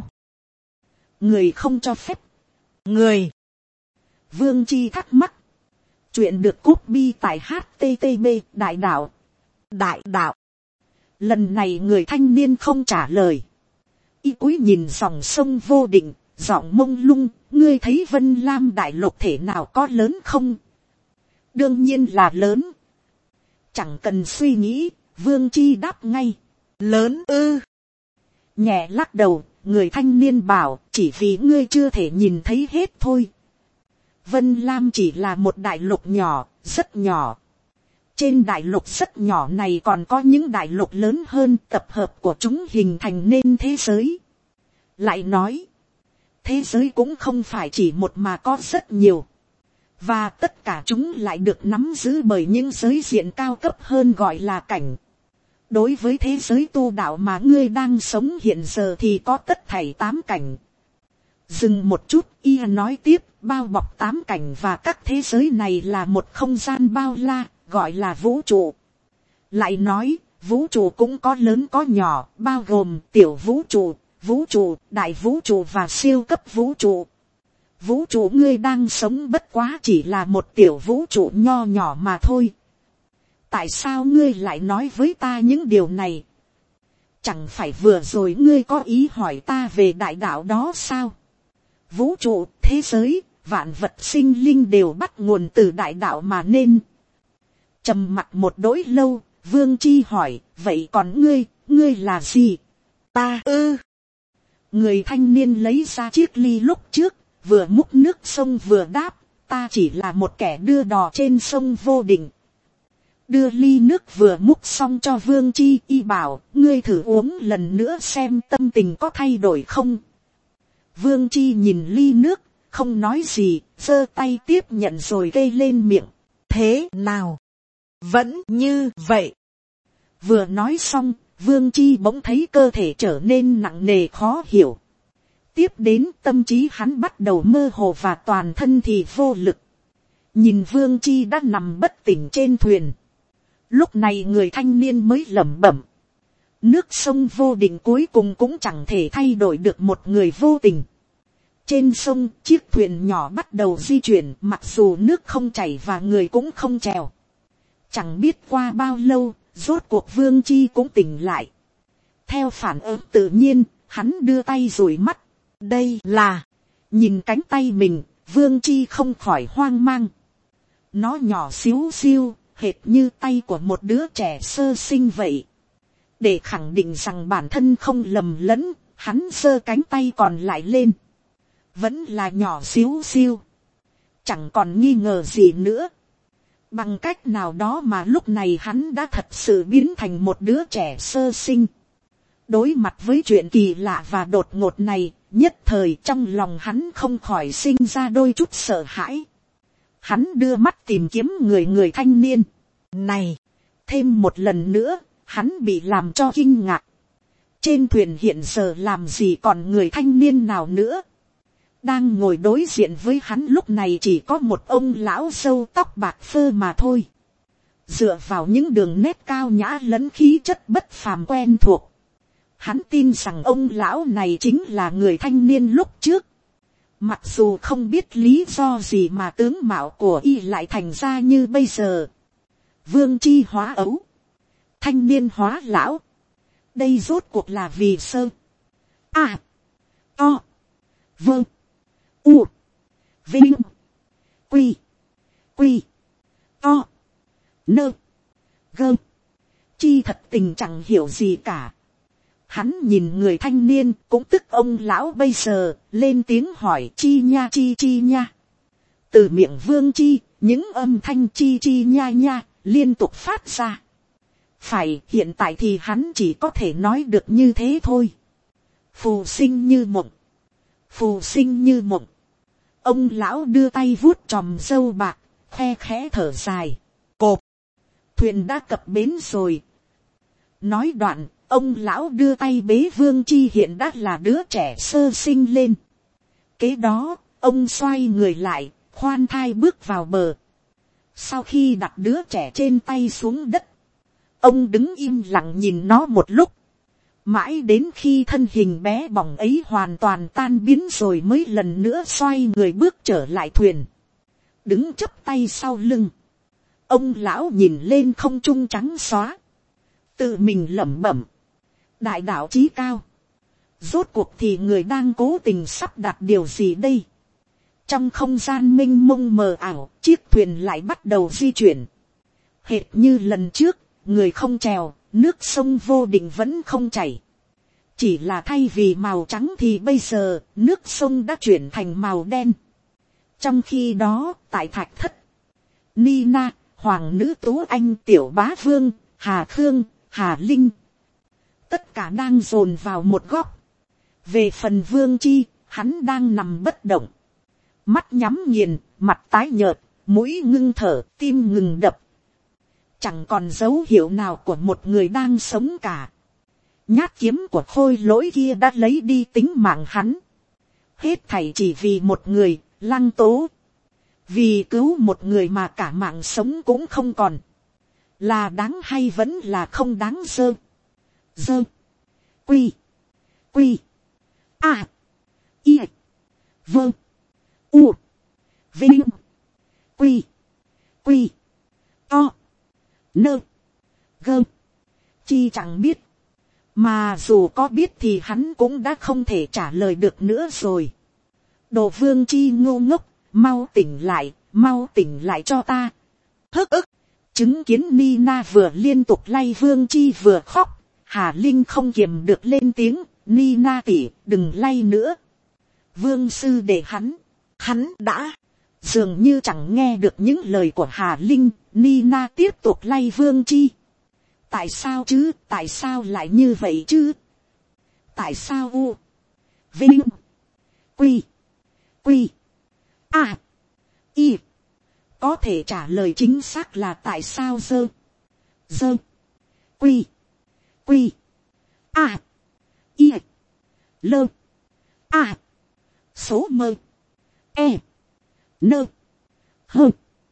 Người không cho phép. Người. Vương Chi thắc mắc. Chuyện được copy tại H T T P đại đạo. Đại đạo. Lần này người thanh niên không trả lời. Y cúi nhìn dòng sông vô định, giọng mông lung, ngươi thấy Vân Lam đại lục thể nào có lớn không? Đương nhiên là lớn. Chẳng cần suy nghĩ, Vương Chi đáp ngay. Lớn ư? Nhẹ lắc đầu, người thanh niên bảo, chỉ vì ngươi chưa thể nhìn thấy hết thôi. Vân Lam chỉ là một đại lục nhỏ, rất nhỏ. Trên đại lục rất nhỏ này còn có những đại lục lớn hơn, tập hợp của chúng hình thành nên thế giới. Lại nói, thế giới cũng không phải chỉ một mà có rất nhiều. Và tất cả chúng lại được nắm giữ bởi những giới diện cao cấp hơn gọi là cảnh. Đối với thế giới tu đạo mà ngươi đang sống hiện giờ thì có tất thảy tám cảnh. Dừng một chút, y nói tiếp, bao bọc tám cảnh và các thế giới này là một không gian bao la, gọi là vũ trụ. Lại nói, vũ trụ cũng có lớn có nhỏ, bao gồm tiểu vũ trụ, vũ trụ, đại vũ trụ và siêu cấp vũ trụ. Vũ trụ ngươi đang sống bất quá chỉ là một tiểu vũ trụ nho nhỏ mà thôi. Tại sao ngươi lại nói với ta những điều này? Chẳng phải vừa rồi ngươi có ý hỏi ta về đại đạo đó sao? Vũ trụ, thế giới, vạn vật sinh linh đều bắt nguồn từ đại đạo mà nên. Trầm mặt một đỗi lâu, Vương Chi hỏi, vậy còn ngươi, ngươi là gì? Ta ư? Người thanh niên lấy ra chiếc ly lúc trước, vừa múc nước sông vừa đáp, ta chỉ là một kẻ đưa đò trên sông vô định. Đưa ly nước vừa múc xong cho Vương Chi, y bảo, ngươi thử uống lần nữa xem tâm tình có thay đổi không. Vương Chi nhìn ly nước, không nói gì, giơ tay tiếp nhận rồi kê lên miệng. Thế nào? Vẫn như vậy. Vừa nói xong, Vương Chi bỗng thấy cơ thể trở nên nặng nề khó hiểu. Tiếp đến tâm trí hắn bắt đầu mơ hồ và toàn thân thì vô lực. Nhìn Vương Chi đã nằm bất tỉnh trên thuyền. Lúc này người thanh niên mới lẩm bẩm. Nước sông vô định cuối cùng cũng chẳng thể thay đổi được một người vô tình. Trên sông, chiếc thuyền nhỏ bắt đầu di chuyển, mặc dù nước không chảy và người cũng không trèo. Chẳng biết qua bao lâu, rốt cuộc Vương Chi cũng tỉnh lại. Theo phản ứng tự nhiên, hắn đưa tay dụi mắt. Đây là, nhìn cánh tay mình, Vương Chi không khỏi hoang mang. Nó nhỏ xíu xiu, hệt như tay của một đứa trẻ sơ sinh vậy. Để khẳng định rằng bản thân không lầm lẫn, hắn giơ cánh tay còn lại lên. Vẫn là nhỏ xíu xiu. Chẳng còn nghi ngờ gì nữa. Bằng cách nào đó mà lúc này hắn đã thật sự biến thành một đứa trẻ sơ sinh. Đối mặt với chuyện kỳ lạ và đột ngột này, nhất thời trong lòng hắn không khỏi sinh ra đôi chút sợ hãi. Hắn đưa mắt tìm kiếm người người thanh niên. Này, thêm một lần nữa, hắn bị làm cho kinh ngạc. Trên thuyền hiện giờ làm gì còn người thanh niên nào nữa. Đang ngồi đối diện với hắn lúc này chỉ có một ông lão râu tóc bạc phơ mà thôi. Dựa vào những đường nét cao nhã lẫn khí chất bất phàm quen thuộc, hắn tin rằng ông lão này chính là người thanh niên lúc trước. Mặc dù không biết lý do gì mà tướng mạo của y lại thành ra như bây giờ. Vương chi hóa ấu, thanh niên hóa lão. Đây rốt cuộc là vì sơ. À. To. Vơ. U. Vinh. Quy. Quy. To. Nơ. Gơ. Chi thật tình chẳng hiểu gì cả. Hắn nhìn người thanh niên, cũng tức ông lão bây giờ, lên tiếng hỏi chi nha chi chi nha. Từ miệng Vương Chi, những âm thanh chi chi nha nha, liên tục phát ra. Phải, hiện tại thì hắn chỉ có thể nói được như thế thôi. Phù sinh như mộng. Phù sinh như mộng. Ông lão đưa tay vuốt tròm râu bạc, khe khẽ thở dài. Cộp. Thuyền đã cập bến rồi. Nói đoạn, ông lão đưa tay bế Vương Chi hiện đã là đứa trẻ sơ sinh lên. Kế đó, ông xoay người lại, khoan thai bước vào bờ. Sau khi đặt đứa trẻ trên tay xuống đất, ông đứng im lặng nhìn nó một lúc. Mãi đến khi thân hình bé bỏng ấy hoàn toàn tan biến rồi mới lần nữa xoay người bước trở lại thuyền. Đứng chắp tay sau lưng. Ông lão nhìn lên không trung trắng xóa. Tự mình lẩm bẩm. Đại đạo chí cao. Rốt cuộc thì người đang cố tình sắp đặt điều gì đây? Trong không gian mênh mông mờ ảo, chiếc thuyền lại bắt đầu di chuyển. Hệt như lần trước, người không trèo, nước sông vô định vẫn không chảy. Chỉ là thay vì màu trắng thì bây giờ, nước sông đã chuyển thành màu đen. Trong khi đó, tại thạch thất, Nina, Hoàng nữ Tú Anh, Tiểu Bá Vương, Hà Khương, Hà Linh, tất cả đang dồn vào một góc. Về phần Vương Chi, hắn đang nằm bất động. Mắt nhắm nghiền, mặt tái nhợt, mũi ngưng thở, tim ngừng đập. Chẳng còn dấu hiệu nào của một người đang sống cả. Nhát kiếm của khôi lỗi kia đã lấy đi tính mạng hắn. Hết thảy chỉ vì một người, Lăng Tố. Vì cứu một người mà cả mạng sống cũng không còn. Là đáng hay vẫn là không đáng dơ. Dơ. Quy. Quy. À. Y. Vơ. U. Vinh. Quy. Quy. To. Nơ. Gơ. Chi chẳng biết. Mà dù có biết thì hắn cũng đã không thể trả lời được nữa rồi. Đồ Vương Chi ngô ngốc, mau tỉnh lại, mau tỉnh lại cho ta. Hức ức, chứng kiến Nina vừa liên tục lay Vương Chi vừa khóc. Hà Linh không kiềm được lên tiếng, Nina tỷ, đừng lay nữa. Vương sư để hắn, hắn đã, dường như chẳng nghe được những lời của Hà Linh, Nina tiếp tục lay Vương Chi. Tại sao chứ, tại sao lại như vậy chứ? Tại sao u, vinh, quy, quy, a, y. Có thể trả lời chính xác là tại sao dơ, dơ, quy, quy, a, y, lơ, a, số mơ, e, nơ, hơ,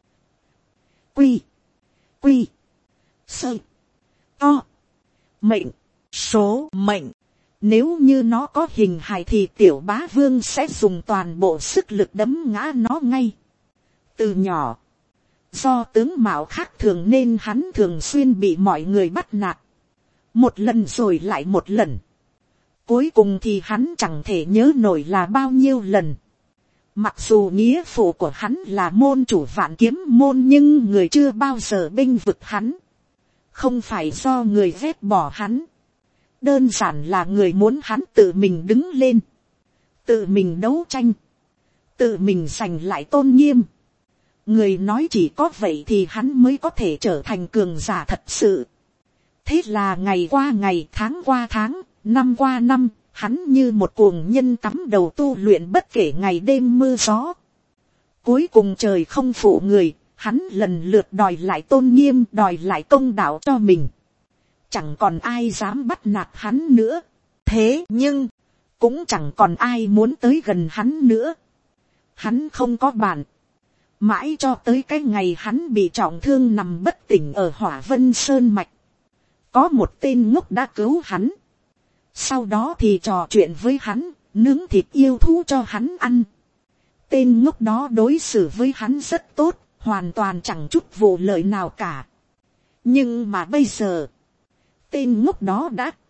quy, quy, sơ, to, mệnh, số mệnh. Nếu như nó có hình hài thì Tiểu Bá Vương sẽ dùng toàn bộ sức lực đấm ngã nó ngay. Từ nhỏ, do tướng mạo khác thường nên hắn thường xuyên bị mọi người bắt nạt. Một lần rồi lại một lần. Cuối cùng thì hắn chẳng thể nhớ nổi là bao nhiêu lần. Mặc dù nghĩa phụ của hắn là môn chủ Vạn Kiếm môn nhưng người chưa bao giờ bênh vực hắn. Không phải do người ghét bỏ hắn. Đơn giản là người muốn hắn tự mình đứng lên. Tự mình đấu tranh. Tự mình giành lại tôn nghiêm. Người nói chỉ có vậy thì hắn mới có thể trở thành cường giả thật sự. Thế là ngày qua ngày, tháng qua tháng, năm qua năm, hắn như một cuồng nhân cắm đầu tu luyện bất kể ngày đêm mưa gió. Cuối cùng trời không phụ người, hắn lần lượt đòi lại tôn nghiêm, đòi lại công đạo cho mình. Chẳng còn ai dám bắt nạt hắn nữa. Thế nhưng, cũng chẳng còn ai muốn tới gần hắn nữa. Hắn không có bạn. Mãi cho tới cái ngày hắn bị trọng thương nằm bất tỉnh ở Hỏa Vân Sơn Mạch. Có một tên ngốc đã cứu hắn. Sau đó thì trò chuyện với hắn, nướng thịt yêu thú cho hắn ăn. Tên ngốc đó đối xử với hắn rất tốt, hoàn toàn chẳng chút vụ lợi nào cả. Nhưng mà bây giờ, tên ngốc đó đã